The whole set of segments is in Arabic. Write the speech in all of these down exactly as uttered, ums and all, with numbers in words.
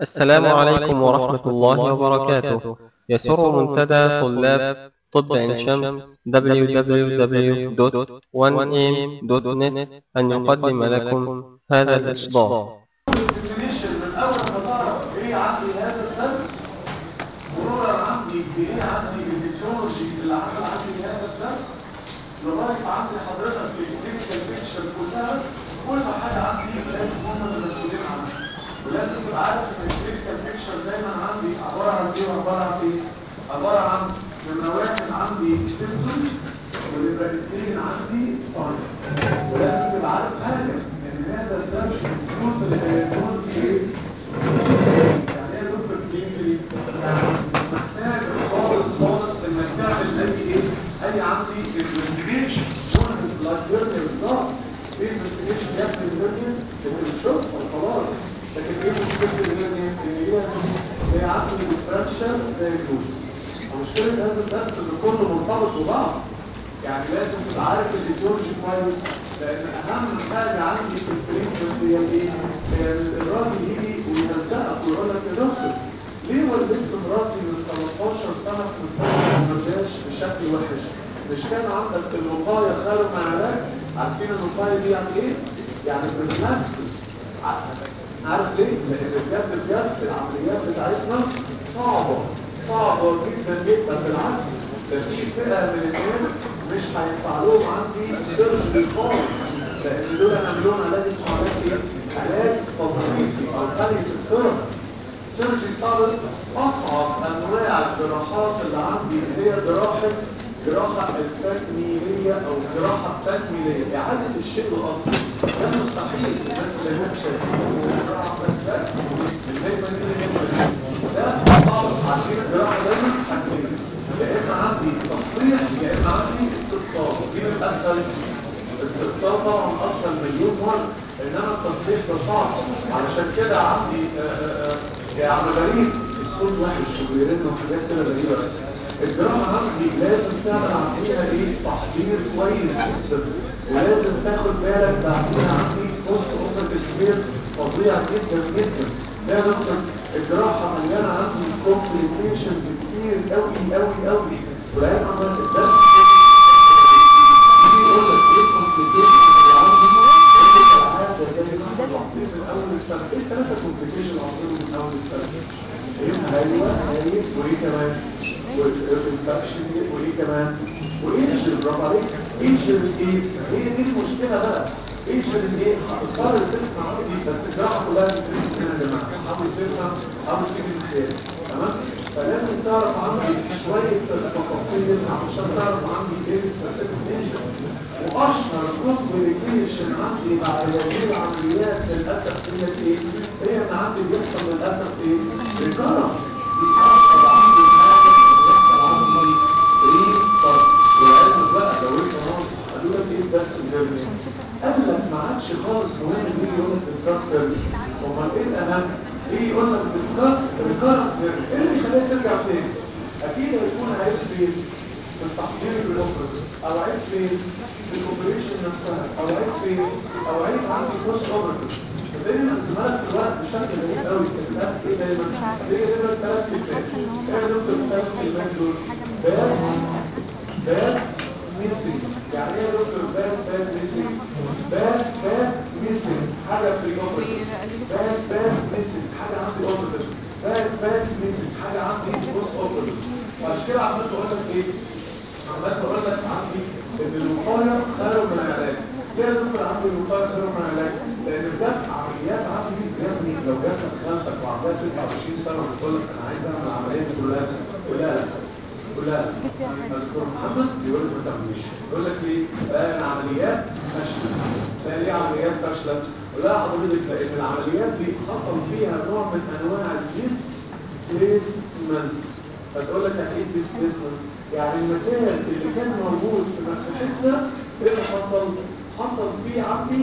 السلام عليكم ورحمة الله وبركاته. يسر منتدى طلاب طب عين شمس دبليو دبليو دبليو دوت وان إيه إم دوت نت أن يقدم لكم هذا الإصدار. الديفينيشن من اول ما تعرف ايه عندي هذا الدرس مرورا عندي بايه عندي بالتكنولوجي اللي عمل عندي هذا الدرس لغايه عندي حضرتك في الكلينيكال بيكتشر كلها. كل حاجه عندي لازم هم المسؤولين عنها، ولازم تبقى عارف ان الكلينيكال بيكتشر دايما عندي عباره عن ايه وعباره عن ايه؟ عباره عن نمره واحد عندي سيمبتومز ونمره اثنين عندي ساينس. ولازم تبقى عارف حاجه ان هذا الدرس المفروض يكون ايه؟ يعني ايه دكتور كلينيكالي؟ يعني محتاج خالص خالص انك تعمل اي ايه؟ اي عندي انفستيجيشن لايك ليرنينج بالظبط. في انفستيجيشن يكفي الليرنينج لكن الشغل خلاص. لكن ايه مشكله الليرنينج؟ ان هي هي عندي ديفرنشال دايجنوز. مشكله هذا الدرس ان كله مرتبط ببعض. يعني لازم تبقى عارف الايديولوجي كويس، لان اهم حاجه عندي في التريتمنت هي ايه؟ هي الراجل يجي ويهزقك ويقول لك يا دكتور ليه ولدت مراتي من ثلاثتاشر سنه في مستشفى وما جاش بشكل وحش؟ مش كان عندك الوقايه خير من العلاج؟ عارفين الوقايه دي يعني ايه؟ يعني بالنفسس. عارف ليه؟ لان بجد بجد العمليات بتاعتنا صعبه صعبه جدا جدا. بالعكس ده في فئه من الناس مش هينفع لهم عندي سيرجري خالص، لان دول هنعملهم علاج اسمه علاج ايه؟ علاج تطبيقي او خلي في الثيرابي. سيرجري صعب. اصعب انواع الجراحات اللي عندي هي جراحه جراحه التكميليه او الجراحه التكميليه، اعاده الشيء الاصلي. ده مستحيل الناس اللي هناك شايفين الجراحه ازاي النجمه دي النجمه دي ده صعب. عارفين الجراحه دايما حاجتين، يا اما عندي تصليح يا اما عندي استئصال. مين الاسهل؟ الاستئصال طبعا اسهل مليون مره، انما التصليح ده صعب. علشان كده عندي آآ آآ يا عم غريب الصوت وحش وبيرن وحاجات كده غريبه. الجراحه عندي لازم تعمل عندها ايه؟ تحضير كويس جدا، ولازم تاخد بالك بعدين عندي بوست اوبريتيف كير فظيع جدا جدا. ده دكتور الجراحه مليانه عندي كومبليكيشنز كتير قوي قوي قوي. والعلم عمال الدرس يقول لك ايه الكومبليكيشنز اللي عندي؟ العاده زي ما احنا حافظين من اول السنه. ايه ثلاثه كومبليكيشن حافظينهم من اول السنه؟ ايه ايوه ايه وايه كمان؟ والانفكشن وايه كمان؟ وايجل. برافو عليك. ايجل ايه؟ هي دي المشكله بقى. ايجل ايه؟ هتضطر تسمع عندي بس الجراحه كلها بتدرس هنا يا جماعه. حاول تفهم حاول تيجي من خيالي. تمام؟ فلازم تعرف عندي شويه تفاصيل عشان تعرف عندي ايه السبيسيفيك ايجل. واشهر كومبليكيشن عندي بعد هذه العمليات للاسف هي ايه؟ هي ان عندي بيحصل للاسف ايه؟ ريكارنس. دي اشهر عندي حاجه بيحصل عندي ري طب. والعلم بقى لو انت ناصح قالوا لك ايه الدرس الجاي؟ قال لك ما عادش خالص مهم يجي يقول لك ديسكاس سيرفيس. امال ايه الاهم؟ يجي يقول لك ديسكاس ريكارنس. ايه اللي يخليها ترجع تاني؟ اكيد هيكون عيب فين؟ في التحضير الاوبريشن، او عيب فين؟ في الاوبريشن نفسها، او عيب فين؟ او عيب عندي بوست اوبريشن. فدايما مقسمها لك في الوقت بشكل غريب قوي. كتبت ايه دايما؟ هي دايما ثلاث كلمات. ايه يا دكتور الثلاث كلمات دول؟ باد باد ميسنج. يعني ايه يا دكتور باد باد ميسنج؟ باد باد ميسنج حاجه بري اوبريشن. باد باد ميسنج حاجه عندي اوبريشن. باد باد ميسنج حاجه عندي بوست اوبريشن. فعشان كده عمال بقول لك ايه؟ عمال بقول لك عندي ان الوقايه خير من العلاج. ليه يا دكتور عندي الوقايه خير من العلاج؟ لان بجد عمليات عندي يا ابني لو جات لك خالتك وعندها تسعة وعشرين سنه وبتقول لك انا عايز اعمل العمليه دي كلها، قول لها لا. قول لها دكتور محمد بيقول لك ما تعمليش. يقول لك ليه؟ لان العمليات فاشله. لا ليه عمليات فاشله؟ ولا حضرتك لان العمليات دي حصل فيها نوع من انواع الديس بليسمنت. فتقول لك يعني ايه ديسبيسمنت؟ يعني المكان اللي كان موجود في مكتبتنا ايه اللي حصل؟ حصل فيه عندي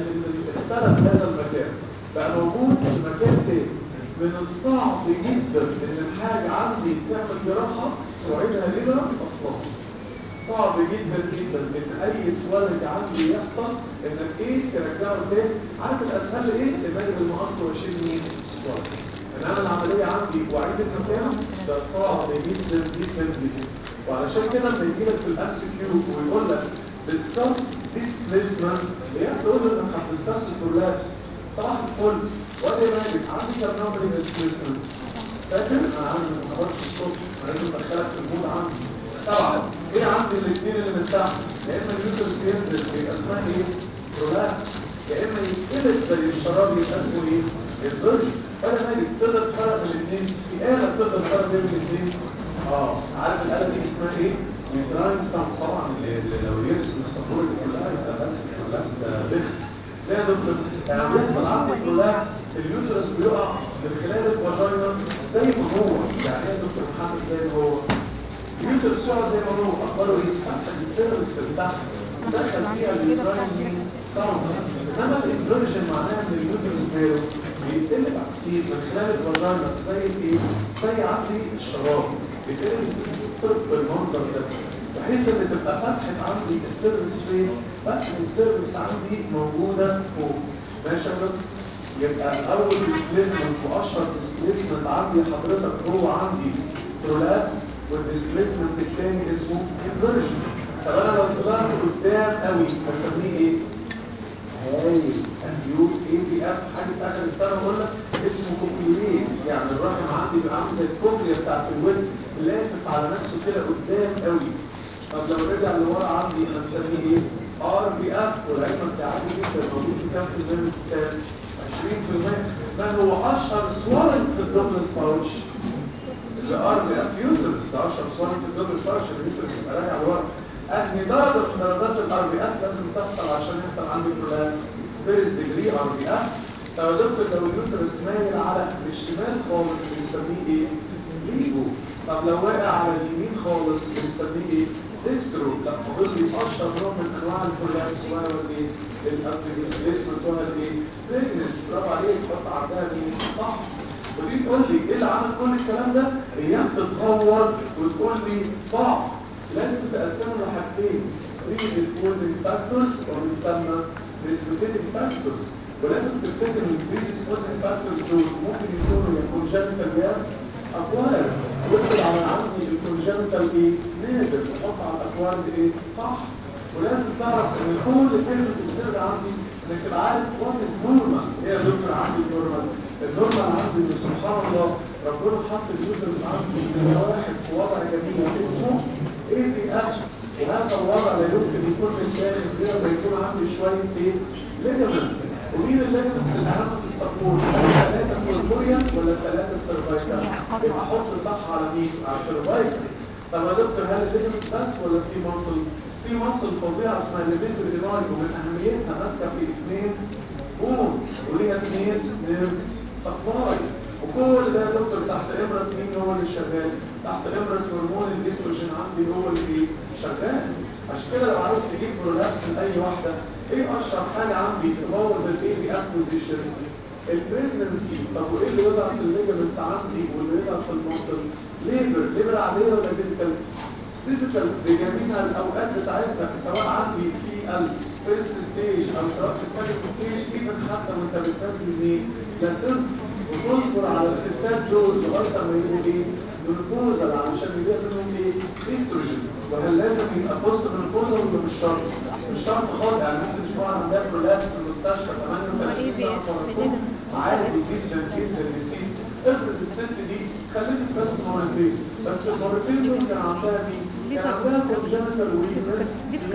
اختلف هذا المكان بقى موجود في مكان تاني. من الصعب جدا ان الحاجه عندي تعمل جراحه تعيدها لنا اصلا. صعب جدا جدا ان اي سوالج عندي يحصل انك ايه ترجعه تاني. عارف الاسهل ايه؟ ان اجيب المقص واشيل مين؟ سوالج. تمام؟ عندي واعيد المكان ده صعب جدا جدا جدا. وعلشان كده لما يجي لك في الام سي كيو ويقول لك discuss displacement اللي هي بتقول له انك هتدسكس الكولابس صباح الفل وادي راجل عندي كام نوع من الديسبليسمنت فاكر انا عامل المحاضرات الصبح انا لازم ادخلك في المود عندي سبعه ايه عندي الاثنين اللي من تحت يا اما اليوترس ينزل يبقى اسمها ايه؟ برولابس يا اما يتقلب زي الشراب يبقى اسمه ايه؟ الفيرجن. فانا مالي تقدر تفرق بين الاثنين في آلة تقدر تفرق بين الاثنين اه عارف الآلة دي اسمها ايه؟ يوتراين ساوند طبعا اللي لو يرسم السطور اللي كلها يبقى لابس الكولابس ده بخ ليه يا دكتور؟ يعني بيحصل عندي كولابس اليوترس بيقع من خلال الفاجينا زي ما هو يعني ايه يا دكتور محمد زي ما هو؟ اليوترس يقع زي ما هو اخباره ايه؟ فتحة السيرفكس اللي تحت دخل فيها اليوتراين ساوند انما الانفيرجن معناها ان اليوترس ماله بيتقلب عكسيه من خلال الفاجينا زي ايه؟ زي عندي الشراب بيتقلب بالمنظر ده بحيث ان تبقى فتحة عندي السيرفكس فين؟ فتحة السيرفكس عندي موجودة فوق ماشي يا دكتور؟ يبقى اول ديسبليسمنت واشهر ديسبليسمنت عندي حضرتك هو عندي برولابس والديسبليسمنت الثاني اسمه انفيرجن. طب انا لو طلعت قدام قوي بسميه ايه؟ هايل اكيوت اي بي اف حاجه في اخر السنه بقول لك اسمه كوكليين يعني الرحم عندي بيبقى عامل زي الكوكليه بتاعت الود لافف على نفسه كده قدام قوي. طب لو رجع لورا عندي انا بسميه ايه؟ ار بي اف والعلم بتاعي جدا موجود في كام في المية الستات عشرين في المية ما هو اشهر سوالن في الدوبلس باوتش الار بي اف يوترس ده اشهر سوالن في الدوبلس باوتش اليوترس يبقى راجع لورا انهي درجه من درجات الار بي اف لازم تحصل عشان يحصل عندي برولابس فيرست ديجري ار بي اف. طب يا دكتور لو اليوترس مايل على الشمال خالص بنسميه ايه؟ ليجو. طب لو واقع على اليمين خالص بنسميه ايه؟ ديكسترو. لا فاضل لي اشهر نوع من انواع البرولابس وهو الايه؟ الديسبليسمنت وهو الايه؟ بريجنس. برافو عليك حط عندها مين؟ صح. ودي تقول لي ايه اللي عمل كل الكلام ده؟ ايام تتطور وتقول لي ضعف. لازم تقسمه لحاجتين predisposing factors وبنسمى precipitating factors ولازم تفتكر ان predisposing factors دول ممكن يكونوا يا congenital يا acquired واكتب على عندي الcongenital ايه؟ نادر وحط على الاكوارد ايه؟ صح. ولازم تعرف ان كل كلمه السر عندي انك تبقى عارف what is normal. ايه يا دكتور عندي النورمال؟ النورمال عندي ان سبحان الله ربنا حط اليوترس عندي من واحد في وضع جميل اسمه اي بي اف وهذا الوضع لا يمكن يكون مثالي غير ما يكون عندي شويه ايه؟ ليجمنتس. ومين الليجمنتس الاهم في السبورت؟ ثلاثه كوربوريا ولا ثلاثه سيرفايكال؟ يبقى حط صح على مين؟ على السيرفايكال. طب يا دكتور هل الليجمنتس بس ولا في مصل؟ في مصل فظيعه اسمها الليفيتر ديناي ومن اهميتها ماسكه في اثنين بون وليها اثنين نيرف سبلاي. وكل ده يا دكتور تحت امرة مين هو اللي شغال؟ تحت امرة هرمون الاستروجين عندي هو اللي شغال. عشان كده لو عايز تجيب برولابس لاي واحده ايه اشهر حاجه عندي تبوظ الاي بي اف بوزيشن؟ البريجنسي. طب وايه اللي يضعف الليجمنتس عندي واللي يضعف المصل؟ ليبر. ليبر عاديه ولا ديجيتال؟ ديجيتال بجميع الاوقات بتاعتنا سواء عندي في الفيرست ستيج او سواء في السكند ستيج ايفن حتى وانت بتنزل مين؟ لازم وتصبر على الستات دول لغايه ما يبقوا ايه؟ جلوكوزا علشان يبقى منهم ايه؟ استروجين. وهل لازم يبقى بوست جلوكوزا ولا مش شرط؟ مش شرط خالص يعني ممكن تكون عندها برولابس في المستشفى ثمانية وثلاثين سنه فرقوم عادي جدا جدا يسيب. افرض الست دي خلفت بس مرتين بس المرتين دول كان عندها مين؟ كان عندها كونجنتال ويكنس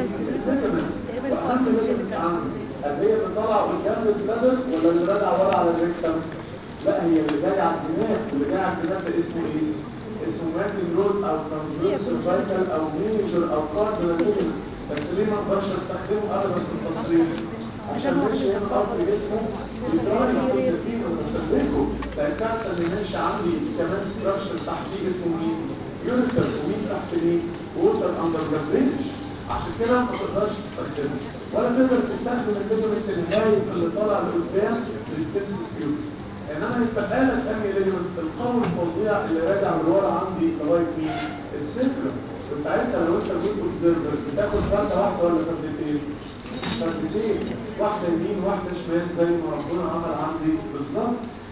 ليجمنتس واهم ليجمنتس عندي هل هي بتطلع قدام البلدر ولا اللي راجع ورا على الريكتم؟ لا هي اللي جايه على الجناب واللي جايه على الجناب ده اسمه ايه؟ اسمه ماكل رود او ترانسفيرس سيرفايكال او ميجر او كاردينال ليجمنت. بس ليه ما اقدرش استخدمه ابدا في التصريف؟ عشان ماشي هنا الارض جسمه يتراي يحط فيه وتثبته. فالكارثه اللي ماشي عندي كمان ستراكشر تحتيه اسمه مين؟ يوريتر. ومين تحت مين؟ ووتر اندر ذا بريدج. عشان كده ما تقدرش تستخدمه ولا تقدر تستخدم الليجمنت الهايف اللي طالع لقدام للسيمسس بيوبس. انما يتبقى لك انهي ليجمنت القوي الفظيع اللي راجع لورا عندي لغايه مين؟ السيكرم. وساعتها لو انت جيت اوبزرفر بتاخد فرده واحده ولا فردتين؟ فردتين واحده يمين واحده شمال زي ما ربنا عمل عندي بالظبط.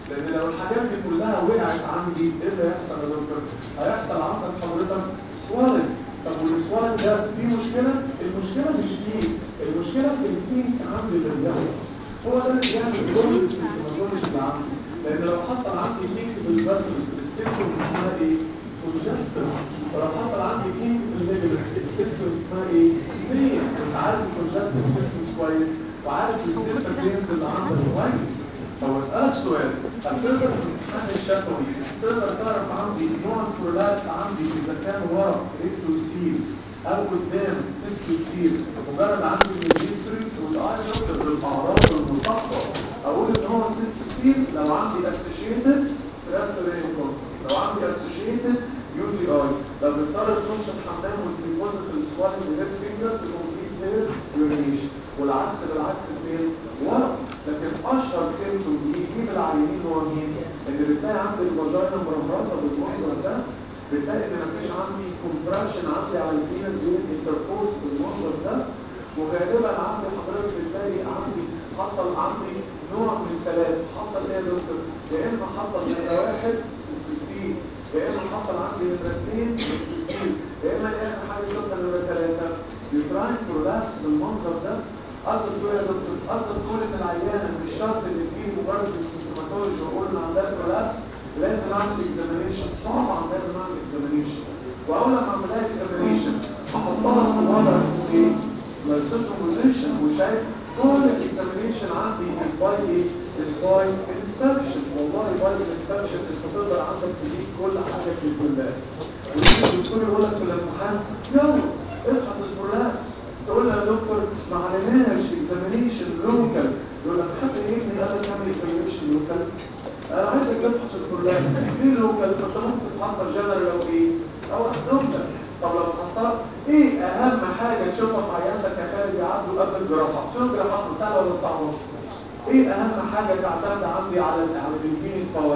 لان لو الحاجات دي كلها وقعت عندي ايه اللي هيحصل يا دكتور؟ هيحصل عندك حضرتك سوالن. طب والسوالن ده فيه مشكله؟ المشكله مش فيه، المشكله في البينك عندي اللي بيحصل. هو ده اللي بيعمل كل السيمتوماتولوجي اللي عندي. لان لو حصل عندي بينك في الفاسلز السيمتوم اسمها ايه؟ كونجستن. ولو حصل عندي بينك في الليجمنتس السيمتوم اسمها ايه؟ بين. انت عارف الكونجستن سيمتوم كويس وعارف السيمتوم بينز اللي عندك كويس. طب اسالك سؤال، هتقدر في الامتحان الشفوي تقدر تعرف عندي نوع الكولابس عندي اذا كان ورا ريتروسيل او قدام سيستوسيل مجرد عندي من الهيستوري والاي دكتور بالاعراض المصاحبه اقول ان هو سيستوسيل لو عندي اسوشيتد ترانسفيرينكم، لو عندي اسوشيتد يو تي اي، لو بضطر تخش الحمام وتديبوزيت السوالين بهيد فينجر تكمبليت هير يورينيشن، والعكس بالعكس فين؟ ورا. لكن اشهر سيمتوم بيجيب العيانين هو مين؟ اللي بتلاقي عندي الفاجينا مربطه بالمنظر ده، بتلاقي ان مفيش عندي كومبريشن عندي على الفينس بين انتركورس بالمنظر ده، وغالبا عندي حضرتك بتلاقي عندي حصل عندي نوع من ثلاث، حصل ايه يا دكتور؟ يا اما حصل نمره واحد سي، يا اما حصل عندي نمره اثنين سي، يا اما اخر حاجه شفتها نمره ثلاثه يوتراين برولابس بالمنظر ده. قصد تقول يا دكتور، قصد تقول ان العيانه مش شرط ان تجيلي مجرد السيمتوماتولوجي واقول ان عندها برولابس، لازم اعمل اكزامينيشن، طبعا لازم اعمل اكزامينيشن، واول لما اعمل لها اكزامينيشن احطها في وضع اسمه ايه؟ لايسوتوم بوزيشن، وشايف كل الاكزامينيشن عندي از باي ايه؟ از باي انسبكشن. والله باي انسبكشن انت تقدر عندك تجيب كل حاجه باذن الله. ويجي الدكتور يقول لك في الامتحان يلا افحص البرولابس، تقول له يا دكتور ما عليناش اكزامينيشن لوكال، يقول لك حتى ايه اللي قال لك اعمل اكزامينيشن لوكال؟ انا عايزك تفحص البرولابس ليه لوكال؟ ما انت ممكن تفحصها جنرال او ايه؟ او ابدومينال. طب لو فحصتها ايه اهم حاجه تشوفها في عيادتك يا خالد يعدوا قبل الجراحه؟ شوف الجراحات سهله ولا صعبه؟ ايه اهم حاجه تعتمد عندي على على الهيلينج باور؟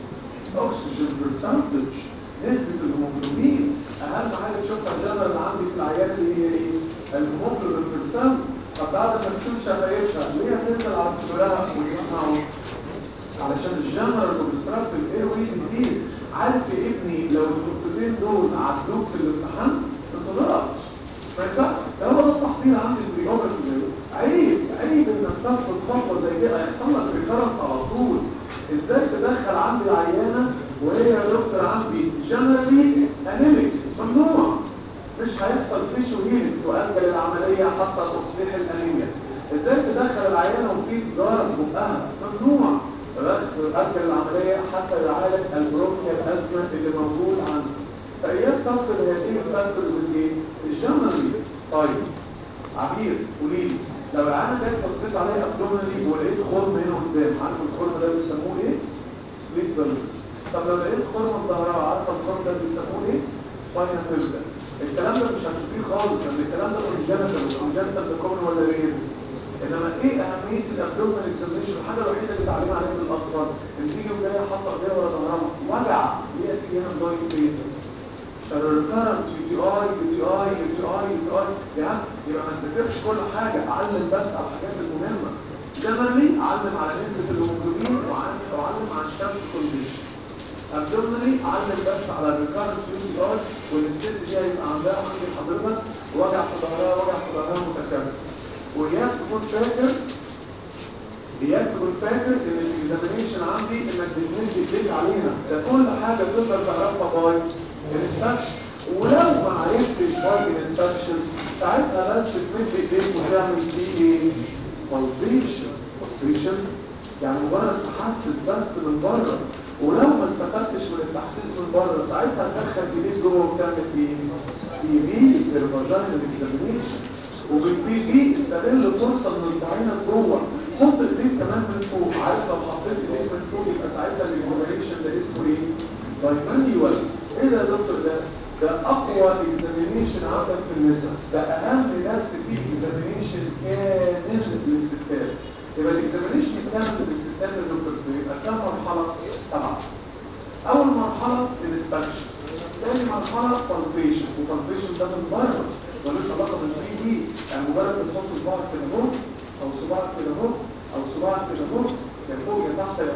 اكسجين برسنتج، نسبه الهيموجلوبين. اهم حاجه تشوفها جنرال عندي في العيادة اللي هي ايه؟ الهيموجلوبين برسنت. طب بعد ما تشوف شفايفها ليه هتنزل على صدرها وتسمعوا؟ علشان الجنرال اوبستراكتيف اير واي ديزيز. عارف يا ابني لو النقطتين دول عدوك في الامتحان انت ما ينفعش. ده هو ده التحضير عندي في الاوبريشن. عيب عيب انك تاخد خطوه زي كده هيحصل لك ريكارنس على طول. ازاي تدخل عندي عيانه وهي يا دكتور عندي جنرالي انيميك؟ ممنوع. مش هيحصل فيشو هيلينج تؤجل العمليه حتى تصليح الانيميا. ازاي تدخل العيانه وفي سيجاره في بقها؟ ممنوع. تؤجل العمليه حتى يعالج البرونكيا الازمه اللي موجود عنده. فإياك تفقد هذه الفاكتورز الايه؟ الجنرالي. طيب عبير قولي لي لو العيانه جت بصيت عليها ابدومينالي ولقيت خرم هنا قدام، عارف الخرم ده بيسموه ايه؟ سبليت بلوز. طب لو لقيت خرم في ظهرها، عارفه الخرم ده بيسموه ايه؟ سباينال فيبدا. الكلام ده مش هتشوفيه خالص لان الكلام ده كونجنتال، والكونجنتال ده كومن ولا غير؟ انما ايه اهميه الابدومينال اكزامينشن؟ الحاجه الوحيده اللي اتعلمنا عليها بالاطفال ان تيجي وجايه حاطه ايديها ورا ظهرها وجع، ليه تيجي هنا جوين فين؟ الريكارنت يو تي اي يو تي اي يو تي اي يو تي اي يعني يبقى ما تذاكرش كل حاجه، علم بس على الحاجات المهمه. جنرالي علم على نسبه الهيموجلوبين وعلم على الشمس كونديشن. ابدومينالي علم بس على الريكارنت يو تي اي، واللي الست دي هيبقى عندها عندي حضرتك وجع في ظهرها، وجع في ظهرها متكرر. وإياك تكون فاكر إياك تكون فاكر إن الإكزامينيشن عندي إنك بتمد إيديك عليها، ده كل حاجة تقدر تعرفها باي انسبكشن. ولو ما عرفتش باي انسبكشن ساعتها بس تمد إيديك وتعمل فيه إيه؟ بالبيشن. بالبيشن يعني مجرد تحسس بس من بره، ولو ما استفدتش من التحسيس من بره ساعتها تدخل إيديك جوه وتعمل إيه؟ بي بي الفاجينال اكزامينيشن. وبالبي بي استغل فرصه ان العينه جوه، حط ايديك كمان من فوق. عارف لو حطيت ايديك من فوق يبقى ساعتها الاكزامينيشن ده اسمه ايه؟ باي مانيوال. ايه ده يا دكتور؟ ده ده اقوى اكزامينيشن عندك في النساء، ده اهم درس فيه اكزامينيشن كامل للستات. يبقى الاكزامينيشن الكامل للستات يا دكتور بيبقى كام مرحله؟ سبعه. اول مرحله الانسبكشن، ثاني مرحله بالبيشن، وبالبيشن ده من بره ملوش علاقه بالبي بي، يعني مجرد ما تحط صباعك كده اهو او صباعك كده اهو او صباعك كده اهو يا فوق يا تحت يا وسط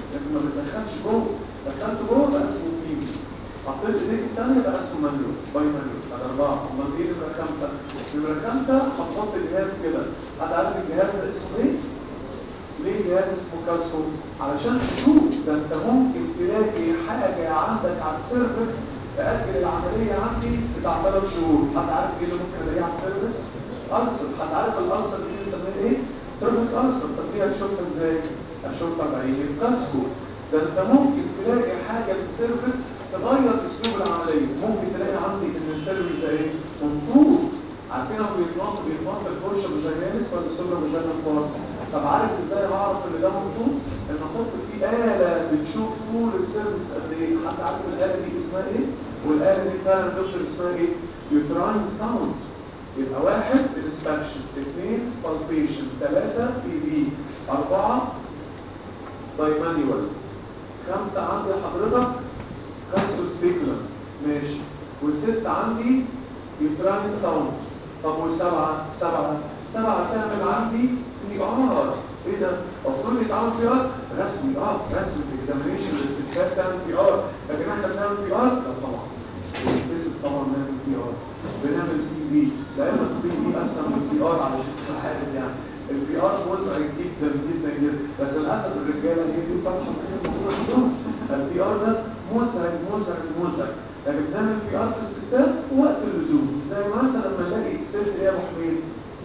لكن ما بتدخلش جوه، دخلت جوه بقى اسمه بيبي. حطيت ايديك الثانيه بقى اسمه مانيول باي مانيول. على اربعه. امال ايه نمره خمسه؟ نمره خمسه هتحط الجهاز كده. هتعرف الجهاز ده اسمه ايه؟ ليه جهاز اسمه كاسكو؟ علشان تشوف ده انت ممكن تلاقي حاجه عندك على السيرفكس تأجل العمليه عندي بتاع ثلاث شهور. حد عارف ايه اللي ممكن الاقيه على السيرفكس؟ ألسر. حد عارف الألسر دي بنسميها ايه؟ تربط ألسر. طب دي هتشوفها ازاي؟ هتشوفها بعين الكاسكو. ده انت ممكن تلاقي حاجه في السيرفكس تغير اسلوب العمليه. ممكن تلاقي عندي ان السيرفكس ده ايه؟ منطوق. عارفين هو بيتنط بيتنط الفرشه بجانب ولا السوبر بجانب فوق؟ طب عارف ازاي اعرف ان ده منطوق؟ ان احط فيه آلة بتشوف طول السيرفكس قد ايه. حد عارف الآلة دي اسمها ايه؟ والآلة دي فعلا دكتور اسمها ايه؟ يوتراين ساوند. يبقى واحد انسبكشن، اثنين بالبيشن، ثلاثة بي بي، أربعة باي مانيوال، خمسة عندي حضرتك كاسكو سبيكولم ماشي، وستة عندي يوتراين ساوند. طب وسبعة سبعة سبعة تعمل عندي بي ار. ايه ده؟ المفروض يتعمل بي ار رسمي. اه رسمي في اكزامينيشن للستات تعمل بي ار، لكن احنا بنعمل بي ار؟ لا طبعا. بنتكسب طبعا نعمل بي ار. بنعمل بي بي لان البي بي اسهل من البي ار علشان تبقى عارف يعني. البي ار مزعج جدا جدا جدا، بس للاسف الرجاله هي دي بتاعت حاطين الموضوع عندهم. البي ار ده مزعج مزعج مزعج، لكن بنعمل بي ار في الستات وقت اللزوم. زي مثلا لما نلاقي ست اللي هي ابو حميد.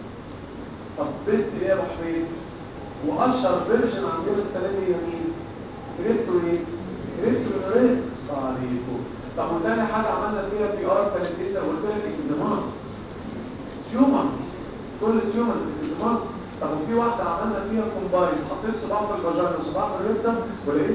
طب بنت اللي هي ابو حميد، واشهر فيرجن عندنا السنه دي هي مين؟ كريبتو ايه؟ كريبتو نوريت. عليكم. طب وتاني حاجه عملنا فيها بي ار كانت لسه قلت لك اكزيماس تيومرز. كل تيومرز اكزيماس. طب وفي واحده عملنا فيها كومباين، حطيت صباع في الفاجينا وصباع في الريكتم ولقيت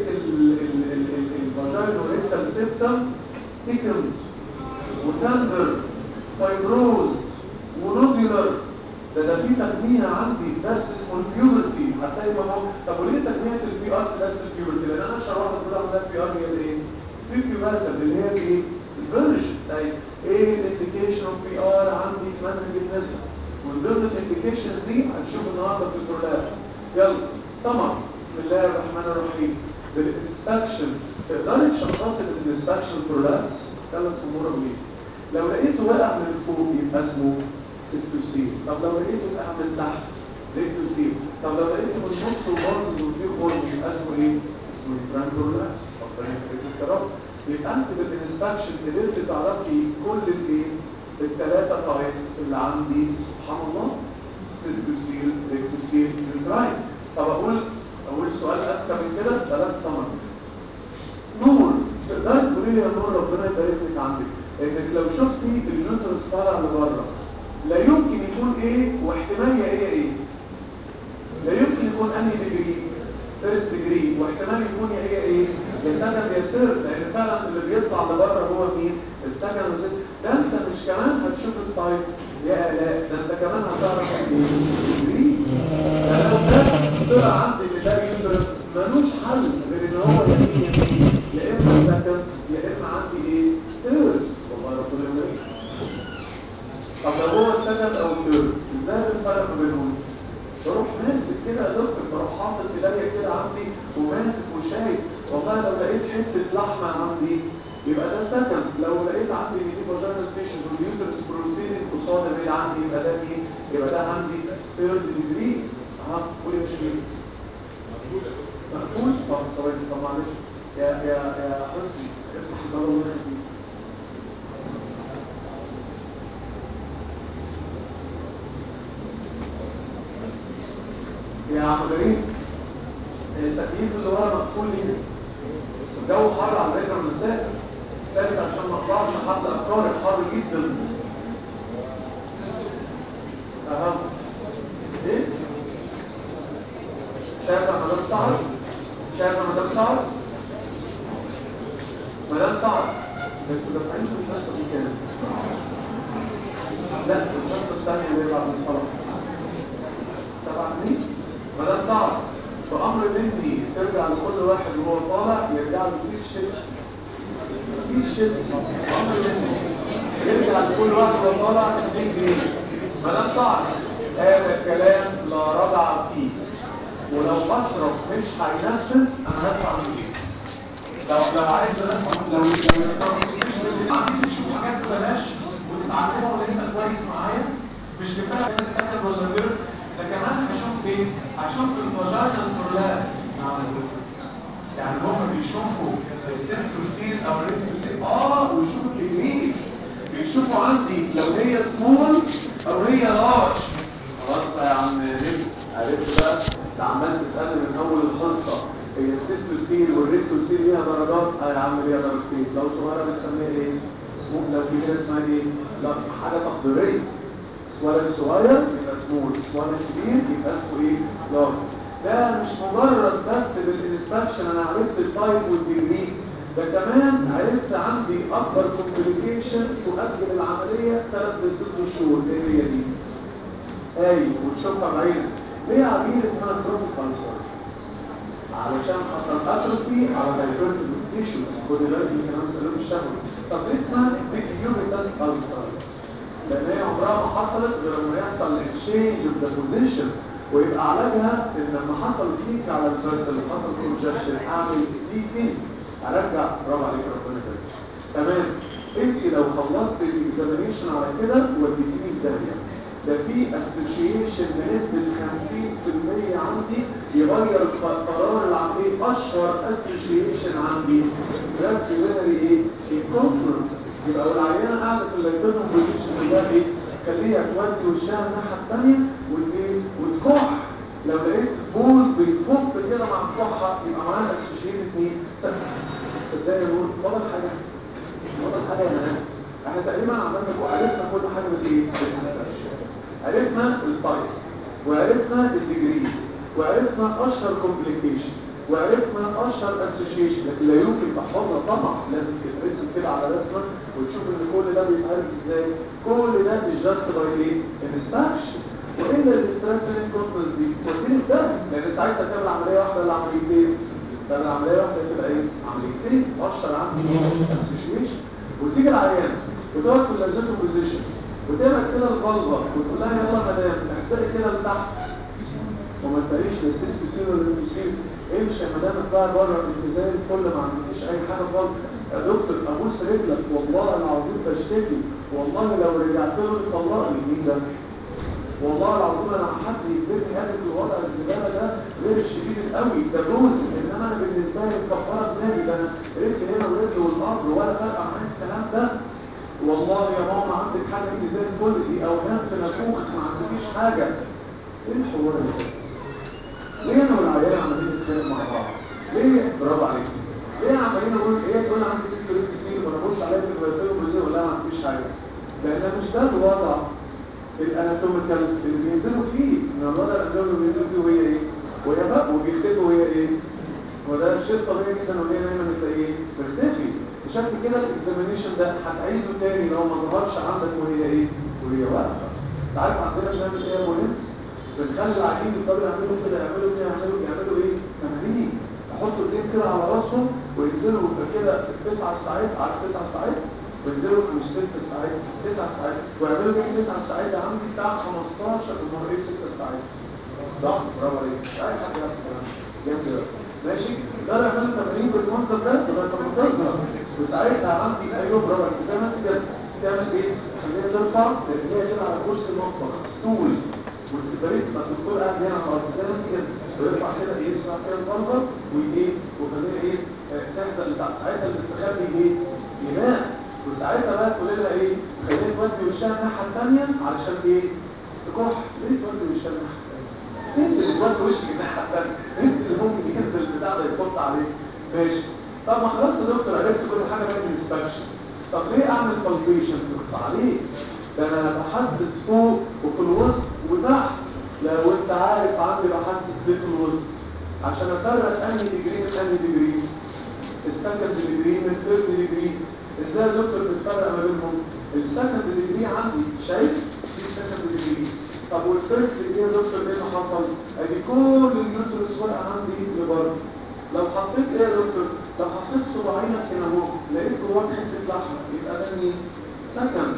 الفاجينا والريكتم سيبتم تيكمز وتندر فايبروز ونوديولر. ده ده في تجميع عندي في درس اسمه البيورتي هتلاقي مهم. طب وليه تجميعة البي ار في درس البيورتي؟ لان انا اشهر واحده بقول عندها البي ار هي الايه؟ في بيورتي اللي هي الايه؟ الفيرجن. طيب ايه الانديكيشن اوف بي ار عندي في منهج النساء؟ ومن ضمن الانديكيشن دي هنشوف النهارده في البرولابس. يلا سمر. بسم الله الرحمن الرحيم. بالانسبكشن تقدري تشخصي بالانسبكشن برولابس ثلاث امور اوليه. لو لقيته واقع من فوق يبقى اسمه سيستوسيل. طب لو لقيته واقع من تحت ريكتوسيل. طب لو لقيته من نص وباظ وفيه خرم يبقى اسمه ايه؟ اسمه يوتراين برولابس. ربنا يخليك يا رب. يبقى انت بالانسبكشن قدرت تعرفي كل الايه؟ الثلاثه تايبس اللي عندي. سبحان الله. سيستوسيل، ريكتوسيل، يوتراين. طب اقول اقول سؤال اذكى من كده. ثلاث سمر. نور. تقدر تقولي لي يا نور ربنا يبارك لك عندك انك لو شفتي اليوترس طالع لبره لا يمكن يكون ايه واحتمال يا ايه ايه؟ لا يمكن يكون انهي ديجري؟ فيرست ديجري. واحتمال يكون يا ايه ايه؟ يا سكند يا سير. لان فعلا اللي بيطلع لبره هو مين؟ السكند. ده انت مش كمان هتشوف التايب يا الاء، ده انت كمان هتعرف الديجري. ده لو ده طلع عندي ان ده يوترس ملوش حل غير ان هو يا يا اما سكند يا اما عندي ايه؟ ثيرد. والله ربنا يبارك. طب لو هو سكند او ثيرد ازاي الفرق ما بينهم؟ بروح ماسك كده يا دكتور، بروح حاطط ايديا كده عندي وماسك وشايف. والله لو لقيت حته لحمه عندي يبقى ده سكند. لو لقيت عندي ان دي فاجينال تيشوز واليوترس بروسيدنج قصاد بعيد عندي يبقى ده مين؟ يبقى ده عندي ثيرد ديجري. اه قول يا شريف. مقبول؟ طب ثواني. طب معلش يا يا يا حسني افتح الباب الله يخليك. يا عم غريب التكييف اللي ورا مقفول ليه؟ الجو حر على فكره من ساكت ساكت عشان ما اطلعش حتى افكاري حر جدا. اها ايه؟ شايفه مدام سعد؟ شايفه مدام سعد؟ مدام سعد انتوا دافعين في الحصه دي كام؟ لا الحصه الثانيه اللي هي بعد الصلاه سبعة جنيه. مدام سعد بأمر مني ترجع لكل واحد وهو طالع يرجع له كيس شيبسي. كيس شيبسي بأمر مني يرجع لكل واحد وهو طالع اتنين جنيه. مدام سعد هذا الكلام لا رجع فيه. ولو بشرب مش هينفذ انا هدفع ميتين. لو لو عايز ادفع لو لو عندي تشوف حاجات ببلاش وتتعلمها ولسه كويس معايا، مش كفايه كده السكن ولا غير ده، كمان هشوف ايه؟ هشوف الفاجينال برولابس. يعني هم بيشوفوا السيستوسين او الريتوسين اه ويشوفوا التكنيك، بيشوفوا عندي لو هي سمول او هي لارج. خلاص بقى يا عم نمس، عرفت بقى؟ انت عمال تسالني من اول الحصه هي السيستوسين والريتوسين ليها درجات؟ اه يا عم ليها درجتين، لو صغيره بنسميها ايه؟ سمول، لو كبيره اسمها ايه؟ لا حاجه تقديريه. ولد صغير يبقى سمول، ولد كبير يبقى اسمه ايه؟ لارج. ده مش مجرد بس بالانسبكشن انا عرفت التايب والديجري، ده كمان عرفت عندي اكبر كومبليكيشن تؤجل العمليه ثلاث لست شهور. ايه هي دي؟ اي وتشوفها بعينك. ليه عمليه اسمها كرونيك كانسر؟ علشان حصل اتروفي على هايبرتيف تيشوز، خد بالك من كلام سلوك الشهوي. طب ليه اسمها بيكيوبيتاس كانسر؟ لان هي عمرها ما حصلت غير لما يحصل اكسشينج اوف ذا بوزيشن، ويبقى علاجها ان لما حصل كيك على الفيرسل حصل كونجكشن اعمل ليكينج ارجع. برافو عليك ربنا يبارك. تمام. انت لو خلصت الاكزامينشن على كده وديتيني في داهيه، ده في اسوشيشن بنسبه خمسين في المية عندي يغير القرار العملي. اشهر اسوشيشن عندي راسبيلاري ايه؟ الكونفرنس. يبقى العيانه قاعده في اللايتوم بوزيشن ده ايه؟ خليها تودي وشها الناحيه الثانيه والايه؟ وتكح. لو لقيت بول بيفك كده مع الكحه يبقى معانا اسوشيشن اثنين. صدقني بقول فضل حاجه فضل حاجه يا ناس. احنا تقريبا عملنا وعرفنا كل حاجه بالايه؟ بالانسبكشن. عرفنا التايب وعرفنا الديجريز وعرفنا اشهر كومبليكيشن وعرفنا اشهر اسوشيشن، لكن لا يمكن تحفظها طبعا، لازم تترسم كده على رسمه وتشوف ان كل ده بيتعرف ازاي. كل ده مش جاست باي ايه؟ انسبكشن. والا الاستراتيجي كونترز دي وديني ده، لان ساعتها تعمل عمليه واحده ولا عمليتين؟ تعمل عمليه واحده تبقى ايه؟ عمليتين. اشهر عندي اسوشيشن. وتيجي العيان وتقعد في اللازوتو بوزيشن وتعمل كده البلغه وتقول لها يلا مدام احزقي كده لتحت وما تلاقيش لا سيستوسين ولا ريتوسين، امشي يا مدام اطلعي بره انت زي الفل ما عندكيش اي حاجه خالص. يا دكتور ابوس رجلك والله العظيم بشتكي، والله لو رجعت له طلقني. مين ده؟ والله العظيم انا حد يكتبني قال الوضع الزباله ده غير الشديد قوي ده جوز، انما انا بالنسبه لي الكفاره دماغي ده انا رجلي هنا ورجلي والارض ولا فرق معايا الكلام ده. والله يا ماما عندك حاجه انت زي الفل، دي اوهام في نافوخك ما عندكيش حاجه. ايه الحوار ده؟ ليه انا والعيال عمالين نتخانق مع بعض؟ ليه؟ برافو عليك. ليه عمالين نقول ايه تقول عندي سيستم كتير وانا ببص عليها في الفيلم بزي ولا ما عنديش حاجه؟ لان مش ده الوضع الاناتوميكال اللي بينزلوا فيه. ان الوضع الاناتوميكال اللي بينزلوا فيه وهي ايه؟ وهي بقى وجلدته وهي ايه؟ وده شيء طبيعي جدا وهي دايما بتلاقيه مرتفي. بشكل كده الاكزامينيشن ده هتعيده تاني لو ما ظهرش عندك وهي ايه؟ وهي واقفه. انت عارف عندنا بنعمل ايه يا ابو نمس؟ بنخلي العيانين يقدروا يعملوا كده، يعملوا كده يعملوا يعملوا ايه؟ تمارين. يحطوا الايد كده على راسهم وينزلوا كده تسع ساعات على تسع ساعات وينزلوا مش ست ساعات تسع ساعات ويعملوا كده تسع ساعات. يا عمي بتاع خمستاشر امال ايه ست ساعات؟ ضغط. برافو عليك. مش عارف حد يعمل الكلام ده جامد قوي. ماشي؟ ده يعملوا تمارين بالمنظر ده لغايه ما تظهر وساعتها عندي ايوه برافو عليك. تعمل كده تعمل ايه؟ خليها ترفع رجليها كده على كرسي المطبخ ستول والسبريت ما الدكتور قاعد هنا على الارض زي ما انت كده ويرفع كده ايه يرفع كده البلغه وايه وخليها ايه تحصل ساعتها الاستخبي ايه؟ ينام. وساعتها بقى تقول لها ايه؟ خليها تودي وشها الناحيه الثانيه علشان ايه؟ تكح. ليه تودي وشها الناحيه الثانيه؟ انت اللي تودي وشك الناحيه الثانيه، انت اللي ممكن ينزل البتاع ده يحط عليك. ماشي. طب ما خلاص يا دكتور عرفت كل حاجه من الانسبكشن، طب ليه اعمل بالبيشن؟ تقص عليك. ده انا بحسس فوق وفي الوسط وتحت. لو انت عارف عندي بحسس ليه في الوسط عشان افرق انهي ديجري من انهي ديجري، السكند ديجري من الثيرد ديجري. ازاي يا دكتور بتفرق ما بينهم؟ السكند ديجري عندي شايف في السكند ديجري. طب والفيرست ديجري يا دكتور ايه اللي حصل؟ ادي كل اليوترس واقع عندي لبره. لو حطيت ايه يا دكتور؟ لو حطيت صباعينك هنا اهو لقيت جواك حته لحمه يبقى ده مين؟ سكند.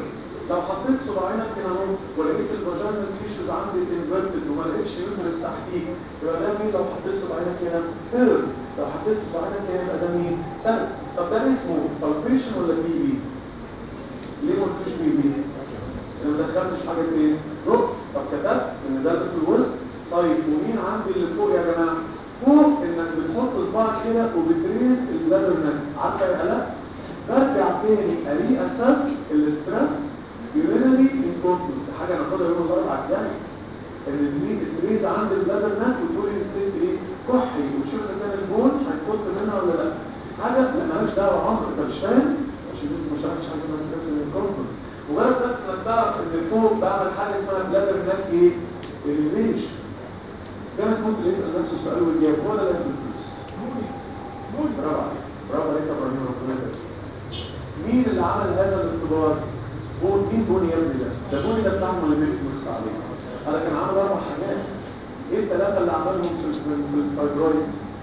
لو حطيت صباعينك هنا اهو ولقيت الفاجينال تيشوز عندي انفيرتد وما لقيتش يوترس تحتيك يبقى ده مين؟ لو حطيت صباعينك هنا ثيرد، لو حطيت صباعينك هنا يبقى ده مين؟ ثالث. طب ده اسمه بالبيشن ولا بي بي؟ ليه ما قلتوش بي بي؟ انا ما دخلتش حاجه فين؟ روح. طب كتبت ان ده في الوسط. طيب ومين عندي اللي فوق يا جماعه؟ فوق انك بتحط صباعك كده وبتريز البلادر نت، عارفه يا لا؟ برجع تاني الاقي اساس الاسترس يورينري انكونتنس، حاجه ناخدها يوم الاربعاء الجاي. ان التريز عند البلادر نت وتقولي للست ايه؟ كحي وشوف كان البول هيفوت منها ولا لا. حاجه لا مالهاش دعوه عمر، انت مش فاهم؟ عشان لسه ما شرحتش حاجه اسمها سترس انكونتنس. مجرد بس انك تعرف ان فوق بعمل حاجه اسمها بلادر نت ايه؟ الريش. كانت ممكن يسال نفسه السؤال والجواب هو ده اللي الفلوس. برافو عليك، برافو عليك يا ابراهيم، ربنا يبارك. مين اللي عمل هذا الاختبار؟ هو مين بوني يا ابني ده؟ ده بوني ده بتاع مهمات المستعملين. انا كان عامل اربع حاجات. ايه الثلاثه اللي عملهم في في الفايبرويد؟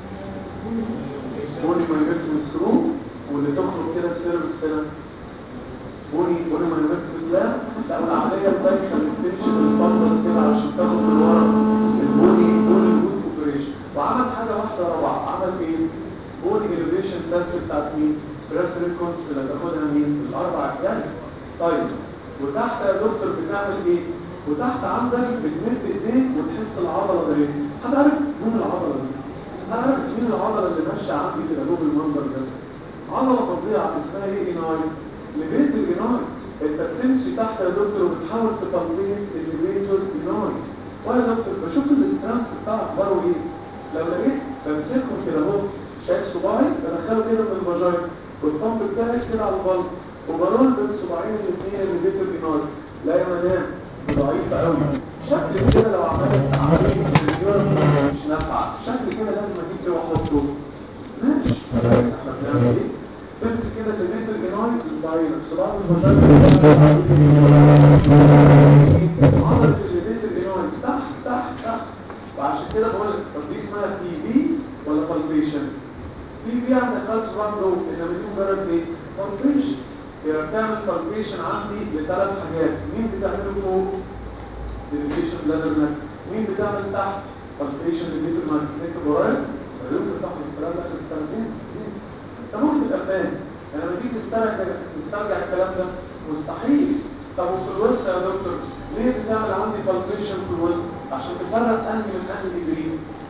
بوني مهمات السكرو واللي تخرج كده في سيرفكس سنه. بوني بوني مهمات الكلام. لا والعمليه الثانيه اللي بتمشي بالفندس كده عشان تاخد من ورا البوني بوني روت اوبريشن. وعمل حاجه واحده رابعه، عمل ايه؟ بوني اليفيشن تيست بتاعت مين؟ ستريس ريكونس اللي هتاخدها مين؟ الاربع ايام. طيب وتحت يا دكتور بتعمل ايه؟ وتحت عندك بتمد ايديك وتحس العضله ده ايه؟ حد عارف مين العضله دي؟ حد عارف مين العضله اللي ماشيه عندي كده له بالمنظر ده؟ عضله فظيعه اسمها ايه؟ ايناي. لبيت الايناي. انت بتمشي تحت يا دكتور وبتحاول تطلعين الليفيتور ايناي. وانا يا دكتور بشوف الاسترانس بتاع اخباره ايه؟ لو لقيت بمسكه كده اهو شايف صباعي بدخله كده من الفاجاين والطنب بتاعي كده على البلط وبرول بين صباعين الاثنين اللي بيتوا الايناي. لا يا مدام ضعيفه قوي. شكل كده لو عملت عمليه الجرس مش نافعه، شكل كده لازم اجيب ايه واحطه. ماشي احنا بنعمل ايه؟ تمسك كده اللي بيت الايناي صباعين صباع الفاجاين عضله اللي بيت الايناي تحت تحت تحت. وعشان كده بقول لك طب دي اسمها بي بي ولا بالبيشن؟ بي بي عندك خالص برضه انما دي مجرد ايه؟ بالبيشن. يبقى بتعمل بالبيشن عندي لثلاث حاجات. مين بتعمله فوق؟ ديليشن بلادر نت. مين بتعمل تحت؟ بالبيشن للبيت الماجنتيك برايل. سيروس تحت الكلام ده في السنتين سنين. انت ممكن تبقى فاهم. انا لما تيجي تسترجع تسترجع الكلام ده مستحيل. طب وفي الوسط يا دكتور ليه بتعمل عندي بالبيشن في الوسط؟ عشان تفرق انهي من انهي ديجري.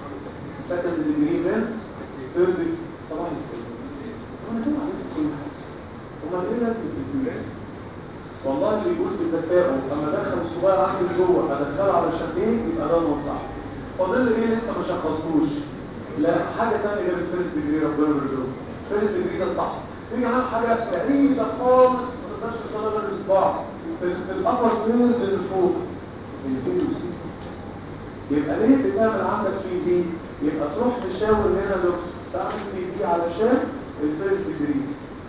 سكند ديجري من ثيرد صباح الفل. انا كده عملت كل حاجه. امال ايه لازم الفلوس؟ والله اللي يقول بذكائه اما دخل الصباع عندي جوه ادخله علشان ايه يبقى ده نص صح. فاضل لي ايه لسه ما شخصتوش؟ لا حاجه ثانيه غير الفيرست ديجري ربنا يرزقه. الفيرست ديجري ده صح. في كمان حاجه بعيده خالص ما تقدرش تطلع غير الصباع في الابر سيل اللي فوق الفيروسي. يبقى ليه بتعمل عندك بي بي؟ يبقى تروح تشاور هنا دكتور تعمل بي بي علشان الفيرست ديجري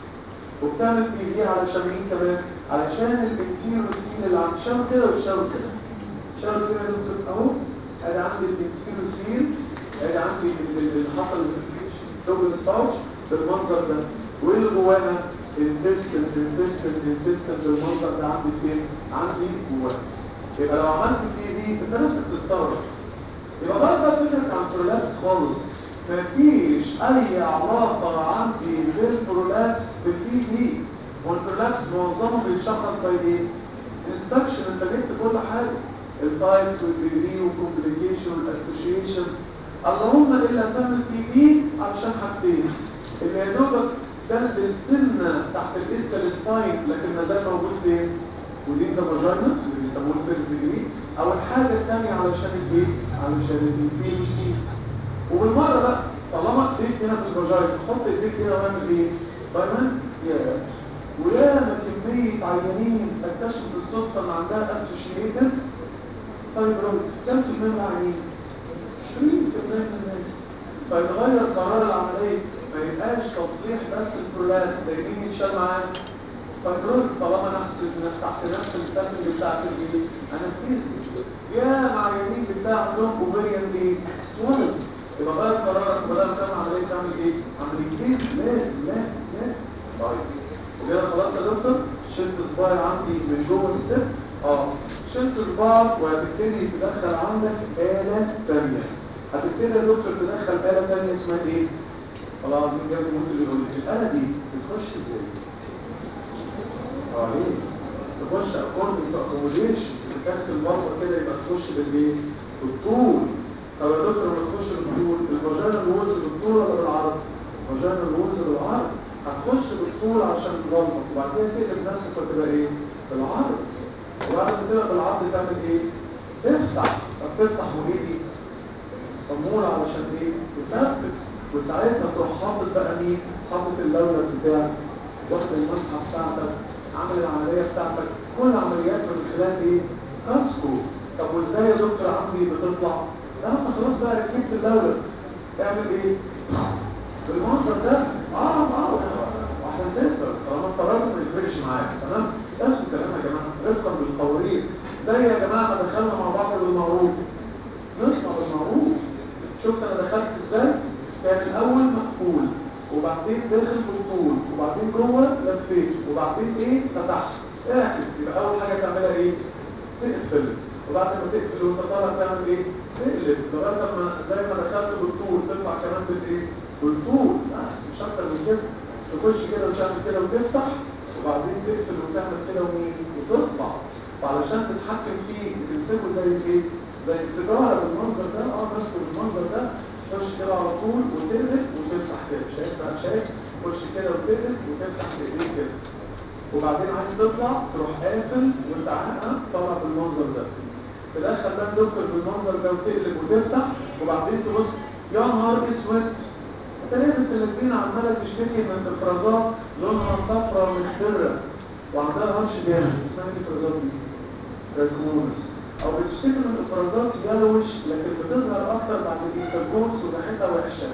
وبتعمل بي بي علشان مين كمان؟ علشان الانتيروسين اللي عند شاور كده وشاور كده شاور كده يا دكتور اهو ادي عندي الانتيروسين ادي عندي اللي حصل دوبل ستاوتش بالمنظر ده وايه اللي جواها؟ الانتستين الانتستين الانتستين بالمنظر ده عندي فين؟ عندي جواها. يبقى لو عملت بي بي انت نفسك تستغرب. يبقى بقى ده فكرة عن برولابس خالص. مفيش اي علاقة عندي بالبرولابس بالبي بي. والبرولابس معظمه بيتشخص باي ايه؟ انستكشن. انت جبت كل حاجة التايبس والديجري والكومبليكيشن والاسوشيشن. اللهم الا تعمل بي بي علشان حاجتين اللي يا دوبك دلدل سنة تحت الاسكال سباين لكن ما زال موجود فين؟ ودي ده فاجينا اللي بيسموه الفيرست ديجري. او الحاجة الثانية علشان الايه؟ علشان الانتيروسين. وبالمرة بقى طالما ايديك هنا في الفاجينا حط ايديك هنا واعمل ايه؟ فاهمين؟ يا وياما كمية عيانين اكتشف بالصدفة ان عندها اسوشيتد فايبرويد. كم في المية عيانين؟ عشرين في المية من الناس. فيتغير قرار العملية ما يبقاش تصليح بس البرولاس ده مين يتشال معاه؟ فايبرويد طالما نفس تحت نفس السكن بتاعت الايه؟ انستيزيا. يا معينين بتاع عندهم اوفريان ايه؟ سوالف. يبقى غير قرارك وبدأ تعمل عملية تعمل ايه؟ عمليتين لازم لازم لازم. طيب وكده خلاص يا دكتور شلت صباعي عندي من جوه بعض وهتبتدي تدخل عندك آلة تانية. هتبتدي يا دكتور تدخل آلة تانية اسمها ايه؟ والله العظيم جاب لي ممكن يقول لي الآلة دي بتخش ازاي؟ اه ليه؟ تخش اكوردنج تو اكوموديشن، بتاخد البطه كده يبقى تخش بالايه؟ بالطول. طب يا دكتور لما تخش بالطول الفاجينا الوولز بالطول ولا بالعرض؟ الفاجينا الوولز بالعرض. هتخش بالطول عشان تغلط وبعدين تقلب نفسك وتبقى ايه؟ بالعرض. وبعد ما تبقى بالعرض تعمل ايه؟ تفتح. طب تفتح وايه دي؟ صمولة علشان ايه؟ تثبت. وساعتها تروح حاطط بقى مين؟ حاطط اللولب بتاعك، واخد المسحه بتاعتك، عامل العمليه بتاعتك، كل عمليات من خلال ايه؟ كاسكو. طب وازاي يا دكتور عندي بتطلع؟ لا انت خلاص بقى ركبت اللولب، اعمل ايه؟ بالمنظر ده اه اه واحنا صفر طالما القرار ما يفرقش معاك. تمام؟ نفس الكلام يا جماعه رفقا بالقوارير. زي يا جماعه ما دخلنا مع بعض بالمعروف نطلع بالمعروف. شفت انا دخلت ازاي؟ كان الاول مقفول وبعدين داخل بالطول وبعدين جوه لفيت وبعدين ايه؟ فتحت. اعكس. يبقى اول حاجه تعملها ايه؟ تقفل. وبعد ما تقفل وانت طالع تعمل ايه؟ تقلب لغايه ما زي ما دخلت بالطول تطلع كمان بالايه؟ بالطول. بس مش اكتر من كده. تخش كده وتعمل كده وتفتح وبعدين تقفل وتعمل كده ومين؟ وتطلع. وعلشان تتحكم فيه تمسكه زي ايه؟ زي السيجاره بالمنظر ده. اه ماسكه بالمنظر ده. تخش كده على طول وتقلب وتفتح كده. شايف بقى؟ شايف؟ تخش كده وتقلب وتفتح بايديك كده. وبعدين عايز تطلع تروح قافل وانت عاقها طالع بالمنظر ده. تدخل بقى الدكتور بالمنظر ده وتقلب وتفتح وبعدين تبص يا نهار اسود. انت ليه بنت الذين عماله تشتكي من افرازات لونها صفراء مخضره وعندها هرش جامد؟ اسمها ايه الافرازات دي؟ تراكمونس. او بتشتكي من افرازات يلوش لكن بتظهر اكتر بعد الانتركورس وريحتها وحشه.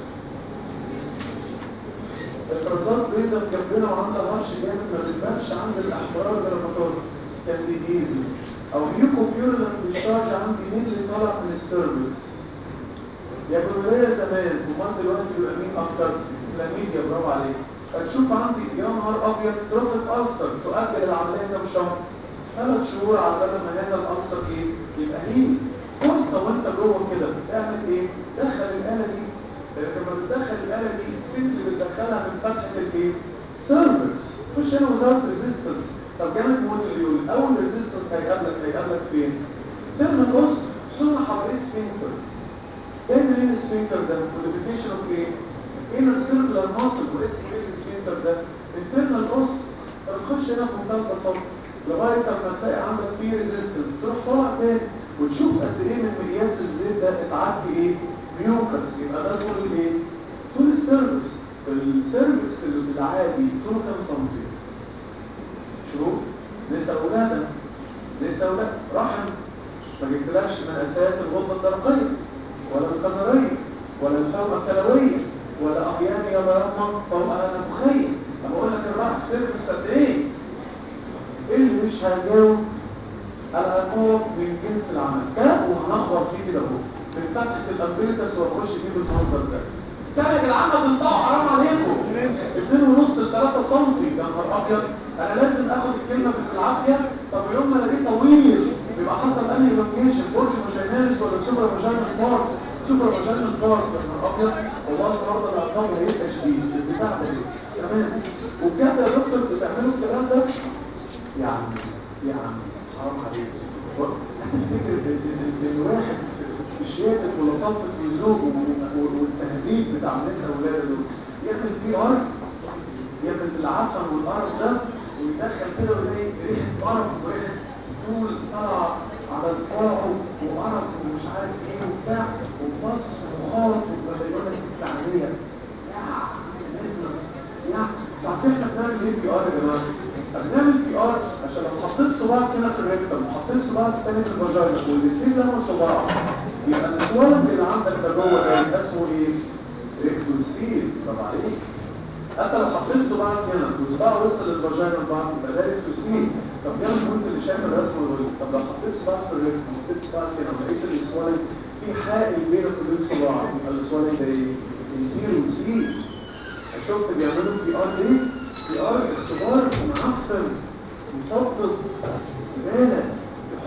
افرازات بيضة مجبنه وعندها هرش جامد ما بتبانش عند الاحمرار جرافاتوري كانديديزي. او ميوكوبيولن ديشارج عندي مين اللي طالع من السيرفكس. يا جمهورية زمان ومان دلوقتي بيبقى مين اكتر؟ كلاميديا. برافو عليك. هتشوف عندي يا نهار ابيض تروفيك ألسر تؤجل العمليه كام شهر؟ ثلاث شهور على بال ما هذا الألسر ايه؟ يبقى هيني. فرصه وانت جوه كده تعمل ايه؟ دخل الاله دي. لما بتدخل الاله دي سيمبلي بتدخلها من فتحه الايه؟ سيرفكس. خش هنا وزاره ريزيستنس. طب جامد موت اللي يقول اول ريزيستنس هيقابلك هيقابلك فين؟ ترمي القص ثم حواليه سفنكتر. تعمل ايه السفنكتر ده؟ موديفيكيشن اوف ايه؟ انر سيركلر ماسل. واسمه ايه السفنكتر ده؟ انترنال قص. فتخش هنا في منتهى البساطه لغايه لما تلاقي عندك فيه ريزيستنس تروح طالع تاني وتشوف قد ايه من مقياس الزيت ده اتعدي ايه؟ ميوكس. يبقى ده طول الايه؟ طول السيرفكس. السيرفكس اللي بالعادي طوله كام سنتي؟ شوف نسا ولاده نسا ولاده رحم ما جبتلكش مقاسات الغده الدرقيه ولا القذريه ولا الفوقه الكلويه ولا احيانا يا بيضمن فوقها نفخيه. انا بقول لك الرحم سيرفكس قد ايه؟ اللي مش هجاوب الأقوى من جنس العمل ده وهنخبط فيه كده اهو من فتحة الأمبريكس وأخش فيه بالمنظر ده. كان يا جدعان هتنطقوا حرام عليكم اتنين ونص لتلاتة سنتي. يا نهار أبيض أنا لازم آخد الكلمة بالعافية. طب يوم ما لقيت طويل يبقى حصل أنهي لوكيشن؟ برج مجاناليس ولا سوبر مجانال بارك؟ سوبر مجانال بارك. يا نهار أبيض والله النهارده العقاب هيبقى شديد البتاع ده ليه؟ تمام. وبجد يا دكتور بتعملوا الكلام ده؟ يعني يعني حرام عليك. تفتكر ان واحد بشياكة ولطافة وذوق والتهديد بتاع الناس اولاده دول يعمل فيه ار يعمل العفن والقرف ده ويدخل كده ويلاقي ريحه قرف وريحه ستولز طالعه على صباعه وقرف ومش عارف ايه وبتاع وبص وخاط ولا يقول لك التعبير يا بزنس يا عارفين احنا بنعمل ايه في ار يا جماعه؟ بنعمل بي ار عشان لو حطيت صباعك هنا في الريكتم وحطيت صباعك الثاني في الفاجينا والاثنين لموا صباعك يبقى السوالف اللي عندك ده جوه ده يبقى اسمه ايه؟ ريكتوسيل. طب عليك حتى لو حطيت صباعك هنا وصباعك وصل للفاجينا بعض يبقى ده ريكتوسيل. طب جنب وانت اللي شايف الرسمه دول طب لو حطيت صباعك في الريكتم وحطيت صباعك هنا ولقيت السوالف في حائل بينك وبين صباعك يبقى السوالف ده ايه؟ انتيروسيل. شفت بيعملوا بي ار ليه؟ بي ار اختبار معفن مصدق زباله. يحط صباع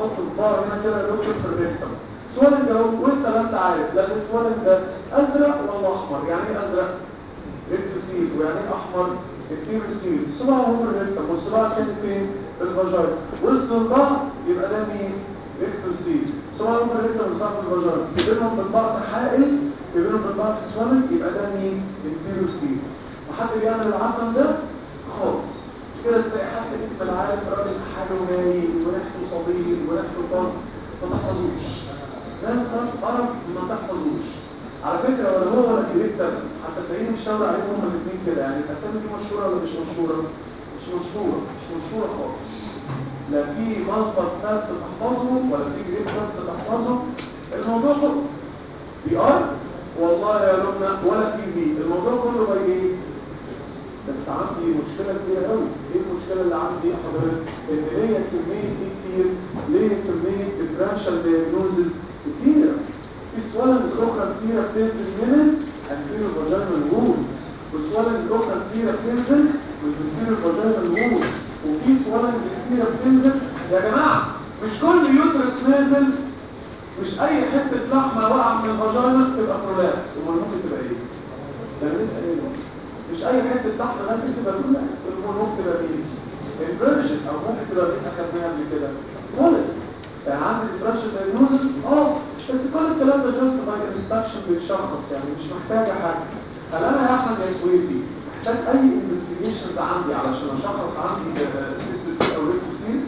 صباعه هنا كده يا دكتور في الريكتم. سوالنج اهو وانت لا انت عارف لا السوالنج ده ازرق ولا احمر. يعني ايه ازرق؟ ريكتوسيل. ويعني ايه احمر؟ الكيروسيل. صباعه هو الريكتم والصباع الثاني فين؟ الفاجاينا. وصلوا لبعض يبقى ده مين؟ ريكتوسيل. صباعه هو الريكتم والصباع في الفاجاينا. بينهم من بعض حائل، بينهم من بعض سوالنج، يبقى ده مين؟ الكيروسيل. وحد بيعمل العقم ده خالص كده تلاقي حتى اسم العالم راجل حاله نايم وريحته صديق وريحته طاس ما تحفظوش. لا طاس قرف ما تحفظوش. على فكره ولا هو ولا كبير تاس حتى تلاقيه مشاور عليهم هما الاثنين كده. يعني الاسامي دي مشهوره ولا مش مشهوره؟ مش مشهوره مش مشهوره خالص. لا في مالفاس تاس تحفظه ولا في كبير تاس تحفظه. الموضوع كله بي ار والله يا لبنى ولا في بي. الموضوع كله باي ايه؟ بس عندي مشكلة كبيرة قوي. ايه المشكلة اللي عندي يا حضرتك؟ ان ليا كمية دي كتير، ليا كمية differential diagnosis كتيرة. في سوالنز اخرى كتيرة بتنزل من الانفيريور فاجينال وول، وسوالنز اخرى كتيرة بتنزل من الانفيريور فاجينال وول، وفي سوالنز كتيرة بتنزل. يا جماعة مش كل يوترس نازل، مش اي حتة لحمة واقعة من الفاجينا تبقى برولابس. امال ممكن تبقى ايه؟ ده انا لسه ايه؟ مش اي حته تحت لازم تبقى كلها الهرمون. ممكن تبقى مين؟ الفيرجن. او ممكن تبقى لسه خدناها قبل كده ولد. يعني عندي ديفرنشال دايجنوستس اه بس كل الكلام ده جاست باي انستراكشن بيتشخص. يعني مش محتاجه حاجه. هل انا يا احمد يا سويدي محتاج اي انفستيجيشنز عندي علشان اشخص عندي سيستوسيل او ريكتوسيل؟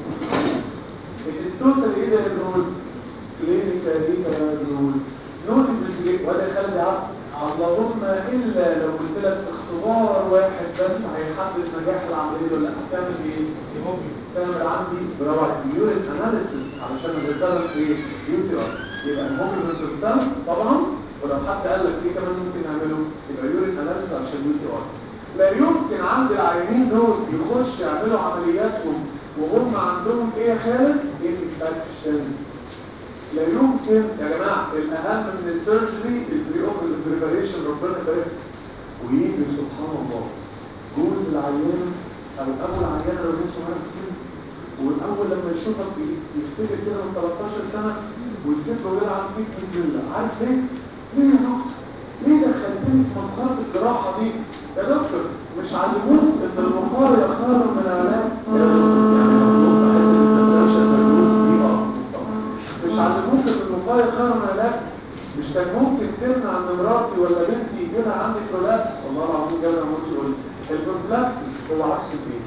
الديستوتال ايه ده النوز؟ كلينيكال ايه ده النوز؟ نو انفستيجيشن ولا خلي عقل. اللهم الا لو قلت لك اختبار واحد بس هيحدد نجاح العمليه ولا لا، هتعمل ايه؟ تعمل عندي برافو يورين اناليسيس علشان الريزلت ايه؟ يوتيوب. يبقى الهيموجلوبين تمثال طبعا. ولو حد قال لك ايه كمان ممكن نعمله؟ يبقى يورين اناليسيس عشان يوتيوب. لا يمكن عند العيانين دول يخش يعملوا عملياتهم وهم عندهم ايه يا خالد؟ انفكشن. لا يمكن يا جماعه. الاهم من السيرجري البري اوبريتيف بريباريشن. ربنا يبارك. ويجي سبحان الله جوز العيان او ابو العيان لو نفسه معاه في السن، والاول لما يشوفك يفتكر كده من ثلاثتاشر سنه ويسيب له يلعب فيك في الفيلا. عارف ليه؟ ليه يا دكتور؟ ليه دخلتني في مسخره الجراحه دي؟ يا دكتور مش علموك ان الوقايه خير من العلاج؟ يا دكتور يعني مطلوب حته الدبريشن دايجنوز دي اه مش علموك ان الوقايه خير من العلاج؟ مش كان ممكن تمنع ان مراتي ولا بنتي يجي لها عندي برولابس؟ والله العظيم جاب لها موت يقول البرولابس هو عكس الايه؟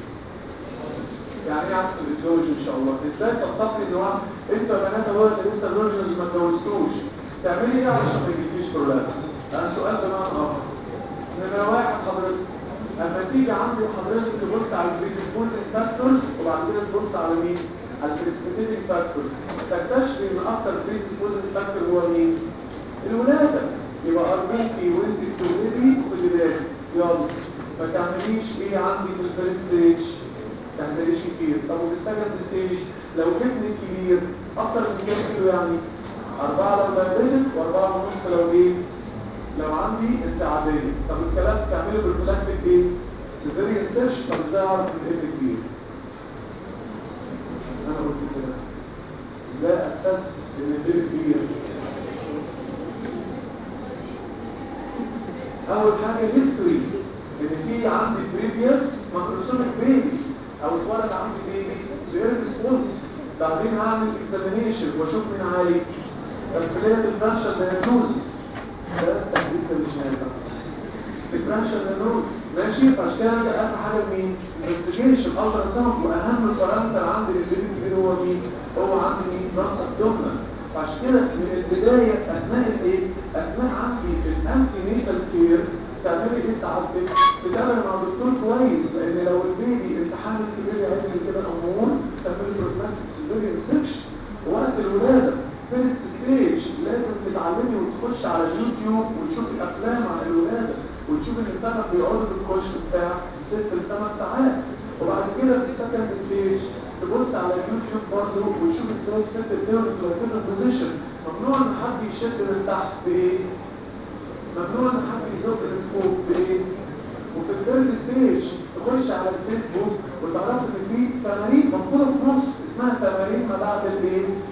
يعني ايه عكس الفيزيولوجي ان شاء الله؟ ازاي تتقي ان هو انت بنات هو اللي لسه فيرجنز ما اتجوزتوش تعملي ايه علشان ما يجيليش برولابس؟ انا سؤال بمعنى اخر. نمره واحد حضرتك اما تيجي عندي حضرتك تبص على البريديسبوزنج فاكتورز وبعد كده تبص على مين؟ على البريسبيتيتنج فاكتورز. تكتشف ان اكتر بريديسبوزنج فاكتور هو مين؟ الولاده. يبقى ارجوكي وانت بتولدي خدي بالك يلا ما تعمليش ايه عندي في الفيرست ستيج. ما تعمليش كتير. طب وفي السكند ستيج لو ابنك كبير اكتر من كام كيلو يعني؟ أربعة لو دايبيتك وأربعة ونص لو ايه؟ لو عندي انت عادية. طب الكلام تعمله بالبلاستيك ايه؟ سيزيريان سيرش. طب ازاي اعرف ان الابن كبير؟ انا قلت كده. ازاي اساس ان الابن كبير؟ اول حاجة هيستوري. ان في عندي بريفيوس ماكروسوميك بيبي او اتولد عندي بيبي غير ريسبونس. بعدين هعمل اكزامينيشن واشوف مين عالي. بس ليه الديفرنشال دايجنوستس ده التحديد ده مش نافع. ديفرنشال دايجنوستس ماشي. فعشان كده انا اساسا حاجه مين؟ انفستيجيشن الترا ساوند. واهم بارامتر عندي للبيبي الكبير هو مين؟ هو عندي مين؟ ترانس ابدومينال. فعشان كده من البدايه اثناء الايه؟ اثناء عندي الانتي نيتال كير تعملي ايه سعادتك؟ تتابع مع دكتور كويس. لان لو البيبي انت حامل كبير عادي كده امور تعملي بروفلاكتيك سيزيريان سيكشن. وقت الولاده فيرست ستيج لازم تتعلمي وتخش على اليوتيوب وتشوفي افلام عن الولاده وتشوف ان السبب بيقعد في الكشف بتاع ست لثمان ساعات. وبعد كده في السكند ستيج تبص على اليوتيوب برضه وتشوف ازاي الست بتولد في بوزيشن. ممنوع ان حد يشد من تحت بايه؟ ممنوع ان حد يزق من فوق بايه؟ وفي الثيرد ستيج تخش على الفيسبوك وتعرف ان في تمارين مفروضه في مصر اسمها تمارين ما بعد الايه؟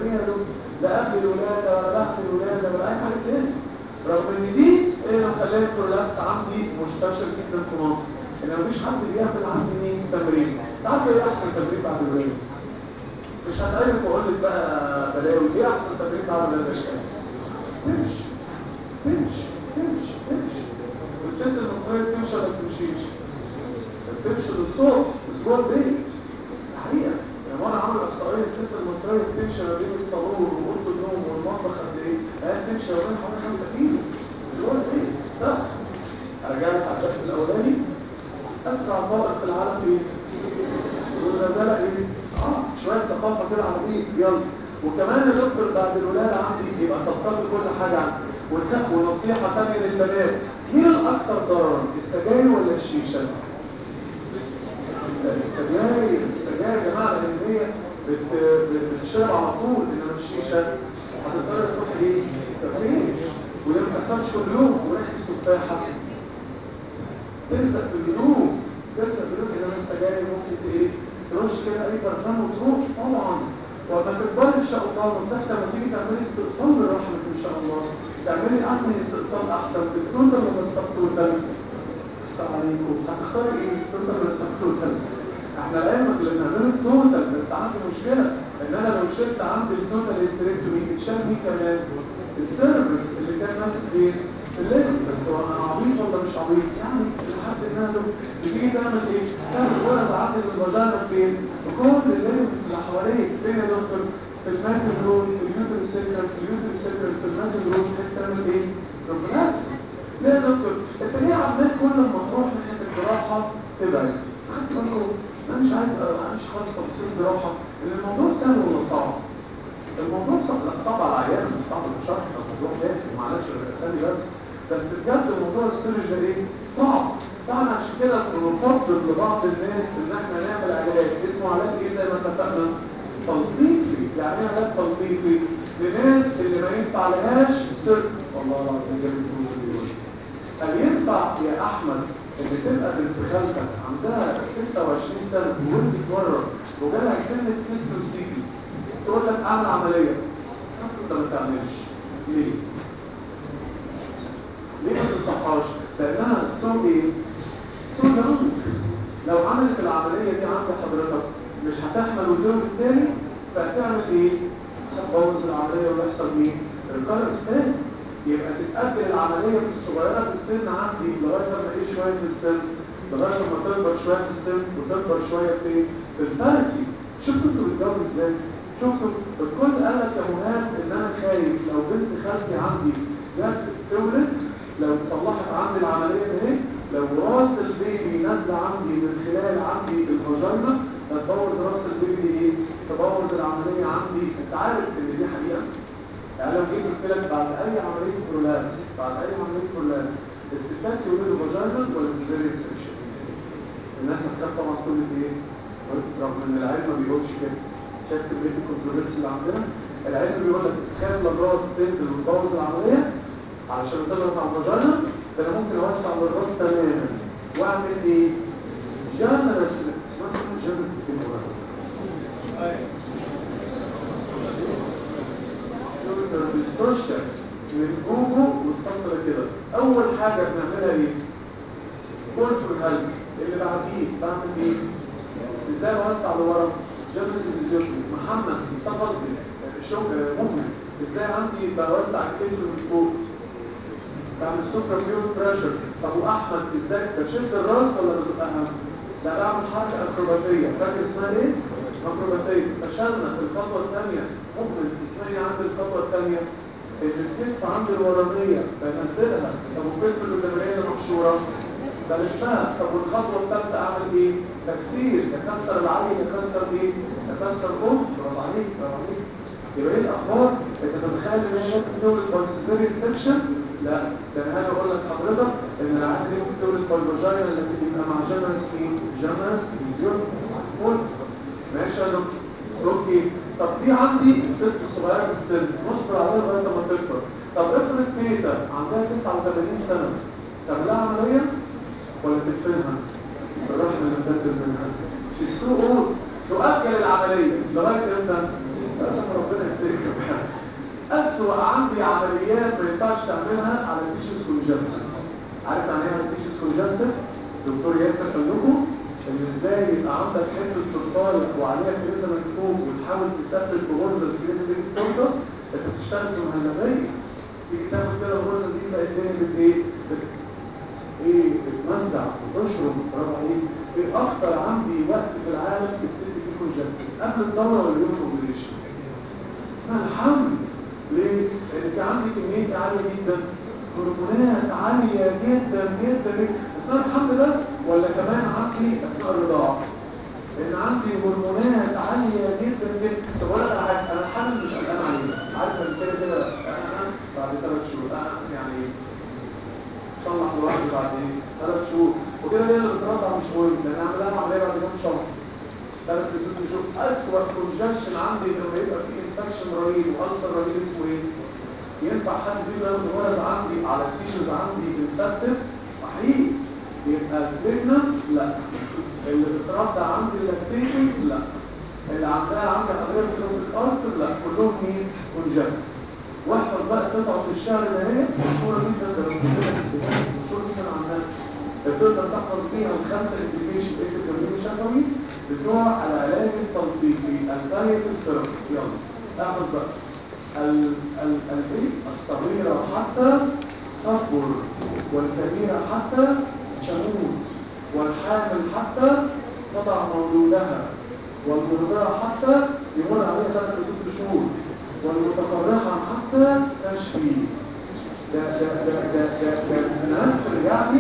بنسميها له لا قبل الولاده ولا بعد الولاده ولا اي حاجه تاني. رغم ان دي هي اللي مخليه البرولابس عندي منتشر جدا في مصر. ان مفيش حد بيعمل عندي مين تمرين. تعرف ايه احسن تمرين بعد الولاده؟ مش هتعرف واقول لك بقى بلاوي. ايه احسن تمرين بعد الولاده؟ تمشي تمشي تمشي تمشي. والست المصريه تمشي ولا تمشيش؟ بتمشي للصبح اسبوع بيت حقيقه. يعني وانا عامل احصائيه الست المصريه بتمشي ما بين الصالون واوضه النوم والمطبخ قد ايه؟ هي بتمشي ما بين حوالي خمسة كيلو اسبوع بيت بس. ارجع لك على الدرس الاولاني. اسرع طائر في العالم ايه؟ والغزاله ايه؟ اه شويه ثقافه كده عربيه يلا. وكمان الدكتور بعد الولاده عندي يبقى تطبق كل حاجه عندي. ونصيحه ثانيه للبنات، مين الاكثر ضررا؟ السجاير ولا الشيشه؟ السجاير السجاير يا جماعه لان هي بتشرب على طول. انما الشيشه هتضطر تروح ايه؟ تفريش. وده ما بتحصلش كل يوم. وريحه التفاحه تلزق في الهدوم تلزق في الهدوم. انما السجاير ممكن ايه؟ ترش كده اي برفان وتروح طبعا. وما تكبري ان شاء الله نصيحتي لما تيجي تعملي استئصال بالرحمه ان شاء الله تعملي اعمل استئصال احسن بالتوتال ولا السبت والتلج؟ السلام عليكم. هتختاري ايه؟ التوتال ولا السبت والتلج؟ احنا الايام اللي بنعمله التوتال. بس عندي مشكله ان انا لو شلت عندي التوتال هيستريكتومي اتشال مين كمان؟ السيرفس اللي كان ماسك ايه؟ الليل. بس هو انا عبيط ولا مش عبيط؟ يعني لحد ما بتيجي تعمل ايه؟ تعمل ولا تعدل الفاجينا فين؟ بكل الليمس اللي حواليك. فين يا دكتور؟ في الماكن رود، في اليوتر سيكر، في اليوتر سيكر، في الماكن رود. تحس تعمل ايه؟ ريفلاكس. ليه يا دكتور؟ انت ليه عمال كل ما تروح ناحيه الجراحه تبعد؟ خدت بالكم؟ انا مش عايز امشي خالص تفاصيل جراحه لان الموضوع سهل ولا صعب؟ الموضوع صعب. لا صعب على العيان مش صعب الشرح. الموضوع داخل معلش الاسامي بس. بس بجد الموضوع السيرج ده ايه؟ صعب. فاحنا عشان كده بنفضل لبعض الناس ان احنا نعمل علاج اسمه علاج ايه زي ما اتفقنا؟ تلطيفي. يعني ايه علاج تلطيفي؟ لناس اللي ما ينفع لهاش سيرج. والله العظيم جابت فلوس دلوقتي. هل ينفع يا احمد ان تبقى بنت خالتك عندها ستة وعشرين سنه وولدت بره وجالها سنه سيستوسيكي تقول لك اعمل عمليه؟ انت ما تعملش. ليه؟ ليه ما تنصحهاش؟ لانها سو ايه؟ سو يونج. لو عملت العمليه دي عند حضرتك مش هتحمل وتولد تاني. فهتعمل ايه؟ هتبوظ العمليه ويحصل ايه؟ ريكارنس تاني. يبقى تتأجل العمليه في الصغيره في السن عندي لغايه ما ايه شويه في السن لغايه ما تكبر شويه في السن وتكبر شويه في في الثالثي. شفتوا انتوا بتجاوبوا ازاي؟ شفتوا الكل قال لك يا مهاب ان انا خايف لو بنت خالتي عندي جت تولد لو اتصلحت عندي العمليه دي لو راس البيبي نازله عندي من خلال عندي الفاجينا هتبوظ راس البيبي ايه؟ تبوظ العمليه عندي. انت عارف ان دي حقيقه؟ يعني لو جيت قلت لك بعد اي عمليه برولابس بعد اي عمليه برولابس الستات يولدوا فاجينا ولا سيزيريان سكشن؟ الناس هتخاف طبعا تقول ايه؟ رغم ان العلم ما بيقولش كده. شايف كميه الكونتروفيرسي اللي عندنا؟ العلم بيقول لك تخاف للراس تنزل وتبوظ العمليه علشان تضغط على الفاجينا. ده انا ممكن اوسع للراس تماما واعمل ايه؟ جنرس. اسمها جنرس كده بالدوشة من جوجو والسطر كده. اول حاجة بنعملها ايه؟ كورتور هالك. اللي بعديه بعمل ايه؟ ازاي اوسع لورا؟ جنرال فيزيوتومي. محمد مصطفى الشغل مؤمن ازاي عندي بوسع الكتف من فوق؟ بعمل سوبر بيور بريشر. طب واحمد ازاي بشد الراس ولا بزقها؟ لا بعمل حركة اكروباتية. فاكر اسمها ايه؟ اكروباتية. فشلنا في الخطوة الثانية. مؤمن اسمها ايه عند الخطوة الثانية؟ ان الكتف عند الورانية بنزلها. طب والكتف القدامانية محشورة بلفها. طب والخطوة الثالثة اعمل ايه؟ تكسير. تكسر العين تكسر ايه؟ تكسر ام. برافو عليك برافو عليك. يبقى ايه الاخبار؟ انت متخيل ان هي لازم تولد بايسيزيريان سكشن؟ لا ده انا هاجي اقول لك حضرتك ان العيان دي ممكن تولد بالفاجينا اللي بتبقى مع جنرس ايه؟ جنرس فيزيون. ماشي يا دكتور. اوكي. طب في عندي الست الصغيره في السن نصبر عليها لغايه ما تكبر. طب افرض تيتا عندها تسعة وثمانين سنه تعمل لها عمليه ولا تدفنها؟ الرحم اللي بتنزل منها في السوق تؤجل العمليه لغايه امتى؟ لازم ربنا يهديك. عندي عمليات ما ينفعش تعملها على التيشوز كونجستد. عارف يعني ايه التيشوز كونجستد؟ دكتور ياسر قال لكم ان ازاي يبقى عندك حته تورتايه وعليها كريزه من فوق وتحاول تثبت بغرزه الكريزه دي في التورته، انت بتشتغل في مهلبيه. تيجي تاخد كده الغرزه دي تلاقي الدنيا بت ايه؟ بت ايه بتمنزع وتشرب. برافو عليك. ايه اكتر عندي وقت في العالم الست فيه كونجستد؟ قبل الدوره ولا يوم الاوبريشن؟ اسمها الحمل. ليه؟ لان في عندي كميه عاليه جدا هرمونات عاليه جدا جدا اثناء الحمل بس ولا كمان عندي اثناء الرضاعه؟ لان عندي هرمونات عاليه جدا جدا. طب اقول لك على حاجه، انا الحمل مش قلقان عليها، عارف ان كده كده انا بعد ثلاث شهور انا يعني صلح لوحدي بعد ايه؟ ثلاث شهور وكده كده اللي بترضع مش مهم لان اعمل لها عمليه بعد كام شهر. ثلاث ست شهور. اسوء كونجكشن عندي لما يبقى في انفكشن رهيب والسر رهيب اسمه ايه؟ ينفع حد فيهم ياخد غرز عندي على التيشوز عندي انفكتيف؟ صحيح. يبقى البريجننت لا، اللي بترضع عندي اللاكتيشن لا، اللي عندها عندي حضرتك الالسر لا، كلهم مين؟ كونجكشن. واحفظ بقى قطعه الشعر اللي هي مشهوره جدا ده مشهور جدا عنها، تقدر تحفظ فيها الخمسه انديكيشن اكتب جنبهم شفوي بتوع العلاج التطبيقي الثالث الثيرابي. يلا احفظ بقى ال ال الايه الصغيره حتى تكبر والكبيره حتى تموت والحامل حتى تضع مولودها والمرضعه حتى يمر عليها ثلاث ست شهور والمتقرحه حتى تشفي. ده ده ده ده ده ده انا يعني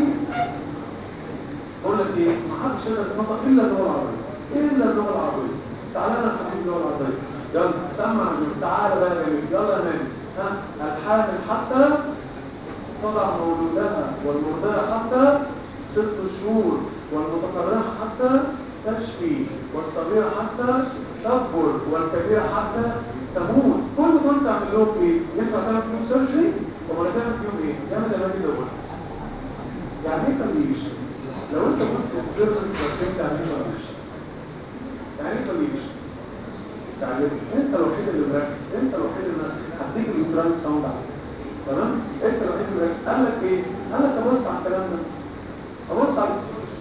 بقول لك ايه؟ ما حدش يقدر يتنطق الا اللغه العربيه، الا اللغه العربيه. تعالى انا حبيب اللغه العربيه. يلا سمع تعالى بقى يا جميل. يلا يا نبي. ها الحامل حتى تضع مولودها والمرضعه حتى ست شهور والمتقرحه حتى تشفي والصغيره حتى تكبر والكبيره حتى تموت. كل دول تعمل لهم ايه؟ ينفع تعمل فيهم سيرجري ولا تعمل فيهم ايه؟ جامد يا نبي دول. يعني ايه تليش؟ لو انت كنت observer فهمت يعني ايه تليش؟ يعني ايه تليش؟ يعني انت الوحيد اللي مركز، انت الوحيد اللي هتيجي الترانس ساوند عليك. تمام؟ انت الوحيد اللي مركز. قال لك ايه؟ قال لك ابص على الكلام ده. ابص على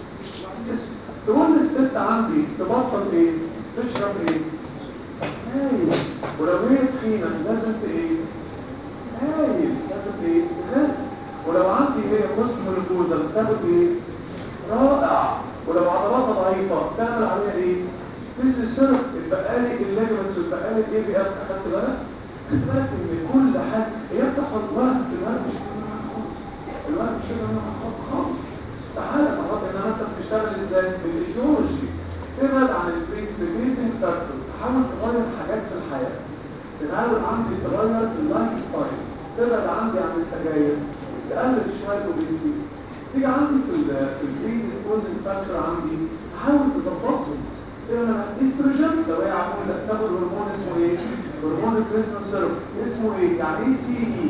تقول للست عندي تبطل ايه؟ تشرب ايه؟ هايل. ولو هي تخينه لازم ايه؟ هايل. لازم ايه؟ تخس. ولو عندي هي قسم الجوزه تاخد ايه؟ رائع. ولو عضلاتها ضعيفه تعمل عليها ايه؟ تنزل شرف. البقالي الليجمنتس والبقالي الاي بي اف. اخدت بالك؟ خدت بالك ان كل حاجه هي بتاخد وقت. الوقت مش منها خالص. الوقت مش منها خالص. استحاله فقط انما انت بتشتغل ازاي؟ بالايديولوجي. تبعد عن البريسبيتيتنج فاكتور، تحاول تغير حاجات في الحياه. تحاول عندي تغير اللايف ستايل، تبعد عندي عن السجاير، تقلل شويه الاوبيسيتي. تيجي عندي في ال في البري ديسبوزنج فاكتور عندي تحاول تظبطهم. تعمل استروجين لو هي عموله تاخد هرمون اسمه ايه؟ هرمون الكريسمس سيرب اسمه ايه؟ يعني ايه سي اي؟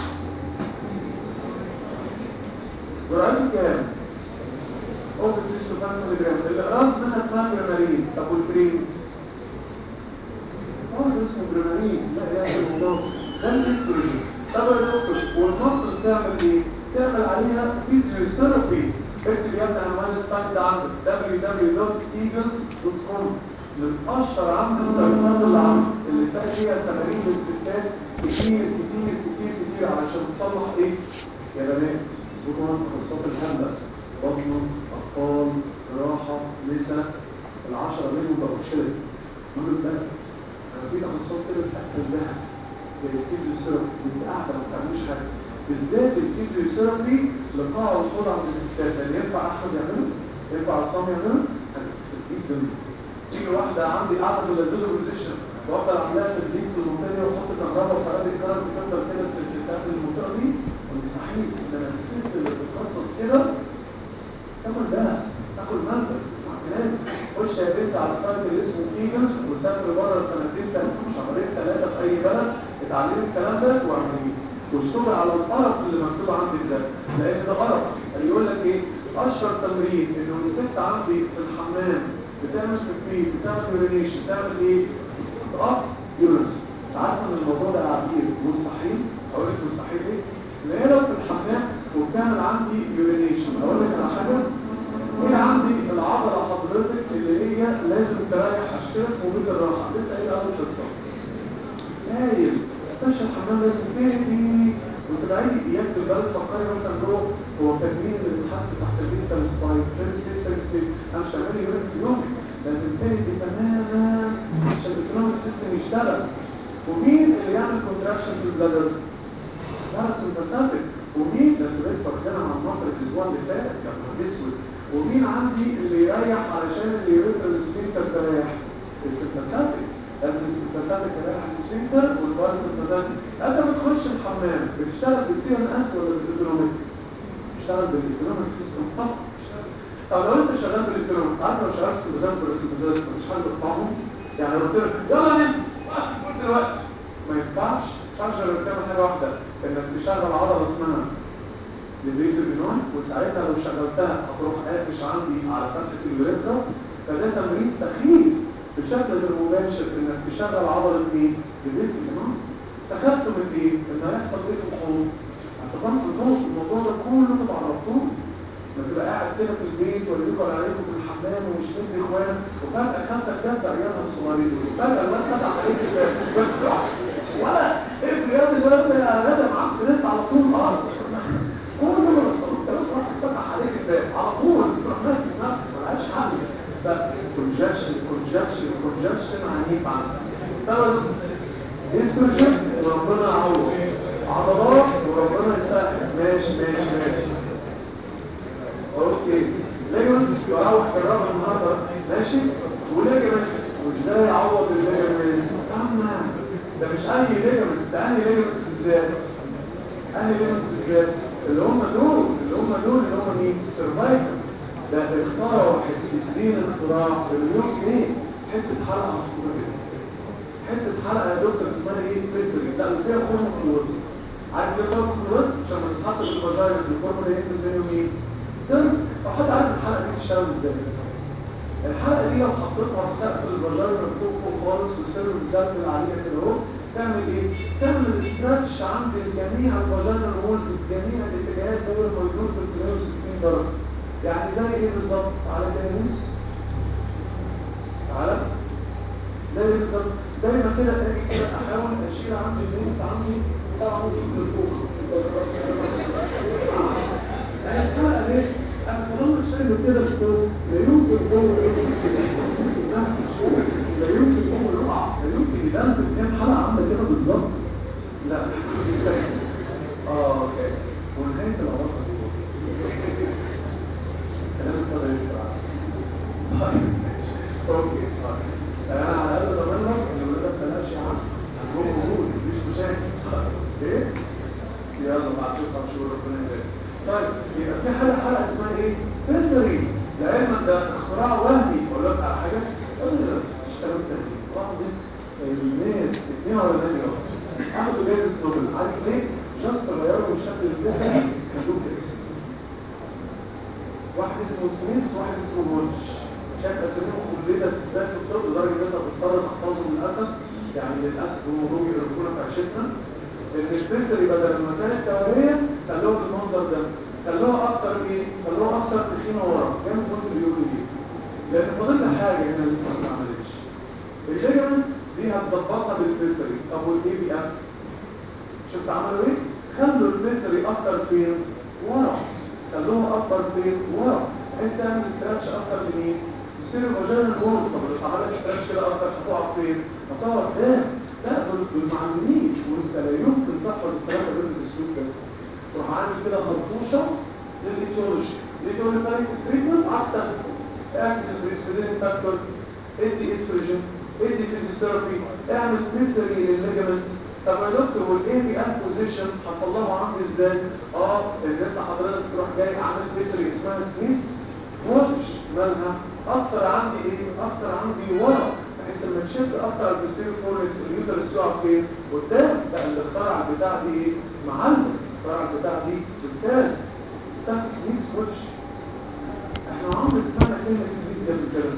جرعته كام؟ اوفر ستة وخمسين مللي جرام. الاقراص منها اسمها بريمارين. طب والكريم؟ اه ده اسمه بريمارين. لا اله الا الله. ده الاستروجين. طب يا دكتور والمصل بتعمل ايه؟ تعمل عليها فيزيوثيرابي. اكتب يا ابني عنوان السايت ده عندك دبليو دبليو دوت ايجلز دوت كوم. من اشهر عند السيطات اللي عندك اللي تلاقي فيها تمارين للستات كتير كتير كتير كتير علشان تصلح ايه؟ يا بنات اظبطوا تخصصات الهبله. بطن، اطفال، جراحه، نساء. العشره منهم بقوا شرب. مهم ده. انا في تخصصات كده بتاكل ده زي الفيزيوثيرابي وانت قاعده ما بتعملش حاجه. بالذات الفيزيوثيرابي لقاء وحوض عند الستات. يعني ينفع احمد يعمله؟ ينفع عصام يعمله؟ هتكسب جدا. تيجي واحده عندي قاعده في اللازولا بوزيشن وافضل عاملاها تدريب في المنطقه دي واحط كهرباء وفراد الكهرباء تفضل كده تتقابل المنطقه دي. مستحيل. انما الست اللي بتتخصص كده تاكل ده، تاكل منزل. تسمع كلام. خش يا بنت على السايت اللي اسمه ايجلز وسافر بره سنتين شهرين ثلاثه في اي بلد اتعلمي الكلام ده واعمليه. واشتغل على القرف اللي مكتوب عندك ده لان ده قرف. يقول لك ايه؟ اشهر تمرين انه الست عندي في الحمام بتعمل تكبير بتعمل يورينيشن بتعمل ايه؟ تقف يورين. عارف ان الموضوع ده عبير مستحيل؟ تخش الحمام لازم تهدي وتبعدي اياك تبقى تفكري مثلا جوه هو التجميل اللي بيتحس تحت الليستا سبايك فيرست ليستا ستيت انا مش هعمل يورين في يومك لازم تهدي تماما عشان الاوتونوميك سيستم يشتغل. ومين اللي يعمل كونتراكشن في البلادر؟ درس الباساتيك. ومين ده اللي لسه بتكلم عن مصر الاسبوع اللي فات يا نهار اسود. ومين عندي اللي يريح علشان اللي يريح السفنكتر تريح؟ السمباثيك. لازم السمباثيك يريح السفنكتر والباراسمباثيك. انت بتخش الحمام بتشتغل في السي ان اس ولا بالاوتونوميك؟ بتشتغل بالاوتونوميك سيستم فقط. طب لو انت شغال بالاوتونوميك عارف لو شغال سمباثيك والسمباثيك مش حد بتطعمه؟ يعني قلت لك يلا ننزل وقت كل دلوقتي ما ينفعش. ما ينفعش غير تعمل حاجه واحده انك تشغل عضله اسمها للريتو بينون وساعتها لو شغلتها هتروح قافش عندي على فتحه اليوريثرا. فده تمرين سخيف بشكل غير مباشر انك تشغل عضله مين؟ للريتو بينون. سخفته من ايه؟ ان هيحصل ايه في الحوض؟ هتبقى في الحوض الموضوع ده كله متعرضتوه. ما تبقى قاعد كده في البيت ولا يقعد عليكم في الحمام ومش مدي اخوان وفجاه خدتك جد عيالها الصغيرين وفجاه الواد فتح عليك الباب ولا ايه الرياض اللي انا غدا معاك بنت على طول الارض كل ما وصلت كده راسك فتح عليك الباب على طول تروح ماسك نفسك ملهاش حل. فكونجكشن كونجكشن كونجكشن عنيف عندك. طبعا استروجين وربنا يعوض عضلات وربنا يسهل ماشي ماشي ماشي اوكي. ليجمنت بروح الرابع النهارده ماشي وليجمنت وازاي اعوض الليجمنت؟ استنى ده مش اي ليجمنت ده انهي ليجمنت بالذات؟ انهي ليجمنت بالذات؟ اللي هم دول اللي هم دول اللي هم مين؟ سيرفايكل. ده اخترعوا حتتين اختراع بمليون جنيه حته حلقه مشهوره جدا. حته حلقه يا دكتور اسمها ايه؟ فيسري لا وفيها فورم في الوسط. عارف ليه فورم في الوسط؟ عشان ما تتحطش في الفاجاينا الفورم ده ينزل منه مين؟ سر. فحد عارف الحلقه دي بتشتغل ازاي؟ الحلقه دي لو حطيتها في سقف الفاجاينا فوق فوق خالص والسر بتزلزل عليها كده اهو تعمل ايه؟ تعمل ستراتش عند جميع الفاجاينا وولز في جميع الاتجاهات دول ما يدور ب ثلاثمية وستين درجه. يعني زي ايه بالظبط؟ تعالى كده نمس. تعالى زي ايه بالظبط؟ زي ما كده اجي كده احاول اشيل عندي النمس عندي وطبعا من فوق. الحلقه دي انا طالما شايل كده الفوق لا يمكن هو نفس الفوق لا يمكن هو يقع لا يمكن يدمر كام حلقه عامله كده بالظبط. لا اه اوكي ونهايه العلاقه دي كلام ابتدى يطلع اوكي انا على الاقل ضمن لك ان الولاد ما تقلقش عنه عندهم قبول مفيش مشاكل ايه يلا بعد تسع شهور ربنا يبارك. طيب يبقى في حاله حلقه اسمها ايه؟ فيسري. لعلمك ده اختراع وهمي اقول لك على حاجه اشتغلت تاني لحظه الناس اثنين ولا ثانيه اخدوا جائزه نوبل عارف ليه؟ جاست غيروا من شكل الفيسري خلوه كده. واحد اسمه سميث وواحد اسمه وولش شايف اساميهم كلنا ازاي في الطب لدرجه ان انت تضطر تحفظهم للاسف. يعني للاسف هم جم يقرفونا في عيشتنا ان الفيسري بدل ما كانت دوريه خلوها بالمنظر ده. خلوها اكتر ايه؟ خلوها اكتر تخينه ورا كانوا كنت بيقولوا ايه؟ لان فاضل حاجه هنا لسه ما اتعملتش. الليجمنتس دي هتظبطها بالفيسري. طب والاي بي اف شفت عملوا ايه؟ خلوا الفيسري اكتر فين؟ ورا. خلوها اكتر فين؟ ورا. بحيث تعمل ستراتش اكتر لمين؟ يصير الفاجينا الورد. طب لو عملت ستراتش كده اكتر هتقع فين؟ هتقع قدام. لا دول دول معلمين وانت لا يمكن تحفظ الكلام ده بالاسلوب ده. تروح عامل كده خرطوشه للايتيولوجي. الايتيولوجي تريتمنت احسن. اعكس البريسبيدين فاكتور. ادي استروجين. ادي فيزيوثيرابي. اعمل فيسري للليجمنتس. طب يا دكتور والاي بي اف بوزيشن حصل لها عندي ازاي؟ اه ان انت حضرتك تروح جاي عامل فيسري اسمها سميث وولش مالها؟ اكتر عندي ايه؟ اكتر عندي ورا بحيث لما تشد اكتر البوستيريور فورنكس اليوترس يقع فين؟ قدام. بقى اللي اخترع البتاع دي ايه؟ معلم. اخترع البتاع دي استاذ. استاذ سميث وولش. احنا عمرنا سمعنا كلمه سميث قبل كده.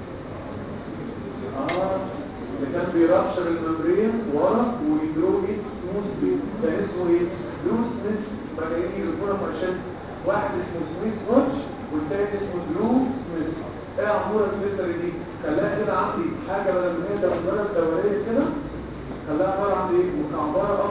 اه اللي كان بيرابشر الممبرين ورا ويدروجي سموثلي ده اسمه ايه؟ درو سميث. راجعين يقولوا عشان واحد اسمه سميث واتش والتاني اسمه درو سميث. ايه عموره الفيسري دي؟ خلاها كده عندي حاجه بدل ما هي بدل دوريه كده خلاها عباره عن ايه؟ مكعبره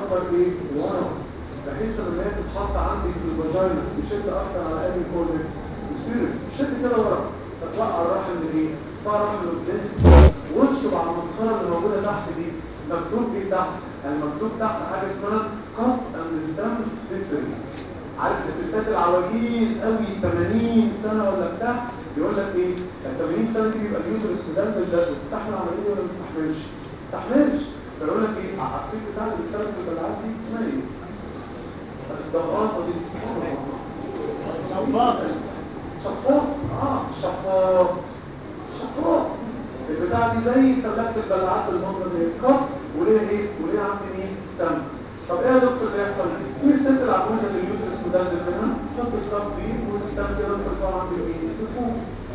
مكتوب ايه تحت؟ يعني مكتوب تحت حاجه اسمها كات اند ستام فيسري. عارف الستات العواجيز قوي ثمانين سنه ولا بتاع يقول لك ايه؟ ال ثمانين سنه دي بيبقى اليوترس في دم الدم تستحمل عمليه ولا ما تستحملش؟ ما تستحملش. فيقول لك ايه؟ العقيق بتاع اللي بيسبب البلعات دي اسمها ايه؟ الضغطه دي شفاط شفاط اه شفاط شفاط البتاع دي زي سلكت البلعات بالمنظر ده كف وليه ايه؟ وليه عندي مين؟ ستام. طب ايه يا دكتور اللي يحصل؟ في الست العجوزه اللي اليوترس مدلل منها تحط الكف دي والستام كده ترفع عندي ايه؟ تفوق.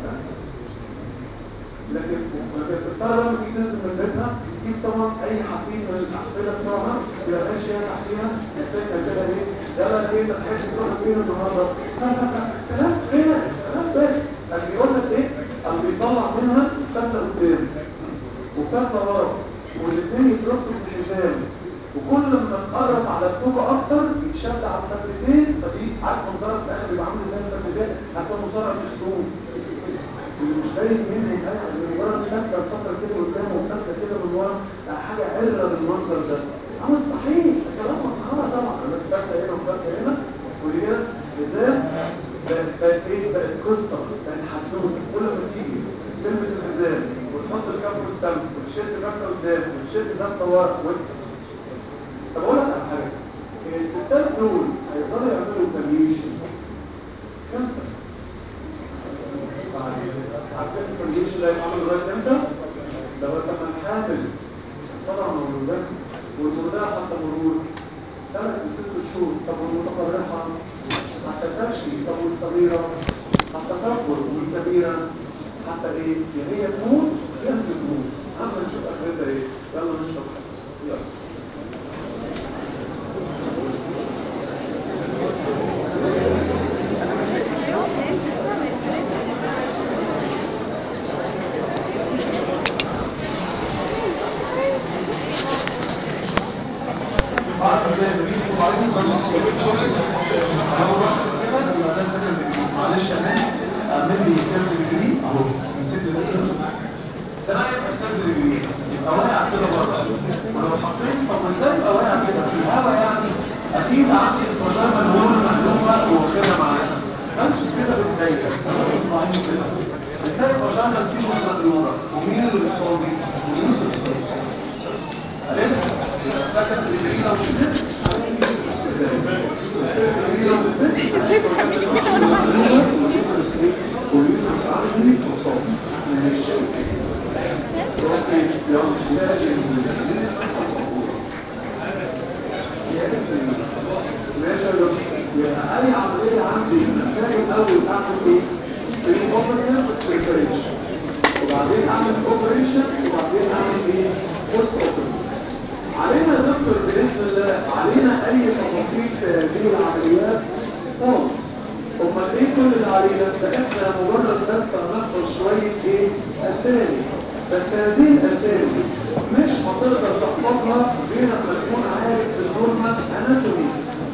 لكن لكن الطلبه لما تيجي تنزل من بيتها تجيب طبعا اي حفيد من الاحفظه بتوعها يبقى ماشيه تحتيها تمسكها كده ايه؟ يلا ايه انت صحيت تروح فين النهارده؟ كلام خير كلام باهي. اللي بيقول لك ايه؟ اللي بيطلع منها فتله قدام وفتله ورا والاثنين يتربطوا في الحزام وكل ما تقرب على الطوبه اكتر يتشد على الفتلتين فدي عارف منظرها في الاخر بيبقى عامل زي الفتلتين حتى مصارع في السوق اللي مش باين منه حاجه مجرد فتله سطر كده قدام وفتله كده من ورا حاجه عره بالمنظر ده. مستحيل الكلام مسخره طبعا انا فتله هنا وفتله هنا ودي هنا حزام بقت ايه؟ بقت قصه بقت حدوته كل ما تيجي تلبس الحزام وتحط الكف والسم وتشد فتله قدام وتشد فتله ورا طب اقول لك على حاجه الستات دول هيقدروا يعملوا كاليوشن كم سنه؟ عارفين الكاليوشن ده يتعمل لغايه امتى؟ لو لما الحامل طبعا مولودات والمرضعه حتى مرور ثلاث لست شهور. طب والمتقرحه حتى تمشي. طب والصغيره حتى تكبر والكبيره حتى ايه؟ يا هي تموت يا انت تموت. اما نشوف اخرتها ايه؟ يلا نشرب حاجه يلا. معلش يا ناس اعمل لي سيرت ديجري اهو مسك لي ده انا يبقى سيرت ديجري يبقى واقع كده بره ولو حطيت طب ازاي يبقى واقع كده في الهواء يعني اكيد عندي الفشار مليون مخلوقه واخدها معانا بس كده بالدايره بتلاقي الفشار مفيش مخلوقه ومين اللي بيصابي؟ ومين اللي بيصابي؟ عرفت؟ يبقى السكن ديجري لو نزلت ازاي بتعملي كده وانا بعمل واليوترس عندي مصاب من الشيء اوكي يلا لازم ماشي يا دكتور يبقى اي عمليه عندي محتاج الاول اعمل ايه؟ بري اوبريشن بريبريشن وبعدين اعمل اوبريشن وبعدين اعمل ايه؟ بوست اوبريشن. علينا يا دكتور باذن الله علينا اي تفاصيل في هذه العمليات خالص. امال ايه كل اللي علينا؟ ده احنا مجرد بس هنحفظ شويه ايه؟ اسامي بس هذه الاسامي مش هتقدر تحفظها غير لما تكون عارف النورمال اناتومي.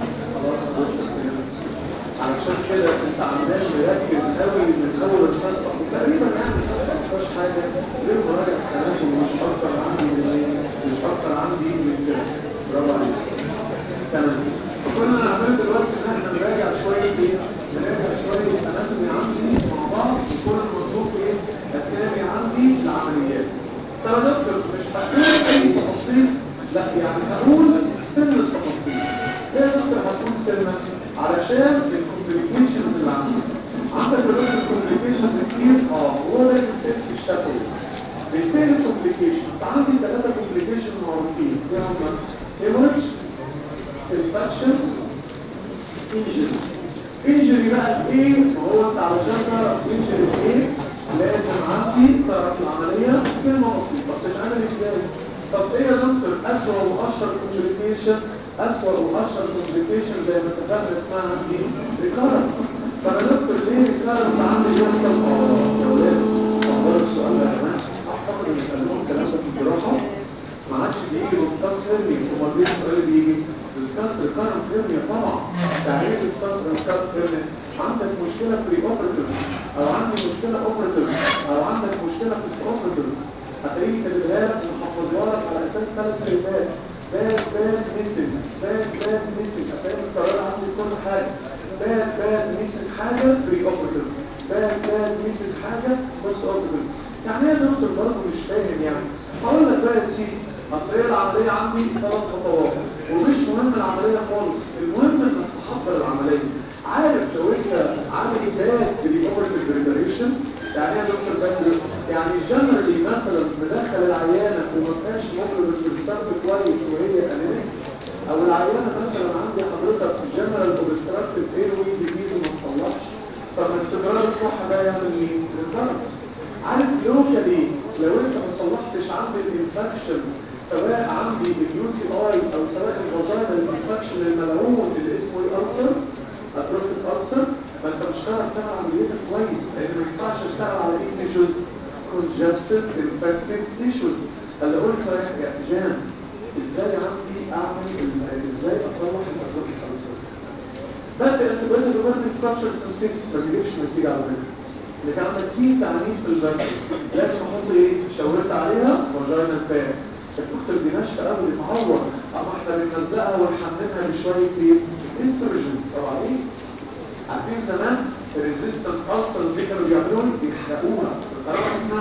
علشان كده انت عمال مركز قوي من اول القصه وتقريبا يعني القصه ما فيهاش حاجه غير مراجعه اناتومي مش اكتر عندي من ايه؟ مش اكتر عندي من كده. برافو عليك. تمام. فكل اللي انا عملته دلوقتي ان احنا نراجع شويه ايه؟ نراجع شويه اناتومي عندي مع بعض وكل المطلوب ايه؟ اسامي عندي لعمليات. طب يا دكتور مش هقول اي تفاصيل؟ لا يعني هقول سن التفاصيل. ليه يا دكتور هتقول سنه؟ علشان الكومبليكيشنز اللي عندك. عندك دلوقتي الكومبليكيشنز كتير اه هو ده اللي بيسال في الشفوي. بيسال الكومبليكيشن. عندي ثلاثه كومبليكيشن معروفين ايه هم؟ هيموريدج انفكشن انجري. انجري بقى ايه؟ ما هو انت علشان تعرف انجري ايه لازم عندي تعرف العمليه كلمه بسيطه بتتعمل ازاي؟ طب ايه يا دكتور اسوأ واشهر كومبليكيشن؟ اسوأ واشهر كومبليكيشن زي ما اتفقنا اسمها عندي ريكارنس. طب يا دكتور ليه ريكارنس عندي بيحصل؟ اه يا ولاد اخبار السؤال ده يا جماعه اعتقد ان كان لهم الكلام ده في الجراحه ما عادش بيجي ديسكاس هيرني. امال ليه السؤال بيجي؟ ديسكاس ريكارنت هيرني طبعا. يعني ايه ديسكاس ريكارنت هيرني؟ عندك مشكله بري اوبريتيف او عندي مشكله اوبريتيف او عندك مشكله في الاوبريتيف هتلاقيه كاتبها لك احفظها لك على اساس ثلاث كلمات. باد باد ميسنج، باد باد ميسنج، افهم القرار عندي كل حاجه. باد باد ميسنج حاجه بري اوبريتيف، باد باد ميسنج حاجه بوست اوبريتيف. يعني ايه يا دكتور برضه مش فاهم يعني؟ هقول لك بقى يا سيدي، اصل هي العمليه عندي ثلاث خطوات ومش مهم العمليه خالص، المهم انك تحضر العمليه. عارف لو انت عامل باد بري اوبريتيف بريباريشن، يعني ايه يا دكتور بدر؟ يعني جنرالي مثلا مدخل العيانه وما فيهاش مؤلم بالسبب كويس وهي انيميك، او العيانه مثلا عندي حضرتك جنرال اوبستراكتيف ايروي ديزيز وما تصلحش، طب استمرار الكحه ده يعمل ايه؟ ريكارنس. عارف لوكالي لو انت ما صلحتش عندي الانفكشن سواء عندي اليو تي اي او سواء الفاجينال الانفكشن الملعون اللي اسمه ايه ألسر، اتروفيك ألسر، فانت مش هتعرف تعمل عمليتك كويس، لان ما ينفعش اشتغل على ايه تيشوز؟ congested infected tissues. اللي قلت يا جان ازاي عندي اعمل ازاي اصلح الاتروفيك ألسر؟ بدأ انت بقيت تقول لي كابشر سنسيتي ما بيجيبش نتيجه على فكره. اللي كان عندك فيه تعميم في البث لازم احط ايه؟ شاورت عليها فاجينال باد. الدكتور دي ناشفه قوي معور، اما احنا بنلزقها ونحملها بشويه ايه؟ استروجين. طبعا ايه؟ عارفين زمان الريزيستنت ألسر دي كانوا بيعملوا يحرقوها بطريقه اسمها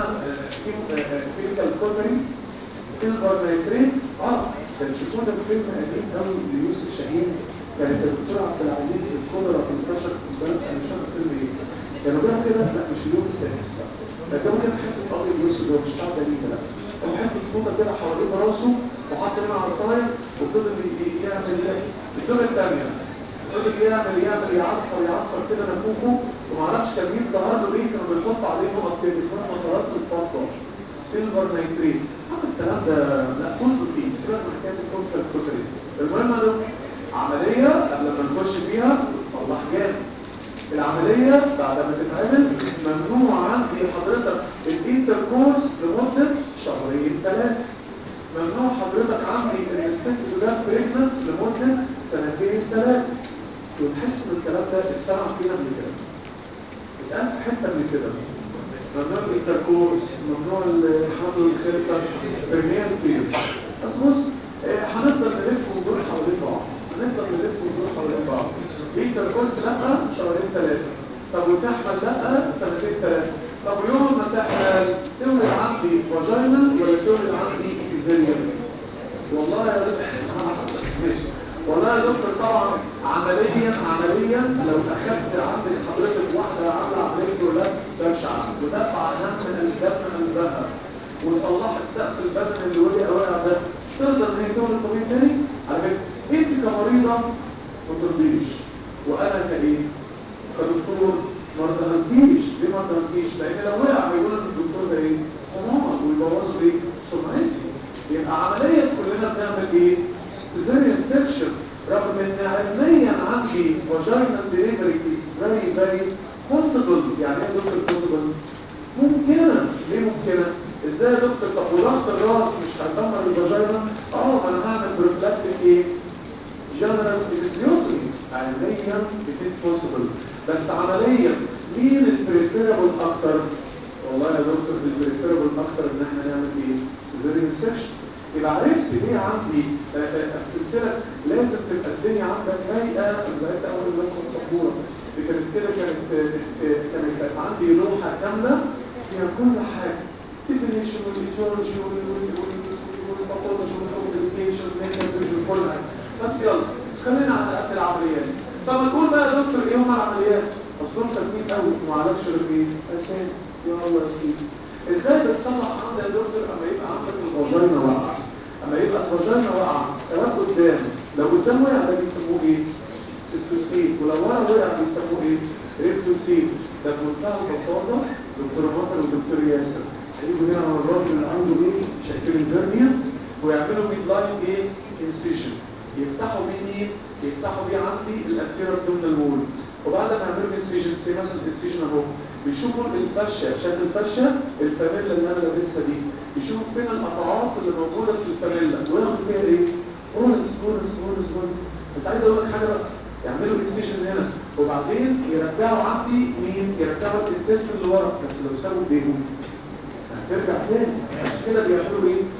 كيميكال كوتري سيلفر نايتريت. اه كان شوفوا ده فيلم قديم قوي ليوسف شاهين، كانت الدكتوره عبد العزيز السكولر في البشر في البلد. انا مش فاكر فيلم ايه كانوا بيعملوا كده. لا مش اليوم السادس، لا كانوا كده حته ابيض واسود، هو مش بتاع دليل، لا كان حته فوطه كده حوالين راسه وحط منها عصايه وفضل يعمل الدور الثانيه، فضل يعمل يعمل يعصر يعصر كده نفوخه، ومعرفش كان مين ظهر له ايه، كانوا بيحط عليه نقط كده اسمها نقطات الفضه سيلفر نايتريت. حتى الكلام ده لا طز فيه، سيبك من حكايه الكونتر كوتري. المهم ده عمليه قبل ما نخش فيها صلح جامد. العمليه بعد ما تتعمل ممنوع عندي حضرتك الانتركورس لمده شهرين ثلاثه. ممنوع حضرتك عندي ان الست تبقى بريجننت لمده سنتين ثلاثه. وتحس ان الكلام ده اتسمع فينا قبل كده، اتقال في حته قبل كده. ممنوع الانتركورس، ممنوع الحمل الخلفه، برنيان كتير. بس بص اه هنفضل نلف وندور حوالين بعض، هنفضل نلف وندور حوالين بعض. الانتركورس لا شهرين ثلاثه، طب وتحمل لا سنتين ثلاثه. طب يوم ما تحمل تولد عندي فاجينال ولا تولد عندي سيزيريان؟ والله يا دكتور ماشي، والله يا دكتور طبعا عمليا عمليا لو اخدت عندك حضرتك واحده عامله عمليه برولابس بشعه ودفع هم الدم قلبها وصلحت سقف البدن اللي وقع وقع ده، تقدر ان هي تولد طبيعي تاني؟ على فكره انت كمريضه ما ترضيش، وانا كايه؟ كدكتور ما ارضيش. ليه ما ارضيش؟ لان لو وقع هيقولوا ان الدكتور ده ايه؟ حمار ويبوظوا ايه؟ سمعتي. يبقى عمليا كلنا بنعمل ايه؟ سيزيريان سيكشن، رغم ان علميا عندي فاجينال ديليفري از فيري فيري بوسيبل. يعني ايه دكتور بوسيبل؟ ممكنه. ليه ممكنه؟ ازاي يا دكتور؟ طب وضغط الراس مش هيدمر الفاجينا؟ اه ما انا هعمل بروفلاكتيك ايه؟ جنرال ابيزيوتري. علميا اتس بوسيبل، بس عمليا مين البريفيرابل اكتر؟ والله يا دكتور البريفيرابل اكتر ان احنا نعمل ايه؟ سيزيريان سيكشن. يبقى عرفت ليه عندي قسمت لك لازم تبقى الدنيا عندك رايقه. زي اول رسمه السبوره اللي كانت كده كانت كانت كانت عندي لوحه كامله فيها كل حاجه، ديفينيشن والايتيولوجي والباثولوجي والكومبليكيشن والكل حاجه. بس يلا خلينا على قد العمليات. طب نقول بقى يا دكتور ايه هم العمليات؟ اصلهم تكوين قوي ومعلكش غير ايه؟ اساسي. يلا يا سيدي ازاي بتصلح عندي يا دكتور اما يبقى عندك الفاجينا واقعه؟ اما يبقى الفاجينا واقعه سواء قدام، لو قدام وقع ده بيسموه ايه؟ سيستوسيل، ولو ورا وقع بيسموه ايه؟ ريكتوسيل. ده بمنتهى البساطه دكتور مطر ودكتور ياسر هيجوا هنا على الراجل اللي عنده ايه؟ شكل البرنيا ويعملوا ميد لاين ايه؟ انسيشن. يفتحوا بيه مين؟ يفتحوا بيه عندي الانتيريور ابدومينال وول، وبعد ما يعملوا انسيشن زي مثلا الانسيشن اهو بيشوفوا الفشه، شكل الفشه الفانيلا اللي انا لابسها دي، يشوفوا فين القطعات اللي موجوده في الفانيلا وياخدوا فيها ايه؟ اورس اورس اورس اورس. بس عايز اقول لك حاجه بقى، يعملوا انسيشن هنا وبعدين يرجعوا عندي مين؟ يرجعوا الانتست اللي ورا، بس لو سابوا ايديهم هترجع تاني. عشان كده بيعملوا ايه؟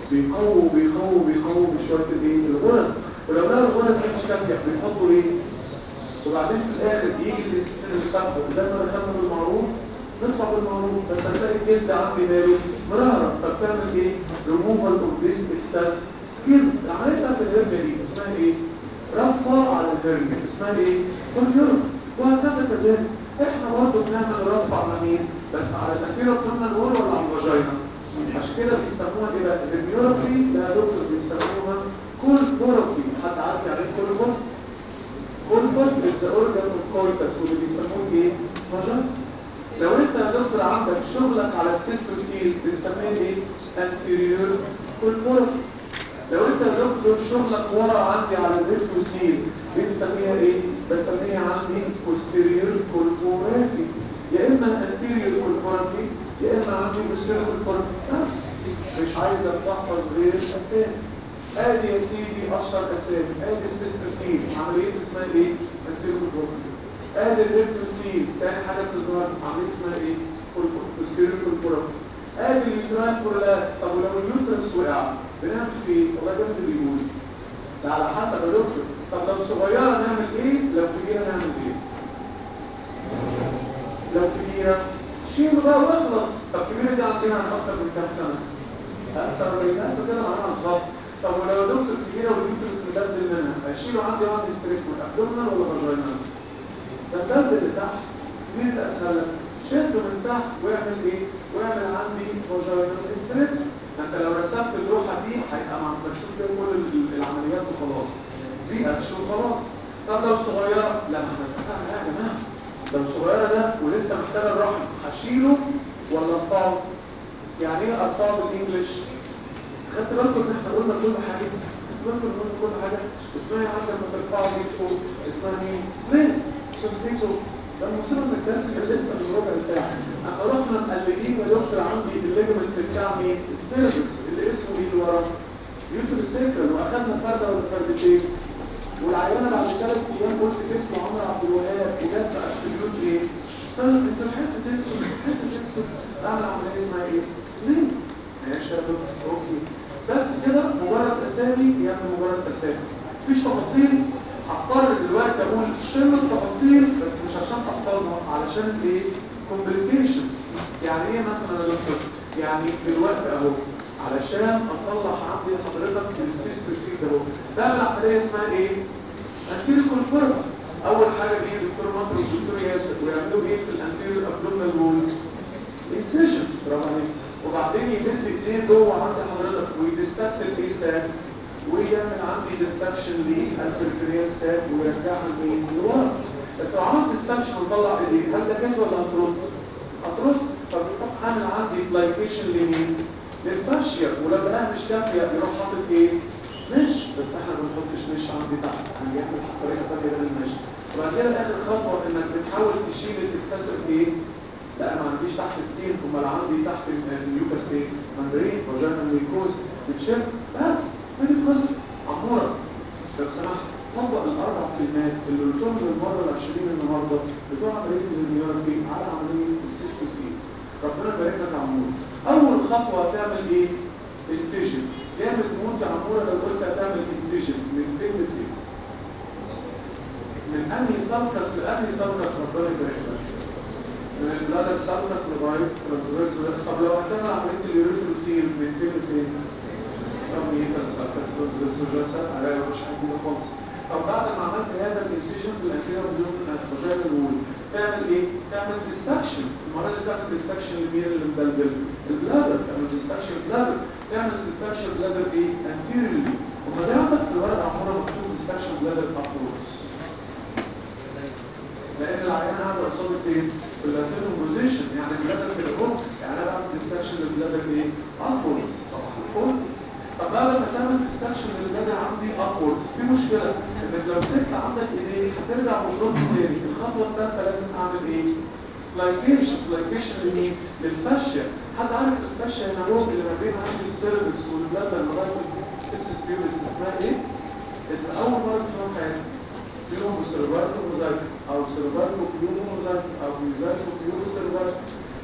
بيقووا بيقووا بيقووا بشويه الايه الغرز، ولو لقوا الغرز دي مش كافيه بيحطوا ايه، وبعدين في الاخر يجي الاستين اللي فاتحه زي ما دخلنا بالمعروف نطلع بالمعروف، بس هتلاقي الجلد عندي ماله مرهرة، فبتعمل ايه؟ ريموفال اوف ذيس اكسس سكين. العمليه بتاعت الهرنيا دي اسمها ايه؟ رفع على الهرنيا اسمها ايه؟ كونتيرم، وهكذا كذلك احنا برضه بنعمل رفع على مين؟ بس على الاخيره بتاعنا نقول ولا على الفاجينا؟ عشان كده بيسموها ايه بقى؟ الهرنيورابي ده يا دكتور بيسموها كولبورابي. حد عارف يعني ايه كولبوس؟ كولبوس از اورجان اوف كولكس واللي بيسموه ايه؟ فاجينا. لو انت يا دكتور عندك شغلك على السيستوسيل بنسميه ايه؟ انتيريور كولبورابي. لو انت يا دكتور شغلك ورا عندي على الريتروسيل بنسميها ايه؟ بسميها عندي posterior colporati، يا اما anterior colporati يا اما عندي posterior colporati. بس مش عايزك تحفظ غير الاسامي. ادي يا سيدي اشهر اسامي، ادي السيستوسيل عمليته اسمها ايه؟ anterior colporati. ادي الريتروسيل تاني حاجه بتظهر عمليه اسمها ايه؟ posterior colporati. ادي اليوتراين كولاكس. طب ولو اليوترس وقع بنعمل ايه؟ والله ده اللي بيقول ده على حسب يا دكتور. طب لو صغيره نعمل ايه؟ لو كبيره نعمل ايه؟ لو كبيره شيله بقى واخلص. طب كبيره دي عندنا اكتر من كام سنه؟ خمسة وأربعين سنه كده معناها الخط. طب ولو يا دكتور كبيره واليوترس مدلدل منها هشيله عندي واحد ستريكمنت ابدومينال ولا فاجينال؟ ده الدلدل اللي تحت كبير اسهل لك، شده من تحت واعمل ايه؟ واعمل عندي فاجينال ستريكمنت. انت لو رسمت اللوحه دي هيبقى مكتوب فيها كل العمليات وخلاص، دي اكشن خلاص. طب لو صغيره لا ما احنا اتفقنا يا جماعه، لو صغيره ده ولسه محتاجه الرحم هشيله ولا اقطعه؟ يعني ايه اقطعه بالانجلش؟ خدت بالكم ان احنا قلنا كل حاجه؟ خدت بالكم ان قلنا كل حاجه؟ اسمها يا عم لما ترفعه دي فوق اسمها مين؟ سليم. شو نسيته؟ ده المصيبه ان الدرس كان لسه من ربع ساعه. احنا رحنا مقلدين يا دكتور عندي الليجمنت بتاع مين؟ السيرفكس اللي اسمه ايه اللي ورا؟ يوتروسيكل، واخدنا فرده ولا فردتين؟ والعيانه بعد ثلاث ايام قلت اسم عمر عبد الوهاب وجت في ابسوليوت ايه؟ استنى انت لحقت تكسر لحقت تكسر اعمل عمليه اسمها ايه؟ سليم. ماشي يا دكتور اوكي. بس كده مجرد اسامي، يعني مجرد اسامي مفيش تفاصيل. هضطر دلوقتي اقول سن التفاصيل بس مش عشان احفظها، علشان الايه؟ كومبليكيشنز. يعني ايه مثلا يا دكتور؟ يعني دلوقتي اهو علشان اصلح عندي حضرتك السيستوسيل ده اهو بعمل عمليه اسمها ايه؟ انتيريور كولبورابي. اول حاجه دي دكتور مطر والدكتور ياسر ويعملوا ايه في الانتيريور ابدومينال وول؟ انسيجن. برافو عليك. وبعدين يمد ايديه جوه عند حضرتك ويدستكت الايه ساك ويعمل عندي ديستكشن للبريتونيال ساك ويرجعها لمين؟ لورا. بس لو عملت ديستكشن وطلع ايديه هل ده كده ولا هترد؟ هترد. فبيروح عامل عندي بلايكيشن لمين؟ للفاشيا، ولو لقاها مش كافيه يروح حاطط ايه؟ مش بس احنا ما بنحطش مش عندي تحت، احنا بنعمل طريقه ثانيه غير المش. وبعد كده اخر خطوه انك بتحاول تشيل الاكسسيف ايه؟ لا انا ما عنديش تحت سكين، امال عندي تحت النيوكاس ايه؟ مندرين فاجينا ميكوز بتشيل بس. ادي القصه عموره. لو سمحت طبق الاربع كلمات اللي قلتهم للمره العشرين النهارده بتوع عمليه النيورابي على عمليه السيستوسيل. ربنا يبارك لك يا عموره. اول خطوه هتعمل ايه؟ انسيجن. جامد موت يا عموره لو قلت هتعمل انسيجن من فين لفين؟ من انهي سلكس لانهي سلكس ربنا يبارك لك؟ من البلادر سالكس لغايه ترانسفيرس. طب لو هتعمل عمليه اليوريثروسيل من فين لفين؟ سمي سالكس ترانسفيرس على مش حاجه خالص. طب بعد ما عملت هذا الانسيجن في الانتيريور بدون فاجينال وول تعمل ايه؟ تعمل ديستكشن. المره دي تعمل ديستكشن لمين اللي مدلدل؟ البلادر. تعمل ديستكشن البلادر. تعمل ديستكشن بلادر ايه؟ انتيريورلي. وما ده عندك في الورقه عموره مكتوب ديستكشن بلادر ابورس، لان العيان قاعد قصاد ايه؟ في اللاتينو بوزيشن، يعني البلادر كده اهو، يعني انا بعمل ديستكشن للبلادر ايه؟ ابورس. صباح الفل. طب بعد ما تعمل ديستكشن للبلادر عندي ابورس في مشكله انك لو سبت عندك ايديك هترجع وترد تاني. الخطوه الثالثه لازم اعمل ايه؟ لايكيشن. لايكيشن لمين؟ للفاشيا. حد عارف الفاشيا هنا هو اللي ما بين عندي السيرفكس والبلادر لغايه السكسس بيوريس اسمها ايه؟ اسم اول مره تسمعها في حياتك. بيومو سيرفايكو موزايك او سيرفايكو بيومو موزايك او موزايكو بيومو سيرفايكو.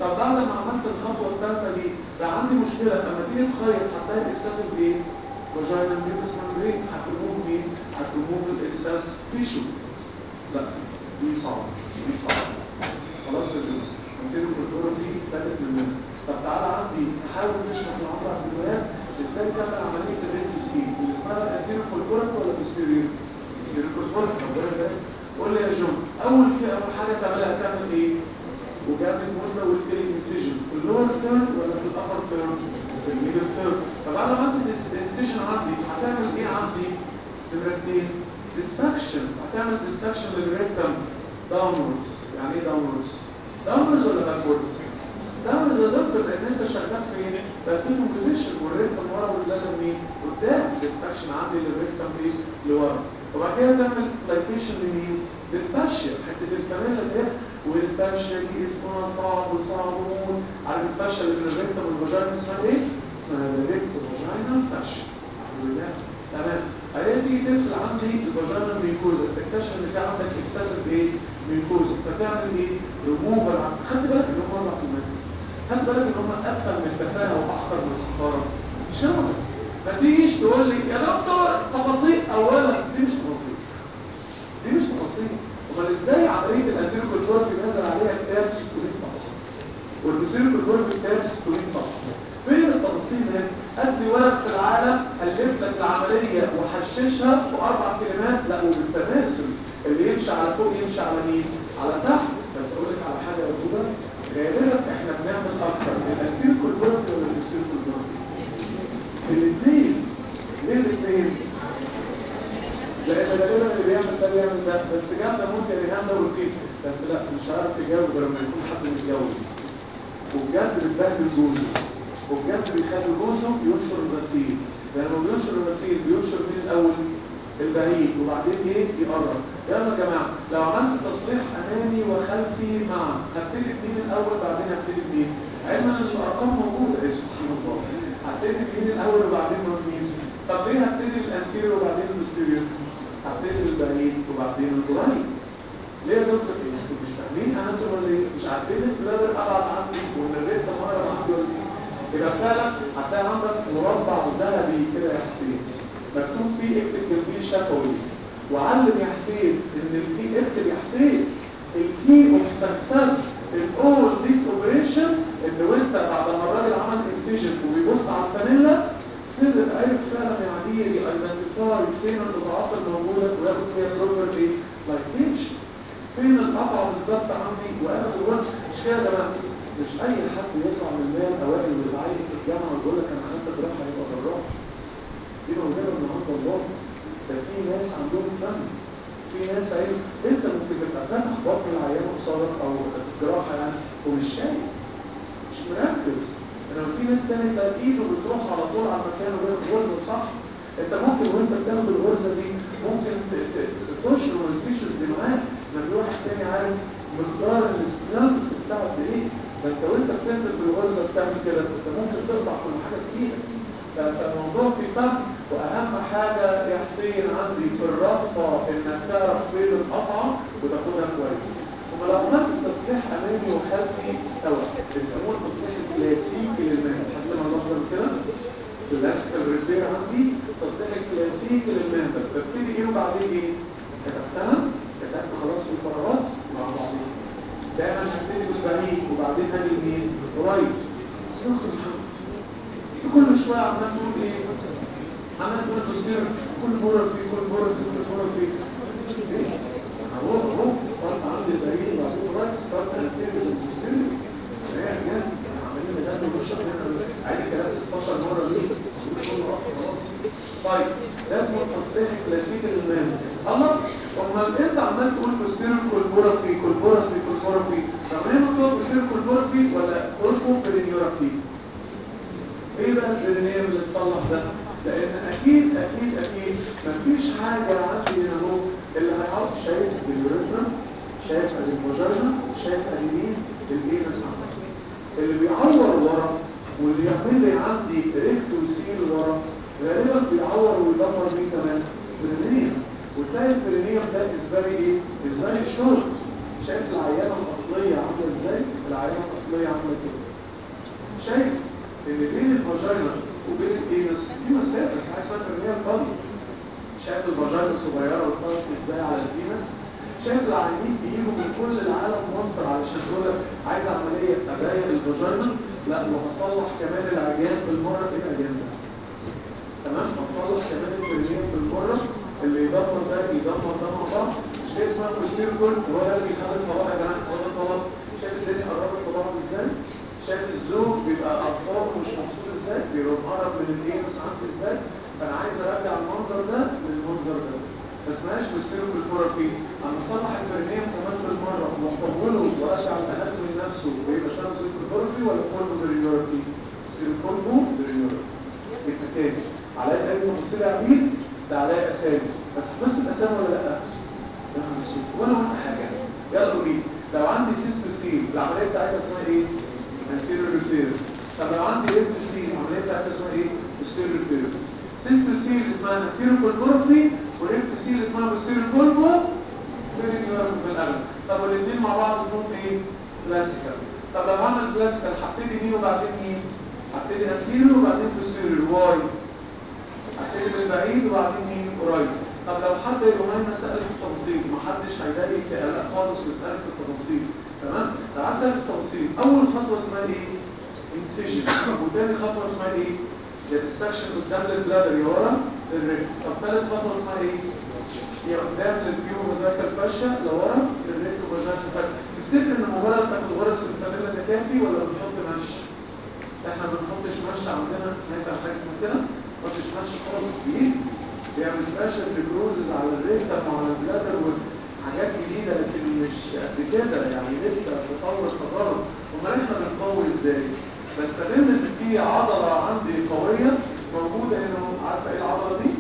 طب بعد ما عملت الخطوه الثالثه دي بقى عندي مشكله لما تيجي تخيط هتلاقي الاكساس بايه؟ فاجينا ميوكس ممبرين هترموف مين؟ هترموف الاكساس تيشو. لا دي صعبه دي صعبه خلاص يا جماعه ممكن الدكتوره دي ابتدت مننا. طب تعالى عندي نحاول نشرح لعمرك دلوقتي ازاي تعمل عمليه الريدوسين اللي اسمها الانتيرو فولكورت ولا بوستيريور؟ بوستيريور فولكورت. طب ده قول لي يا جون اول شيء اول حاجه تعملها تعمل ايه؟ وجاب المده والكيلينج انسيجن في اللور تيرم ولا في الابر تيرم؟ في الميدل تيرم. طب انا عملت الانسيجن عندي هتعمل ايه عندي؟ نمره اثنين ديسكشن. هتعمل ديسكشن للريكتم داونوردز. يعني ايه داونوردز؟ داونوردز ولا باكوردز؟ داونوردز يا دكتور لان انت شغال في ايه؟ باتيتو بوزيشن والريكتم ورا والبلادر مين؟ قدام. ديسكشن عندي للريكتم ايه؟ لورا. وبعد كده تعمل لايكيشن لمين؟ للفاشيا حته الكمال ده. والفاشيا دي اسمها صعب وصعب وموت. عارف الفاشيا اللي بين الريكتم والفاجينا اسمها ايه؟ اسمها الريكتم فاجينا فاشيا. تمام. هي تيجي تدخل عندي الفاجينا ميكوزا تكتشف ان في عندك اكسسيف ايه؟ ميكوزا. فتعمل ايه؟ ريموفر. خدت بالك ان هم اربع كلمات؟ خدت بالك ان هم اتقل من التفاهه واحقر من الخطاره؟ مش هو ما تيجيش تقول لي يا دكتور تفاصيل. اولا دي مش تفاصيل دي مش تفاصيل. امال ازاي عمليه الانتيرو كولكورت نزل عليها كتاب ستمية صفحه والبوستيريو كولكورت كتاب ستمية صفحه؟ فين التفاصيل هنا؟ ادي ورق في العالم الف لك العمليه وحششها باربع كلمات. لا وبالتناسل اللي يمشي على فوق يمشي على مين؟ على تحت. بس اقول لك على حاجه يا دكتور غالبا احنا بنعمل اكتر من الانتيرو كولكورت ولا البوستيريو كولكورت؟ الاثنين. ليه الاثنين؟ لان غالبا اللي بيعمل ده بيعمل ده. بس جامده موت يا ريهام ده والكيك. بس لا مش عارف تجاوب غير لما يكون حد متجوز وبجد بتبهدل جوزه وبجد بيخلي جوزه ينشر الغسيل. لانه بينشر الغسيل بينشر مين الاول؟ البعيد وبعدين ايه؟ يقرب. يلا يا جماعه لو عملت تصليح امامي وخلفي معا هبتدي بمين الاول بعدين هبتدي بمين؟ علما ان الارقام موجوده. ايه سبحان الله. هبتدي بمين الاول وبعدين بمين؟ طب ليه هبتدي بالانتيريور وبعدين البوستيريور؟ هبتدي بالبعيد وبعدين القريب. ليه يا دكتور ايه؟ انتوا مش فاهمين انتوا ولا ايه؟ مش عارفين البلادر ابعد عندي وان الريتم اقرب عندي ولا ايه؟ يبقى فعلا هتلاقي عندك مربع ذهبي كده يا حسين مكتوب فيه اكتب جنبيه شفوي وعلم يا حسين ان في اكتب يا حسين الكي اوف سكسس ان اول ذيس اوبريشن ان وانت بعد ما الراجل عمل انسيجن وبيبص على الفانيلا تقدر عارف فعلا يعني ايه ايدنتيفاي فين القطاعات الموجوده وياخد فيها بروبر ايه؟ لايكيشن. فين القطعه بالظبط عندي واخد الوقت. مش كده يا جماعه؟ مش اي حد يطلع من المال الاوائل ويتعين في الجامعه ويقول لك انا خدت جراحه يبقى جراح. دي موهبه من عند الله. ده في ناس عندهم فن. في ناس عين انت ممكن تبقى فاتح بطن العيان قصادك او الجراحه يعني ومش شايف مش مركز. انما في ناس تاني تلاقي ايده بتروح على طول على المكان وياخد غرزه صح. انت ممكن وانت بتاخد الغرزه دي ممكن تشرب التيشوز دي معاك. ما في واحد تاني عارف مقدار السترانس بتاعت ايه. ده انت وانت بتنزل بالغرزه بتعمل كده انت ممكن تقطع كل حاجه فيها. فالموضوع في فهم. واهم حاجه يا حسين عندي في الرفه انك تعرف فين القطعه وتاخدها كويس. ثم لو عملت تصليح امامي وخلفي سوا بيسموه التصليح الكلاسيكي للمهنه. حسنا اللفظ كده كلاسيكال ريبير عندي تصليح الكلاسيكي للمهنه. ببتدي ايه وبعدين ايه؟ كتبتها كتبت خلاص في القرارات مع بعضين. دايما هبتدي بالبعيد وبعدين هاجي لمين؟ قريب. سياق الحمد كل شويه عمال تقول ايه؟ عمال تقول تصدير كل مره في كل مره في كل مره في ايه؟ اهو اهو ستارت عندي البعيد وبعدين قريب ستارت هنبتدي بالتصدير. ايه يا رجال عمالين نغني ونشرب هنا عادي كلام ستاشر مره دي كله راح خلاص. طيب لازم التصليح الكلاسيكي للمهنه. الله امال انت عمال تقول بوستيريور كولبورافي كولبورافي كولبورافي. طب هي مكتوب بوستيريور كولبورافي ولا كولبو برينيورافي؟ ايه بقى البرينير اللي تصلح ده؟ لان اكيد اكيد اكيد مفيش حاجه عندي هنا اهو اللي هيعرف. شايف اليوريثرا شايف الفاجينا شايف اليمين الاينس عندي اللي بيعور ورا واللي يعمل لي عندي ريكتوسيل ورا غالبا بيعور ويدمر مين كمان؟ برينير. وتلاقي البرينير ده ازاي ايه؟ ازاي شورت. شايف العيانه الاصليه عامله ازاي؟ العيانه الاصليه عامله شايف البجار الصغيره والطرف ازاي على الفينس؟ شايف العيانين بيجوا من كل العالم مصر علشان يقول لك عايز عمليه ابين الفاجينا؟ لا، وهصلح كمان العجان بالمره. ايه العجان ده؟ تمام، هصلح كمان الفريمين بالمره، اللي يدمر ده يدمر ده مع بعض. مش كده اسمها بروسير كل هو ده اللي بيخلي الصباح يا جماعه هو ده الطلب. شايف الدنيا قربت لبعض ازاي؟ شايف الزوج بيبقى اطفال ومش مبسوط ازاي؟ بيبقى مقرب من الايه بس عندي ازاي؟ فانا عايز ارجع المنظر ده للمنظر ده. ما اسمهاش بروسير كل ثيرابي. انا اصلح الفريمين كمان بالمره واطوله وارجع الاناتومي نفسه ويبقى شبه بروسير كل ثيرابي ولا كولبو بريورتي؟ بروسير كولبو بريورتي. يبقى تاني على اي تفاصيل عديد ده عليا اسامي، بس حفظت الاسامي ولا لا؟ لا حفظت ولا قلت حاجه. يلا بينا. لو عندي سيستوسيل العمليه بتاعتها اسمها ايه؟ انتيريور ريتير. طب لو عندي ريبتوسيل العمليه بتاعتها اسمها ايه؟ بوستيريور ريتير. سيستوسيل اسمها انتيريور كولبورفي وريبتوسيل اسمها بوستيريور كولبو برينيور بالاغلب. طب والاثنين مع بعض اسمهم ايه؟ كلاسيكال. طب لو عمل كلاسيكال هبتدي مين وبعدين مين؟ هبتدي انتيريور وبعدين بوستيريور. واي هبتدي من بعيد وبعدين مين؟ قريب. طب لو حد يومين سأل في التفاصيل محدش هيلاقي كلام خالص ويسألك في التفاصيل. تمام؟ تعال سأل في التفاصيل. أول خطوة اسمها إيه؟ انسيجن. وتاني خطوة اسمها إيه؟ ديسكشن قدام البلادر يا ورا للريكت. طب ثالث خطوة اسمها إيه؟ هي قدام للبيو وذاكر الفرشة لورا للريكت وذاكر الفرشة. تفتكر إن مجرد تاخد غرز في الفانيلا ده كافي ولا بنحط مشي؟ إحنا ما بنحطش مشي عندنا. سمعت عن حاجة اسمها كده؟ ما بنحطش مشي خالص. بيأذي. بيعمل فاشل ريكروزز على الريكتم وعلى البلادر وحاجات جديدة لكن مش قد كده يعني لسه بتطور تطور. امال احنا بنقوي ازاي؟ بستخدم ان في عضلة عندي قوية موجودة هنا. عارفة ايه العضلة دي؟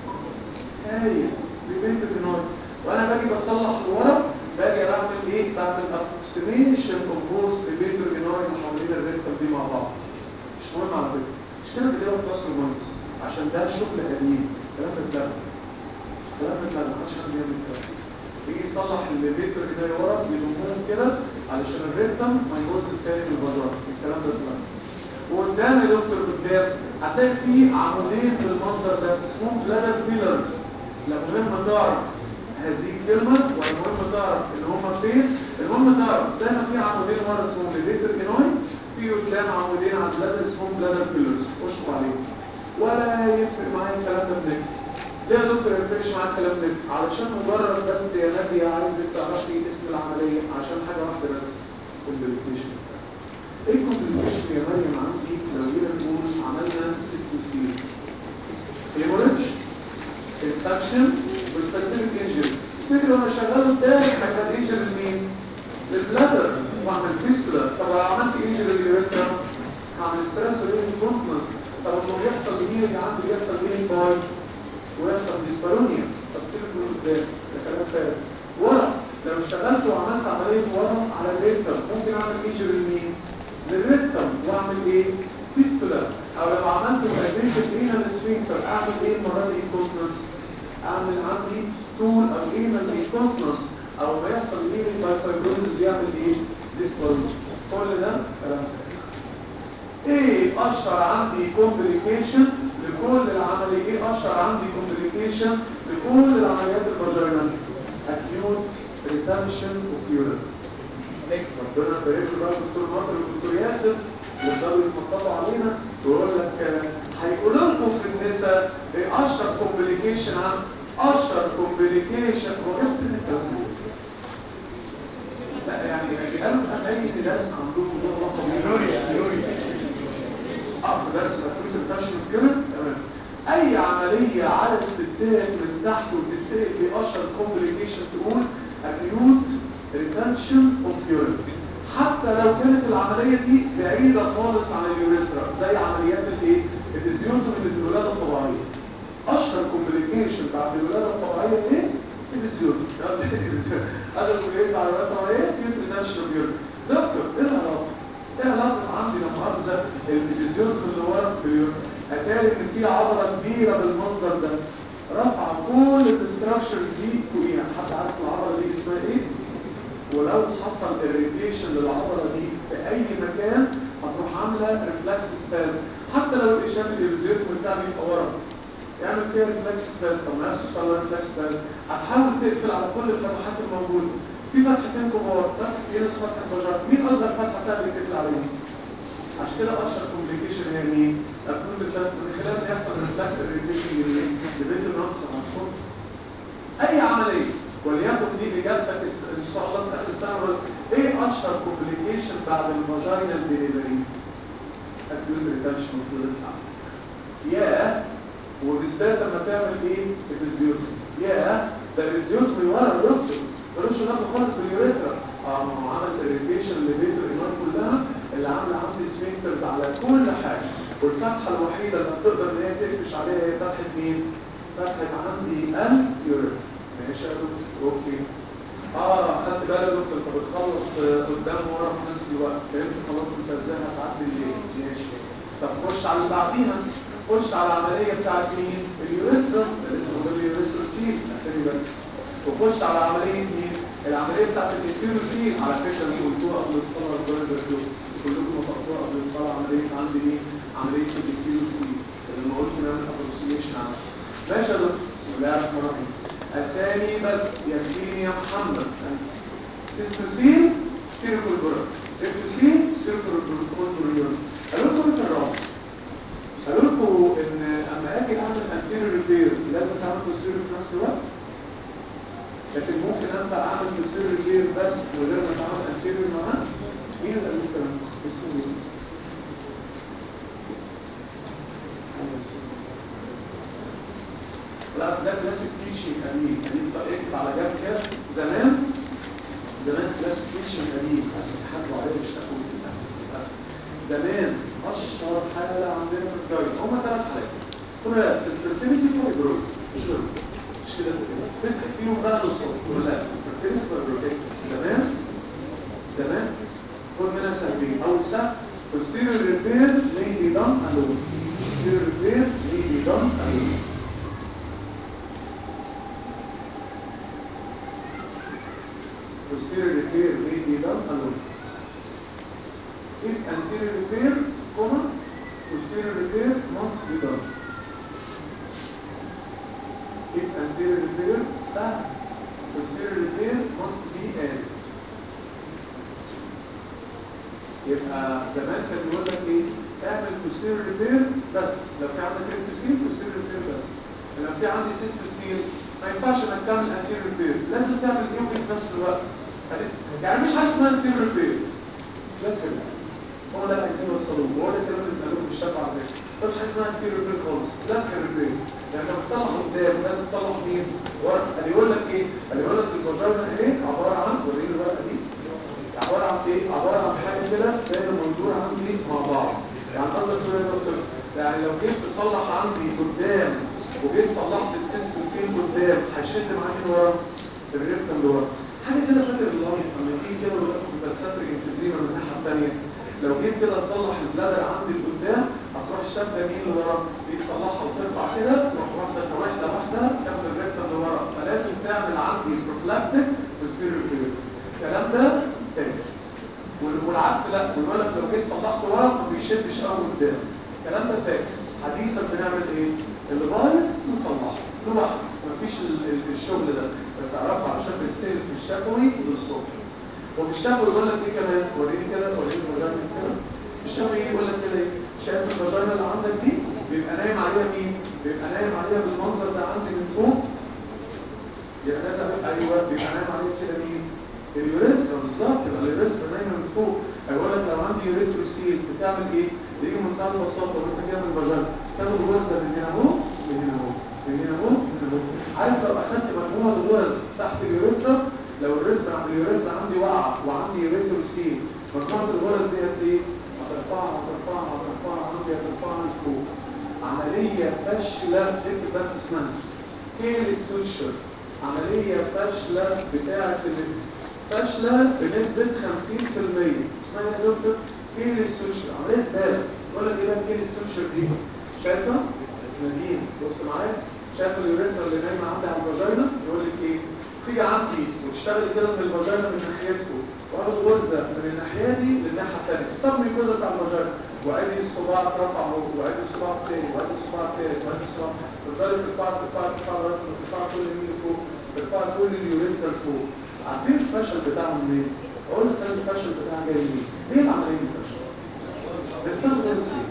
هاي دي بنت جنوي. وانا باجي بصلح لورا باجي بعمل ايه؟ بعمل ابروكسيميشن اوف بوث البنت جنوي اللي حوالين الريكتم دي مع بعض. مش مهم على فكرة. مش كده بتلاقيها في كلاس المهندس عشان ده شغل قديم. كلام بتلغى كلام بتلغى محدش حد بيعمل كده. يجي يصلح الليتر كده ورا بيضمهم كده علشان الريكتم ما يبوظش تاني من البجار. الكلام ده بتلغى. وقدام يا دكتور قدام هتلاقي فيه عمودين في المنظر ده اسمهم بلادر بيلرز. لا مهم تعرف هذه الكلمه ولا مهم تعرف ان هم فين. المهم تعرف زي ما في عمودين ورا اسمهم الليتر جنوي في قدام عمودين على البلادر اسمهم بلادر بيلرز. اشطب عليهم. ولا يفرق معايا الكلام ده بنكتب. ليه يا دكتور ما يفرقش معايا الكلام ده؟ علشان مجرد بس يا نادية عايزك تعرفي اسم العملية عشان حاجة واحدة بس. كومبليكيشن. ايه كومبليكيشن يا مريم عندي لو جينا نقول عملنا سيستوسيل؟ هيموريدج، انفكشن، وسبيسيفيك انجري. فكرة وانا شغال قدام هكذا انجري لمين؟ للبلادر واعمل فيستولا. طب لو عملت انجري لليوريثرا هعمل ستريس ورينج كونتنس. طب لما بيحصل هيلينج عندي بيحصل هيلينج باي ويحصل ديسبارونيا. طب سيبك من قدام ده كلام فارغ. ورا لو اشتغلت وعملت عمليه ورا على الريكتم ممكن اعمل انجري لمين؟ للريكتم واعمل ايه؟ فيستولا. او لو عملت ادريشن انال سفنكتر اعمل ايه المره دي؟ انكونتنس. اعمل عندي ستول او انال انكونتنس. او ما يحصل هيلينج باي فايبروزز يعمل ايه؟ ديسبارونيا. كل ده كلام فارغ. ايه اشهر عندي كومبليكيشن لكل العملية؟ ايه اشهر عندي كومبليكيشن لكل العمليات الفاجينال؟ اكيوت ريتنشن اوف يورين. اكس ربنا يبارك له بقى الدكتور ناصر والدكتور ياسر يفضلوا يتنططوا علينا ويقول لك هيقولوا لكم في النساء ايه اشهر كومبليكيشن عن اشهر كومبليكيشن. هو نفس الكلام لا يعني قالوا في اي درس عندكم له علاقه باليوريا اه درس اكيوت ريتنشن اوف يورين. تمام. اي عمليه على الستات من تحت وتتسال في اشهر كومبليكيشن تقول اكيوت ريتنشن اوف يورين. حتى لو كانت العمليه دي بعيده خالص عن اليوريثرا زي عمليات الايه؟ الفيزيوتومي للولاده الطبيعيه. اشهر كومبليكيشن بعد الولاده الطبيعيه ايه؟ الفيزيوتومي. هذا الكومبليكيشن بعد الولاده الطبيعيه اكيوت ريتنشن اوف يورين. دكتور ايه العلاقه؟ ايه علاقه عندي لما اخذ الفيزيوتومي اللي ورا باليورين؟ اتاري ان في عضله كبيره بالمنظر ده رفع كل الاستراكشرز دي فوقيها. حد عارف العضله دي اسمها ايه؟ ولو حصل الريديشن للعضله دي في اي مكان هتروح عامله ريفلكس سباز. حتى لو الاشاره الفيزيوتومي بتاعي بيبقى ورا يعمل فيها ريفلكس بال او نفسه صار ريفلكس بال. هتحاول تقفل على كل الفتحات الموجوده. في فتحتين كبار، فتحه ايرس وفتحه فاجانا. مين اصغر فتحه سهل تقفل عليهم؟ عشان كده اشهر كومبليكيشن هي مين؟ هتكون من خلال ان يحصل ريفلكس اريتيشن لبيت النقص على الصوت. اي عمليه وليكن دي اجابتك ان شاء الله في اخر السنه. ايه اشهر كومبليكيشن بعد الفاجينال ديليفري؟ اكيوت ريتنشن فلويدز. يا وبالذات لما تعمل ايه؟ الفيزيوتومي. يا ده الفيزيوتومي ورا يا دكتور ملوش علاقه خالص باليوريثرا. اه ما هو عمل اريتيشن لبيت الانار كلها اللي عامله عندي سفنكترز على كل حاجه، والفتحه الوحيده اللي هتقدر ان هي تقفش عليها هي فتحه مين؟ فتحه عندي اليوريثرا. ماشي يا دكتور؟ اوكي. اه خدت بالك يا دكتور انت بتخلص قدام ورا في نفس الوقت، فهمت خلاص انت ازاي هتعدي الليل. ماشي. طب خش على اللي بعديها، خش على العمليه بتاعت مين؟ اليوريثرا اللي اسمه اليوريثروسيل اسامي بس. وخش على عمليه مين؟ العمليه بتاعت الانتيروسيل. على فكره انتوا قلتوها قبل الصلاه الدرجه دول كلكم وصفتوها قبل الصلاه. عمليه عندي مين؟ عمليه الانتيروسيل اللي لما قلت نعمل ابروكسيميشن عنها. ماشي يا دكتور؟ بسم الله الرحمن الرحيم. اسامي بس يكفيني يا محمد. سيستوسيل سيركل برا، سيستوسيل سيركل برا. قالوا لكم في الرابع، قالوا لكم ان اما اجي اعمل انتيريور ريبير لازم اعمل بوستيريور في نفس الوقت، لكن ممكن انت اعمل بوستيريور ريبير بس من غير ما تعمل انتيريور معاه. مين اللي قال الكلام ده؟ اسمه مين؟ لا ده كلاسيك تيشنج قديم قديم. اكتب على جنب كده زمان زمان كلاسيك تيشنج قديم. للاسف حاسبوا عليه اشتكوا للاسف للاسف. زمان اشهر حاله عندنا في الجايد هما ثلاث حالات. كلها سنترتيفيتي وفايبرويد. مش كده مش كده فكر فيهم بقى للصبح. كلها سنترتيفيتي وفايبرويد. زمان زمان كل منها سهلين. اول سهل posterior repair may be done alone. posterior repair may be done alone. posterior repair may be done alone. If anterior repair, comma, posterior repair must be done. If anterior repair, سهل. posterior repair must be added. يبقى زمان كان بيقول لك ايه؟ اعمل posterior repair بس. لو في عندك انتوسيل posterior repair بس. لو في عندي سيستوسيل ما ينفعش انك تعمل anterior repair، لازم تعمل ايه في نفس الوقت. يعني مش حاجه اسمها anterior repair. بس كده. هو ده اللي عايزين يوصلوه، وهو ده الكلام اللي بنقوله في الشارع على فكره. مفيش حاجه اسمها anterior repair خالص، لازم repair. يعني لما بتصلح قدام لازم تصلح مين؟ ورا. اللي يقول لك ايه؟ اللي يقول لك الفاجينا ايه؟ عباره عن وريني الورقه دي. عباره عن ايه؟ عباره عن حاجه كده دايما موجوده عندي مع بعض. يعني قصدك ايه يا دكتور؟ يعني لو جيت تصلح عندي قدام وجيت صلحت السيستوسين قدام هيشد معاك من ورا الريبتم اللي ورا. حاجه كده فاكر الله لما تيجي كده ولا تاخد فلسفه انفيزيما من الناحيه الثانيه. لو جيت كده اصلح البلادر عندي لقدام هتروح شاده مين لورا؟ دي تصلحها وتطلع كده تروح واحده واحده واحده تاخد الريبتم لورا. فلازم تعمل عندي بروفلاكتيك posterior repair. الكلام ده تاكس. والعكس لا، بيقول لك لو جيت صلحت ورا ما بيشدش قوي قدام. الكلام ده تاكس. حديثا بنعمل ايه؟ اللي بايظ نصلحه لوحده، مفيش الشغل ده. بس اعرفه عشان بتسال في الشفوي وللصبح. وفي الشفوي يقول لك ايه كمان؟ وريني كده وريني الفاجينا كده. الشفوي يقول لك كده ايه؟ شايف الفاجينا اللي عندك دي؟ بيبقى نايم عليها مين؟ بيبقى نايم عليها بالمنظر ده عندي من فوق. يبقى نازل ايوه بيبقى نايم عليها كده مين؟ اليوريثرا. بالظبط يبقى اليوريثرا نايمه من فوق. هيقول لك لو عندي يوريثروسيل بتعمل ايه؟ دي بمنتهى البساطه وانت كده من الفاجينا تاخد غرزه من هنا اهو من هنا اهو من هنا اهو من هنا اهو. عارف لو اخدت مجموعه الغرز تحت اليوريثرا، لو اليوريثرا اليوريثرا عندي واقعه وعندي يوريثروسيل مجموعه الغرز دي قد ايه؟ هترفعها هترفعها هترفعها عندي هترفعها لفوق. عمليه فاشله اكتب بس اسمها كيل ستوتشر. عمليه فاشله بتاعه فاشله بنسبه خمسين في المية. اسمها يا دكتور كيل ستوتشر. عمليه بالغ. بقول لك ايه بقى كيل ستوتشر دي؟ شايفه؟ نادين بص معايا. شايف اليوريثرا اللي نايمه عندي على الفاجينا؟ يقول لك ايه؟ تيجي عندي وتشتغل كده من الفاجينا من ناحيتكم واخد غرزه من الناحيه دي للناحيه الثانيه. الصدمه الجزء بتاع الفاجينا وادي الصباع اترفع اهو وادي الصباع الثاني وادي الصباع الثالث وادي الصباع. تفضلي ترفعي ترفعي ترفعي لغايه ما ترفعي كل مين لفوق، ترفعي كل اليوريثرا لفوق. عارفين الفشل بتاعهم منين؟ اقول لك انا الفشل بتاعها جاي منين؟ ليه العمليه دي فشل؟ بتاخد ريسك.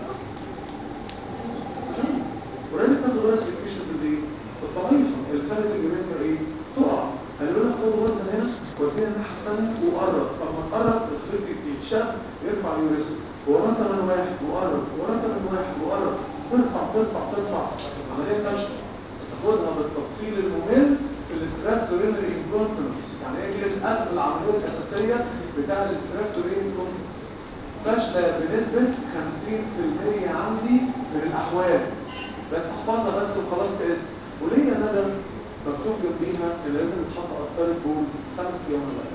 ولازم تاخد ريسك الفيشنز دي الطبيعي الفرق اليوريثرا ايه؟ تقع. هنقول لك خد غرزه هنا وديها الناحيه الثانيه وقرب، اما تقرب الخيط يتشد يرفع اليوريثرا، ورا من واحد وقرب، ورا من واحد وقرب، ترفع ترفع ترفع. عمليه فاشله تاخدها بالتفصيل الممل في الاسترس يورينري انكونتنس. يعني هي دي الاسم العمليه الاساسيه بتاع الاسترس يورينري انكونتنس. فاشله بنسبه خمسين بالمية عندي من الاحوال. بس احفظها بس وخلاص كاسم. وليه يا ندم مكتوب جنبيها اللي لازم تحط قسطره بول خمس ايام ولا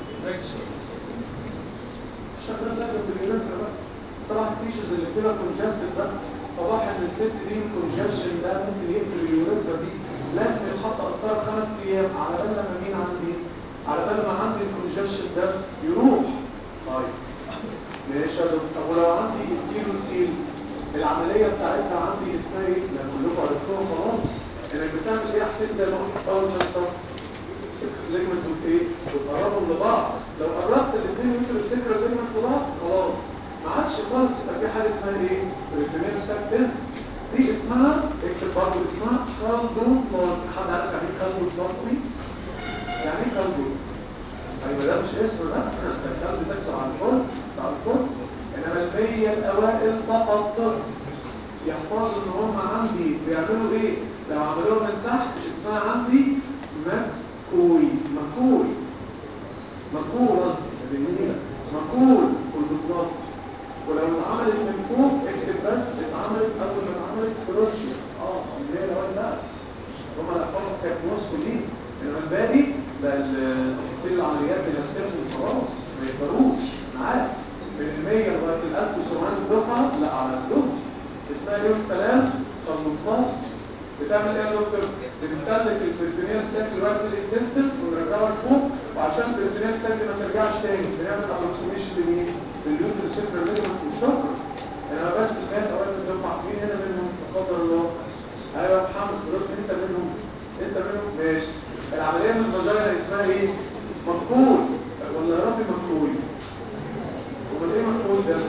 شغال ده باليوريثرا بقى. صباح التيشرز اللي كده كونجستد بقى، صباح ان الست دي الكونجشن ده ممكن يقفل اليوريثرا دي، لازم يتحط قسطره خمس ايام على بال لما مين عندي؟ على بال ما عندي الكونجشن ده يروح. طيب ماشي يا دكتور. طب ولو عندي الكيلوسيل العمليه بتاعتها عندي اسمها ايه؟ لا كلكم عرفتوها خلاص. انك بتعمل ايه يا حسين زي ما قلت في اول حصه؟ ليجمنت وايه؟ وتقربهم لبعض. لو قربت الاثنين يوتر سكر ليجمنت لبعض خلاص ما عادش خالص يبقى في حاجه اسمها ايه؟ ريتينال ساكتنس. دي اسمها اكتب برضه اسمها كالدون بلاس. حد عارف يعني ايه كالدون بلاس دي؟ يعني ايه كالدون؟ ايوه ده مش اسم ده، ده كالدون سكس على الكل على الكل. انما المية الاوائل فقط يحفظوا ان هم عندي بيعملوا ايه؟ لو عملوها من تحت اسمها عندي مكوي. مكوي مكوي قصدي بالنيله مكوي والبلاست. ولو اتعملت من فوق اكتب بس اتعملت اول ما اتعملت بروسيس اه اللي هي الاول ده هم الاحفظوا كانت موسكو دي. انما الباقي ده تفاصيل العمليات اللي هتكتبهم خلاص ما يقدروش. انا عارف من المية لغايه ال ألف وسبعمية دفعه لا على الدفعه اسمها ايه والسلام؟ فالمنفاص. بتعمل ايه يا دكتور؟ بنسلك البريتونيال ساك لغايه الانتستين ونرجعها لفوق، وعشان البريتونيال ساك ما ترجعش تاني بنعمل ابروكسيميشن لمين؟ لليوتر سيكر ليجمنت وشكرا. انا بس المية اوائل الدفعه مين هنا منهم؟ لا قدر الله. ايوه يا محمد قلت انت منهم. انت منهم ماشي. العمليه من الفاجينا اسمها ايه؟ مقبول ولا يا ربي مقبول؟ امال ايه مقبول ده؟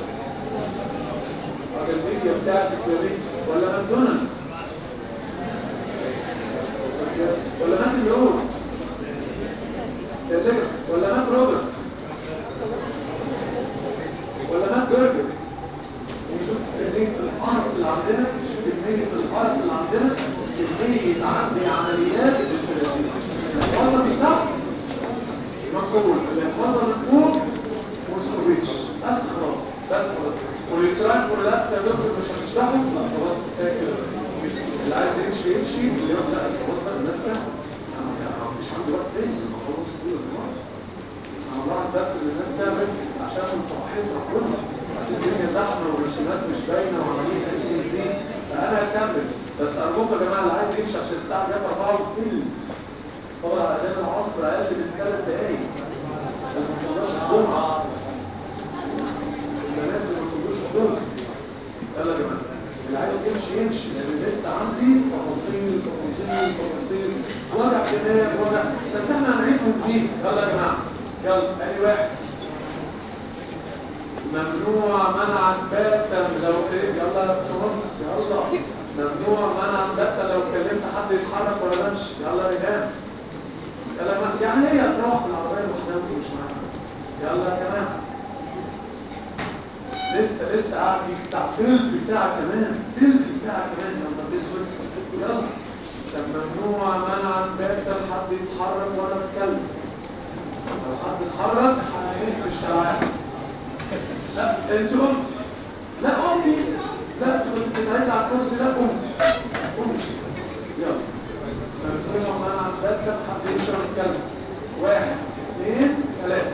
الفيديو بتاعت الكلوريد ولا ماكدونالدز ولا ماك نور ولا ماك روبرت ولا ماك برجر. نشوف كمية الحرف اللي عندنا، كمية الحرف اللي عندنا، كمية عندي عمليات الثلاثين. الحفاظة من تحت مقبول، الحفاظة من فوق موسكوفيتش. بس خلاص بس خلاص. والتراك كولابس يا دكتور مش هنشرحه؟ لا خلاص كفايه كده. اللي عايز يمشي يمشي، اللي يوصل يوصل الناس كده. انا مش عندي وقت تاني، انا خلاص كل الوقت. انا بلاحظ بس ان الناس تعمل عشان من صباحيتها كلها. عشان الدنيا زحمه والرسومات مش باينه وعمالين قايلين زين، فانا هكمل. بس ارجوكم يا جماعه اللي عايز يمشي عشان الساعه جت أربعة وثلث. طبعا اذان العصر اقل من ثلاث دقايق. اللي ما صلاش الجمعه الناس اللي ما صلوش الجمعه. يلا يا جماعه اللي عايز يمشي يمشي لان لسه عندي تفاصيل تفاصيل تفاصيل وجع دماغ وجع. بس احنا هنعيد ونزيد. يلا يا جماعه يلا ادي واحد. ممنوع منعا باتا لو كلمت يلا يا باشمهندس يلا. ممنوع منعا باتا لو كلمت حد يتحرك ولا يمشي. يلا يا رجال يلا يعني هي تروح العربيه لوحدها ومش معاها. يلا يا جماعه لسه لسه قاعد بتاع تلت ساعة كمان تلت ساعة كمان يلا تسود يلا. طب ممنوع منعا باتا حد يتحرك ولا يتكلم. لو حد اتحرك هنقفش كالعادة. لا انت قمت لا قمتي لا كنت بتعيد على الكرسي لا قمت قمت يلا. ممنوع منعا باتا حد يمشي ولا يتكلم. واحد اثنين ثلاثة.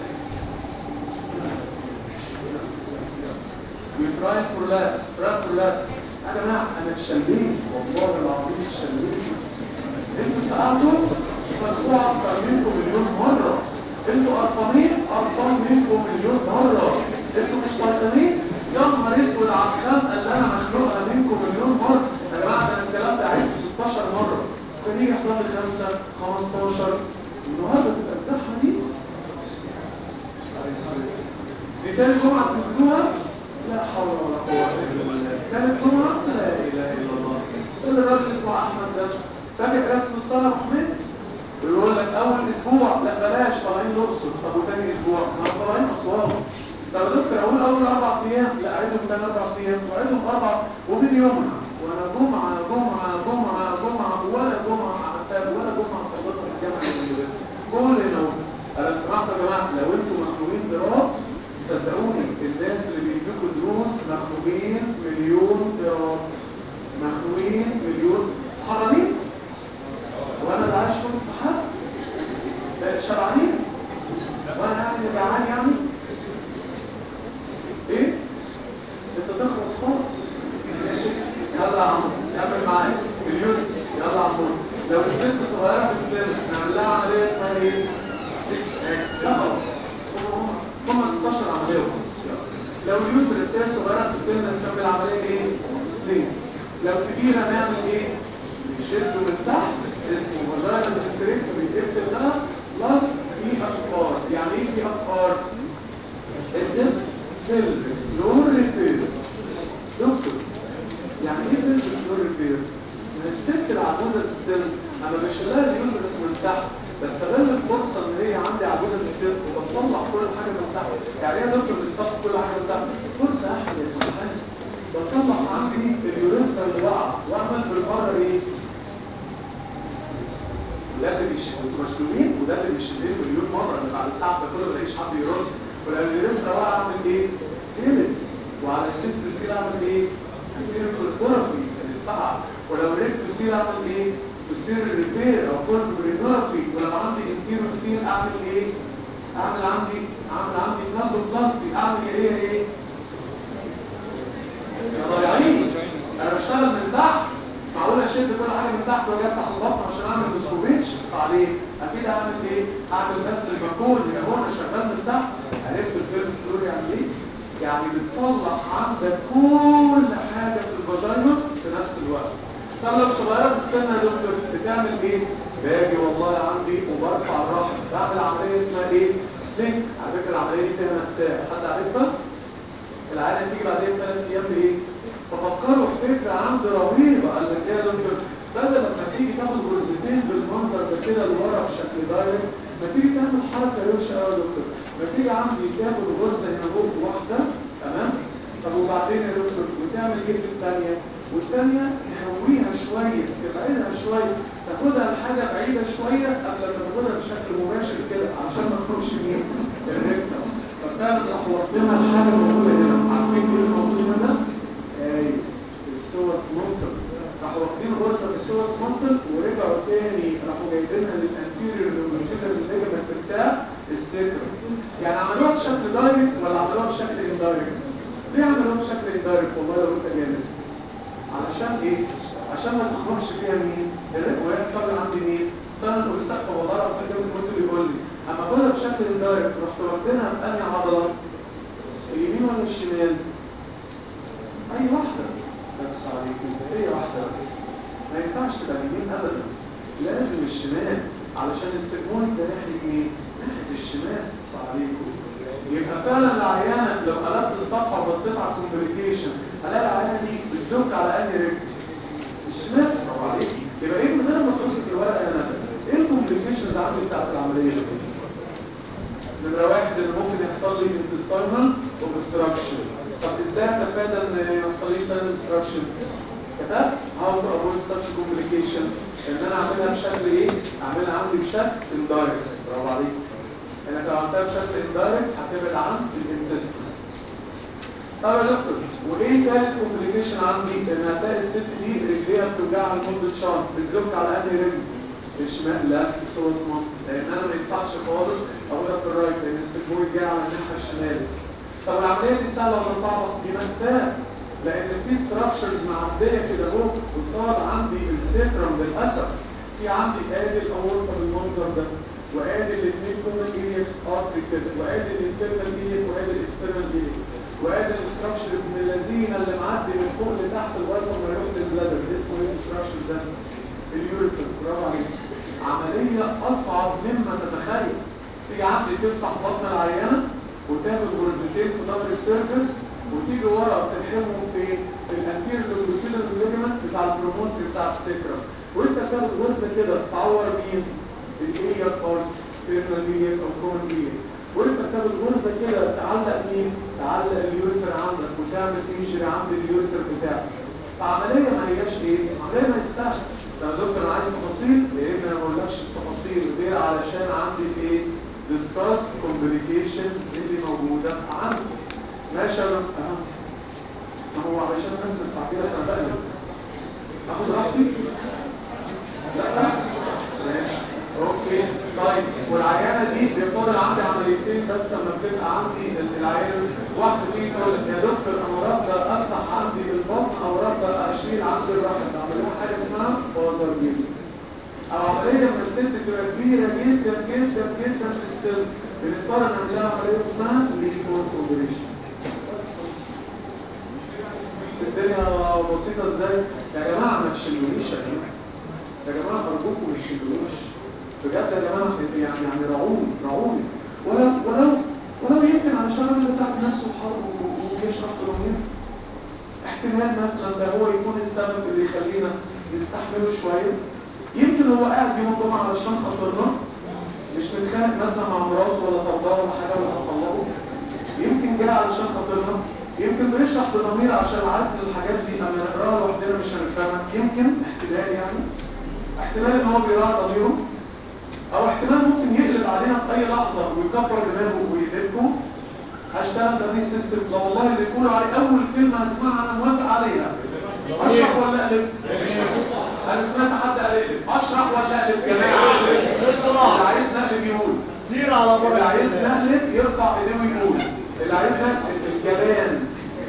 يترايد برولابس ترايد برولابس. يا جماعه انا اتشليت والله العظيم اتشليت. انتوا بتاعتوا مدفوع اكتر منكم مليون مره. انتوا قرفانين قرفان منكم مليون مره. انتوا مش طايقين يا نهار اسود على الخنقه اللي انا مخلوقها منكم مليون مره. يا جماعه انا الكلام ده عدته ستاشر مره. خمستاشر النهارده تبقى الزحمه دي دي تاني جمعه تنزلوها لا حول ولا قوه الا بالله. تاني جمعه لا اله الا الله. سيد الراجل اسمه احمد ده فاكر رسم الصلاه محمد ويقول لك اول اسبوع لا بلاش طالعين الاقصر. طب وتاني اسبوع ما طالعين اسوان. طب يا دكتور اقول اول اربع ايام لا اعيدهم تاني اربع ايام واعيدهم اربع وبين يومها وانا جمعه جمعه جمعه جمعه ولا جمعه عملتها ولا جمعه صليتها في الجامعه الجديده. كل يوم انا سمعت يا جماعه لو انتم مخنوقين ضراب صدقوني الناس اللي بيدوكوا دروس مخنوقين مليون ضراب. مخنوقين مليون حرامين وانا اللي عايش فوق السحاب شبعانين وانا يعني جعان يعني ايه انت تخلص خالص. ماشي يلا يا عمو كمل معايا اليونت يلا يا عمو. لو الست صغيره في السن نعمل لها عمليه اسمها ايه؟ لا خلاص هم ستاشر عمليه وخلاص. لو اليونت الرئيسيه صغيره في السن نسمي العمليه ايه؟ سليم. لو كبيره نعمل ايه؟ نشده من تحت اسمه فاجينال هيستريكتومي بيكتب ده بلس في اف ار. يعني ايه في اف ار؟ اكتب بلفيك فلور ريبير. دكتور يعني ايه بلفيك فلور ريبير؟ من الست العجوزه في السن انا بشيلها اليوترس من تحت بستغل الفرصه ان هي عندي عجوزه في السن وبتصلح كل حاجه من تحت. يعني ايه دكتور بتصلح كل حاجه من تحت؟ فرصه احلى يا سبحان. بصلح عندي اليوريثرا اللي وقع واعمل بالمره ايه؟ وده اللي بيشيلين مشلولين وده اللي بيشيلين مليون مره اللي بعد التعب ده كله ملاقيش حد يرد. ولو اليوريثرا وقع اعمل ايه؟ جلس. وعلى السيستوسيل اعمل ايه؟ الثيرابي اللي اتقطع. ولو الريكتوسيل اعمل ايه؟ تصير ريبير او كوربرينورابي. ولو عندي انتيروسيل اعمل ايه؟ اعمل عندي اعمل عندي كاردوبلاستي. اعمل ايه ايه؟ يا ضايعين انا بشتغل من تحت. معقول اشد كل حاجه من تحت واجي افتح البطن عشان اعمل بسكوبيتش عليه؟ اكيد اعمل ايه؟ اعمل نفس الباكون اللي هو انا شغال من تحت. عرفت الفيلم فلور يعني ايه؟ يعني بتصلح عندك كل حاجه في الفاجينا في نفس الوقت. طب لو صغيره في السن يا دكتور بتعمل ايه؟ باجي والله عندي وبرفع الرحم بعمل عمليه اسمها ايه؟ سليك. على فكره العمليه دي فيها مأساة حد عارفها؟ العيال تيجي بعدين ثلاث ايام بايه؟ ففكروا في فكره عندي رهيبه. قال لك ايه يا دكتور؟ بدل لما تيجي تاخد غرزتين بالمنظر ده كده لورا بشكل دايركت ما تيجي تعمل حركه روشه قوي يا دكتور. ما تيجي عندي تاخد غرزه هنا فوق واحده تمام؟ طب وبعدين يا دكتور وتعمل ايه في الثانيه؟ والثانيه تهويها شويه تبعدها شويه تاخدها لحاجه بعيده شويه قبل ما تاخدها بشكل مباشر كده عشان ما تخرجش مين؟ الريكتم. فكان راح وقتنا الحاجه موجوده هنا. عارفين ايه اللي موجود هنا؟ ايوه السوس مونسل. راحوا واخدين غرزه في السوس مونسل ورجعوا تاني راحوا جايبينها للانتيريور لونجيتودينال ليجمنت بتاع السكر. يعني عملوها بشكل دايركت ولا عملوها بشكل اندايركت؟ ليه عملوها بشكل اندايركت؟ والله لو انت جامد. علشان ايه؟ عشان ما تخرجش فيها مين؟ ويحصل عندي مين؟ استنى نقول سقف والله العظيم كده كنت بيقول لي اما اقولها بشكل اندايركت رحت واخدينها في انهي عضله؟ اليمين ولا الشمال؟ اي واحده. بس عليكم هي واحده بس. ما ينفعش تبقى اليمين ابدا. لازم الشمال علشان السيجمويد ده ناحيه مين؟ ناحيه الشمال. بس عليكم يبقى فعلا العيانه لو قلبت الصفحه وبصيت على الكومبليكيشن هلاقي العيانه دي بتزك على انهي رجل؟ الشمال. برافو عليك. يبقى ايه من غير ما تبص في الورقه هنا ايه الكومبليكيشنز عندي بتاعت العمليه دي؟ نمرة واحد اللي ممكن يحصل لي intestinal obstruction. طب ازاي اتفادى ان ما يحصليش intestinal obstruction؟ كتبت how to avoid such complication ان انا اعملها بشكل ايه؟ اعملها عندي بشكل indirect. برافو عليك. انك لو عملتها بشكل indirect هتبعد عن الانتستين. طب يا دكتور وايه تالت كومبليكيشن عندي؟ ان هتلاقي الست دي رجليها بتوجعها لمده شهر بتزك على انهي رجل؟ الشمال. لا السوس مصر. لان انا ما ينفعش خالص اقولها في الرايت لان السيجمويد جاي على الناحيه الشماليه. طب العمليه دي سهله ولا صعبه؟ دي مأساة. لان في ستراكشرز معديه كده اهو وصار عندي السيترم للاسف في عندي ادي الاورطه بالمنظر ده وادي الاثنين كومن ايليكس ارتري كده وادي الانترنال ايليك وادي الاكسترنال ايليك وادي الاستراكشر ابن اللذينه اللي معدي من فوق لتحت لغايه ما يروح للبلادر. اسمه ايه الاستراكشر ده؟ اليوريتر. برافو عليك. عمليه اصعب مما تتخيل. تيجي عندي تفتح بطن العيانه وتاخد غرزتين في ظهر السيركس وتيجي ورا تلحمهم في الانتير لونجيتودينال ليجمنت بتاع البرومونتري بتاع السكرم، وانت تاخد غرزه كده تعور مين؟ الايليا بارت بيرناليا او كورنيا، وانت تاخد غرزه كده تعلق مين؟ تعلق اليوريتر عندك وتعمل انجري عند اليوريتر بتاعك. فعمليه ما هياش ايه؟ عمليه ما يستاهل. طب يا دكتور انا عايز تفاصيل؟ يا ابني انا ما بقولكش التفاصيل غير علشان عندي ايه؟ discuss complications اللي موجوده عندي. ماشي يا دكتور؟ اهم هو علشان الناس مستعجله انا بقلب. اخد راحتي؟ لا ماشي اوكي. طيب والعيانه دي بيفضل عندي عمليتين بس لما بتبقى عندي العيانه واحده فيه تقول يا دكتور انا رافضه افتح عندي البطن او رافضه اشيل عندي الرحم، اعمل لها حاجه اسمها بازر بيبي، او عمليه من الست تبقى كبيره جدا جدا جدا في السن بنضطر نعمل لها عمليه اسمها ليفور اوبريشن. الدنيا بسيطه ازاي؟ يا جماعه ما تشيلونيش يا جماعه، يا جماعه ارجوكم ما تشيلونيش بجد يا جماعه، يعني يعني رعوني رعوني ولو ولو ولو يمكن علشان الراجل بتاع نفسه حر وبيشرح قانونين احتمال مثلا ده هو يكون السبب اللي يخلينا نستحمله شويه. يمكن هو قاعد يوم الجمعه علشان خاطرنا مش متخانق مثلا مع مراته ولا طرداه ولا حاجه ولا هتطلقه، يمكن جاي علشان خاطرنا، يمكن بيشرح بضمير عشان عارف ان الحاجات دي اما نقراها لوحدنا مش هنفهمها، يمكن احتمال يعني احتمال ان هو بيراعي ضميره، او احتمال ممكن يقلب علينا في اي لحظه ويكبر دماغه ويهدكم. هشتغل تمرين سيستم لو والله اللي يقولوا عليه اول كلمه اسمعها انا موافق عليها. اشرح ولا اقلب؟ انا سمعت حد قال اقلب، اشرح ولا اقلب يا جماعه؟ اللي عايز نقلب يقول سير على بره، اللي عايز نقلب يرفع ايديه ويقول، اللي عايز نقلب الجبان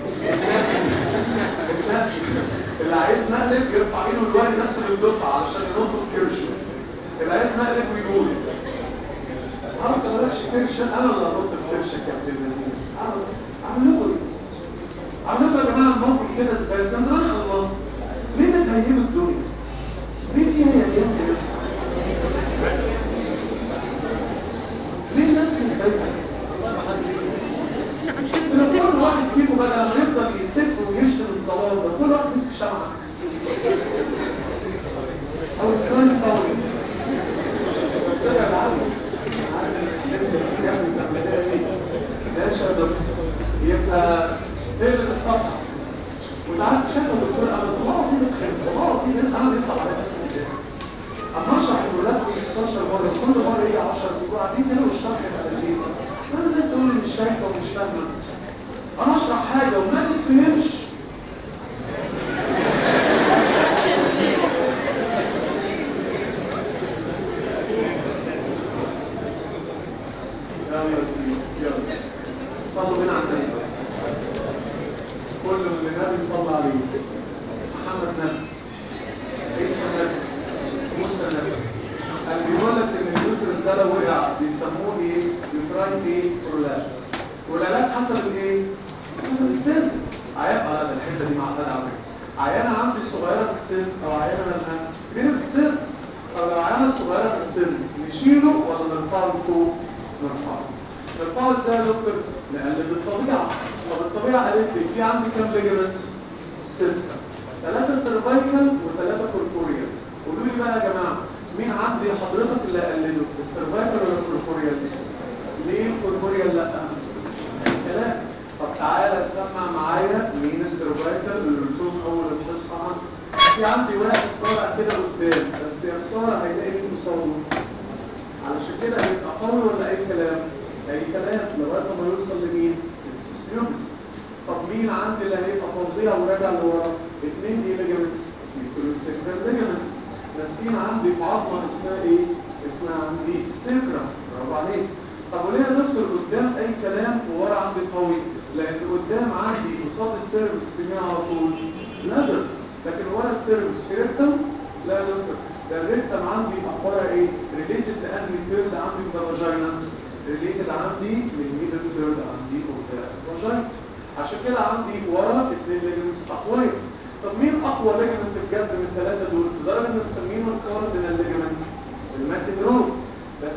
اللي عايز نقلب يرفع ايده الوالد نفسه اللي يدفع علشان ينط في كرشه، اللي عايز نقلب ويقول عارف بلاش كرشه، انا اللي هنط في كرشه كابتن نسيم. عملوا لكم عملوا لكم يا جماعه الموقف كده زباله كان زمان خلصت. ليه بتهيبوا الدنيا؟ ليه فيها يا جماعه؟ ليه الناس متضايقه؟ كل واحد فيكم بدل ما يفضل يسف ويشتم الصلاه ده كل واحد مسك شمعه او الكلام صوتي بس يا جماعه ماشي يا دكتور يبقى تقلب السطح وتعالى شكل الدكتور انا والله العظيم والله العظيم انا لسه على نفسي كده اما اشرح الولاد ستاشر مره كل مره يجي عشرة بتوع عارفين كانوا الشرح يبقى لذيذ، انا الناس تقول لي مش شايفه ومش فاهمه، انا اشرح حاجه وما تفهمش صلوا بنا على النبي كل اللي النبي صلى عليه محمد نبي عيسى نبي موسى نبي قال بيقول لك ان اليوترس ده لو وقع بيسموه ايه؟ يوتراين ايه؟ برولابس. والعلاج حسب الايه؟ حسب السن. عيان اه ده الحته دي معقده على فكره. عيانه عندي صغيره في السن او عيانه مالها كبيره في السن، او لو عيانه صغيره في السن نشيله ولا نرفعه لفوق؟ نرفعه. نرفعه ازاي يا دكتور؟ نقلد الطبيعه. طب الطبيعه قالت لي في عندي كام ليجمنت؟ سته. ثلاثه سيرفايكال وثلاثه كوربوريال. قولوا لي بقى يا جماعه مين عندي حضرتك اللي قلده؟ السيرفايكال ولا الكوربوريال؟ ليه الكوربوريال لا؟ كلام. طب تعالى سمع معايا مين السيرفايكال اللي قلتهم اول الحصه عندي. في عندي واحد طالع كده قدام بس يا خساره هيلاقي مين قصاده؟ علشان كده هيبقى قوي ولا اي كلام؟ اي كلام لغايه ما يوصل لمين؟ سيرسس بيوبس. طب مين عندي اللي هيبقى فظيع وراجع لورا؟ اثنين دي ليجمنتس الكروسيكال ليجمنتس ماسكين عندي في عظمه اسمها ايه؟ اسمها عندي سيكرا. برافو عليك. طب وليه يا دكتور قدام اي كلام وورا عندي قوي؟ لان قدام عندي قصاد السيرفس سميها على طول لادر، لكن ورا السيرفس في ريكتم؟ لا يا دكتور ده الريكتم عندي اخبارها ايه؟ ريليتد لانهي ثيرد عندي في الفاجينا؟ ريليتد عندي للميدل ثيرد عندي اوف ذا فاجينا. عشان كده عندي ورا اثنين ليجمنتس اقوياء. طب مين اقوى ليجمنت بجد من الثلاثه دول؟ لدرجه ان مسمينه الكاردينال ليجمنت الماكنرو.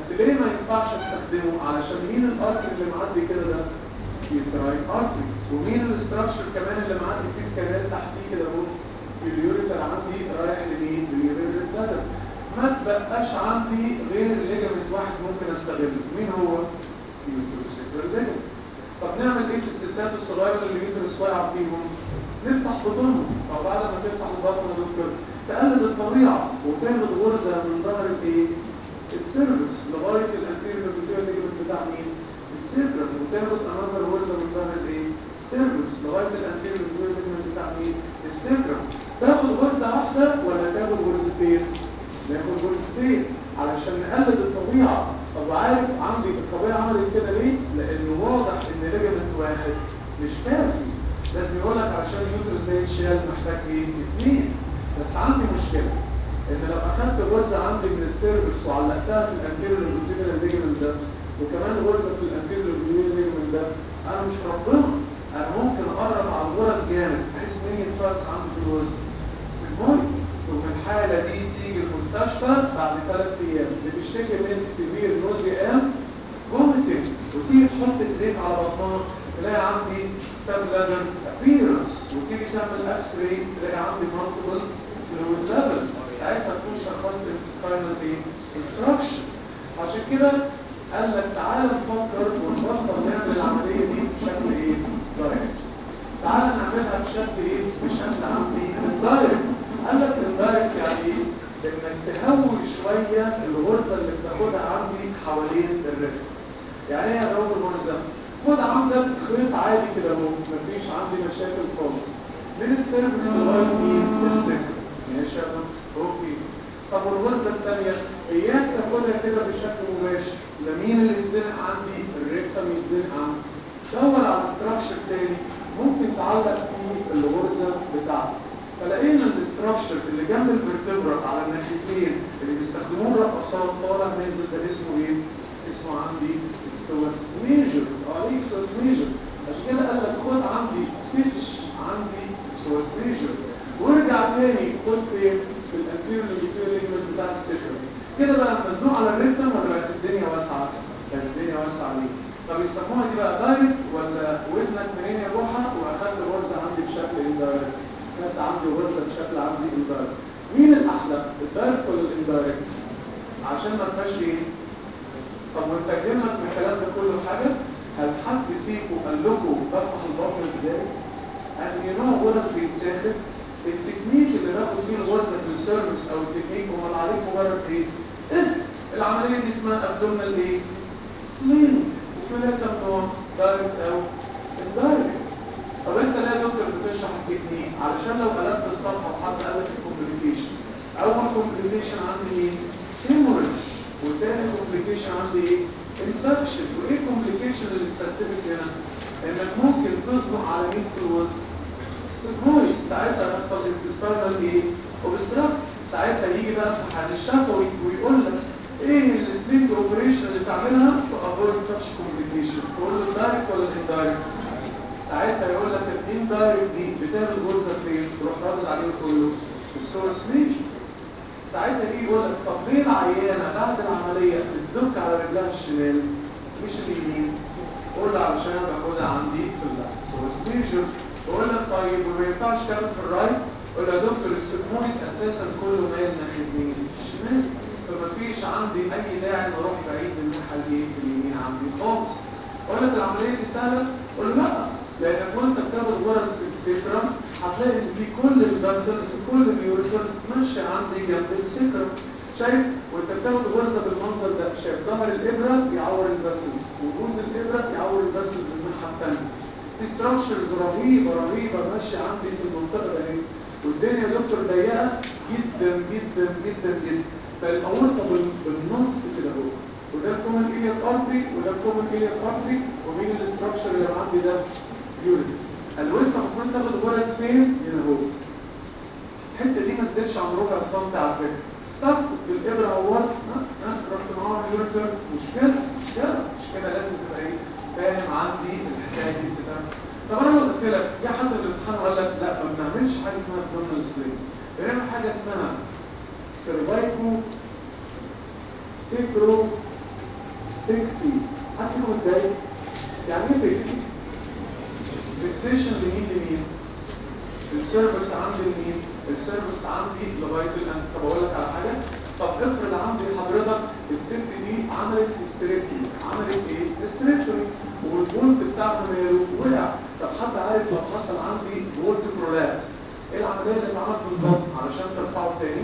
ليه ما ينفعش استخدمه؟ علشان مين الارك اللي معدي كده ده؟ يوتراين ارتري. ومين الاستراكشر كمان اللي معدي فيه الكنال تحتيه كده اهو؟ اليوريتر عندي رايح لمين؟ لليوريتر بلادر. ما تبقاش عندي غير ليجامنت واحد ممكن استخدمه، مين هو؟ اليوتروسيكرال ليجامنت. طب نعمل ايه في الستات الصغيره اللي اليوترس واقع فيهم؟ نفتح بطنهم. طب بعد ما تفتح البطن يا دكتور تقلد الطبيعه وتاخد غرزه من ظهر الايه؟ السيرفكس لغايه الانتيريور ليجامنت بتاع مين؟ السيرفكس. وتاخد انذر غرزه من ظهر الايه؟ السيرفكس لغايه الانتيريور ليجامنت بتاع مين؟ السيرفكس. تاخد غرزه واحده ولا تاخد غرزتين؟ ناخد غرزتين علشان نقلد الطبيعه. طب عارف عندي الطبيعه عملت كده ليه؟ لانه واضح ان ليجامنت واحد مش كافي، لازم يقول لك علشان اليوترس ده يتشال محتاج ايه؟ اثنين. بس عندي مشكله ان لو اخدت غرزه عندي من السيرفكس وعلقتها في الانتيريور ليجامنت ده وكمان غرزه في الانتيريور ليجامنت ده، انا مش ربنا، انا ممكن اقرب على الغرز جامد بحيث مين يتفرس عندي في الغرزه؟ السيجمويد. وفي الحاله دي تيجي المستشفى بعد ثلاث ايام بتشتكي من سيفير نوزيا فوميتنج، وتيجي تحط ايديك على بطنها تلاقي عندي ستاب لادر ابيرنس، وتيجي تعمل اكس راي تلاقي عندي مالتيبل فلويد ليفل. ساعتها تكون شخصت الانتستاينال ايه؟ انستراكشن. عشان كده قال لك تعالى نفكر ونبطل نعمل العمليه دي بشكل ايه؟ دايركت. تعالى نعملها بشكل ايه؟ بشكل عندي دايركت. قال لك الدايركت يعني ايه؟ انك تهوي شويه الغرزه اللي بتاخدها عندي حوالين الرجل. يعني ايه هدوي الغرزه؟ خد عندك خيط عادي كده اهو، مفيش عندي مشاكل خالص. من السيرفكس لغايه مين؟ السكر. ماشي يا دكتور؟ اوكي. طب والغرزه الثانيه اياك تاخدها كده بشكل مباشر، لا مين اللي يتزنق عندي؟ الريكتم يتزنق عندي. دور على ستراكشر تاني ممكن تعلق فيه الغرزه بتاعتك. فلقينا الاستراكشر اللي جنب الفرتبرا على الناحيتين اللي بيستخدموه الرقصات طالع نازل ده اسمه ايه؟ اسمه عندي السوس ميجر. اه ايه السوس ميجر؟ عشان كده قال لك خد عندي ستيتش عندي السوس ميجر، وارجع تاني خد فين؟ في الانتيريور ليجمنت بتاع السكر. كده بقى مزنوق على الريتم ولا بقت الدنيا واسعه؟ كانت الدنيا واسعه ليه؟ طب يسموها دي بقى دايركت ولا ودنك منين يا روحه واخدت غرزه عندي بشكل اندايركت؟ خدت عندي غرزه بشكل عندي اندايركت. مين الاحلى؟ الدايركت ولا الاندايركت؟ عشان ما فيهاش ايه؟ طب ونترجم لك من الكلام ده كله حاجه، هل حد فيكم قال لكم بفتح البطن ازاي؟ ان نوع غرز بيتاخد التكنيك اللي باخد فيه الغرزه في السيرفس او التكنيك امال عليك مجرد ايه؟ اس العمليه دي اسمها ابدومينال ايه؟ سلينج. وفي لها كام نوع؟ دايركت او اندايركت. طب انت ليه يا دكتور بتشرح التكنيك؟ علشان لو قلبت الصفحه وحد قال لك الكومبليكيشن، اول كومبليكيشن عندي ايه؟ هيموريدج. وتاني كومبليكيشن عندي ايه؟ انفكشن. وايه الكومبليكيشن السبيسيفيك هنا؟ انك ممكن تصبح على مين في الوسط؟ سيجمويد. ساعتها يحصل انتستاينال ايه؟ اوبستراكت. ساعتها يجي بقى امتحان الشفوي ويقول لك ايه السلينج اوبريشن اللي تعملها تو افويد ساتش كومبليكيشن؟ تقول له دايركت ولا اندايركت؟ ساعتها يقول لك الاندايركت دي بتعمل غرزه فين؟ تروح رادد عليه وتقول له السورس ميجر. ساعتها يجي يقول لك طب ليه العيانه بعد العمليه بتزك على رجلها الشمال مش اليمين؟ قول له علشان انا باخدها عندي في السورس ميجر. بقول لك طيب وما ينفعش تعمل في الرايت؟ قول له يا دكتور السيجمويد اساسا كله مايل ناحيه مين؟ الشمال، فما فيش عندي اي داعي نروح بعيد من الناحيه الايه؟ اليمين عندي خالص. اقول لك العمليه دي سهله؟ قول له لا، لانك وانت بتاخد غرز في السكرم هتلاقي ان في كل الفاسلز وكل اليوريترز ماشيه عندي جنب السكرم. شايف؟ وانت بتاخد غرزه بالمنظر ده، شايف ظهر الابره يعور الفاسلز وجوز الابره يعور الفاسلز الناحيه الثانيه. في ستراكشرز رهيبه رهيبه ماشيه عندي في المنطقه دي، والدنيا يا دكتور ضيقه جدا جدا جدا جدا. فالاورطه بالنص كده اهو، وده الكومن ايلياك ارتري وده الكومن ايلياك ارتري، ومين الاستراكشر اللي عندي ده؟ يوريد. الورطه المفروض تاخد غرز فين؟ هنا اهو. الحته دي ما تزيدش عن ربع سنتي على فكره. طب بالابره اهوت ها ها رحت معاهم اليوريتر. مشكله مشكله مشكله لازم تبقى ايه؟ فاهم عندي الحكايه دي بتبقى. طب انا لو قلت لك جه حد في الامتحان وقال لك لا ما بنعملش حاجه اسمها ابدومينال سلينج، بنعمل حاجه اسمها سيرفايكو سيكرو فيكسي. هتكون ازاي؟ يعني ايه فيكسي؟ فيكسيشن لمين لمين؟ السيرفكس عندي لمين؟ السيرفكس عندي لغايه الان. طب اقول لك على حاجه، طب افرض عندي حضرتك الست دي عملت استريكتومي. عملت ايه؟ استريكتومي والبولت بتاعها ماله؟ وقع. طب حد عارف لو حصل عندي بولت برولابس ايه العمليه اللي اتعملت بالظبط علشان ترفعه تاني؟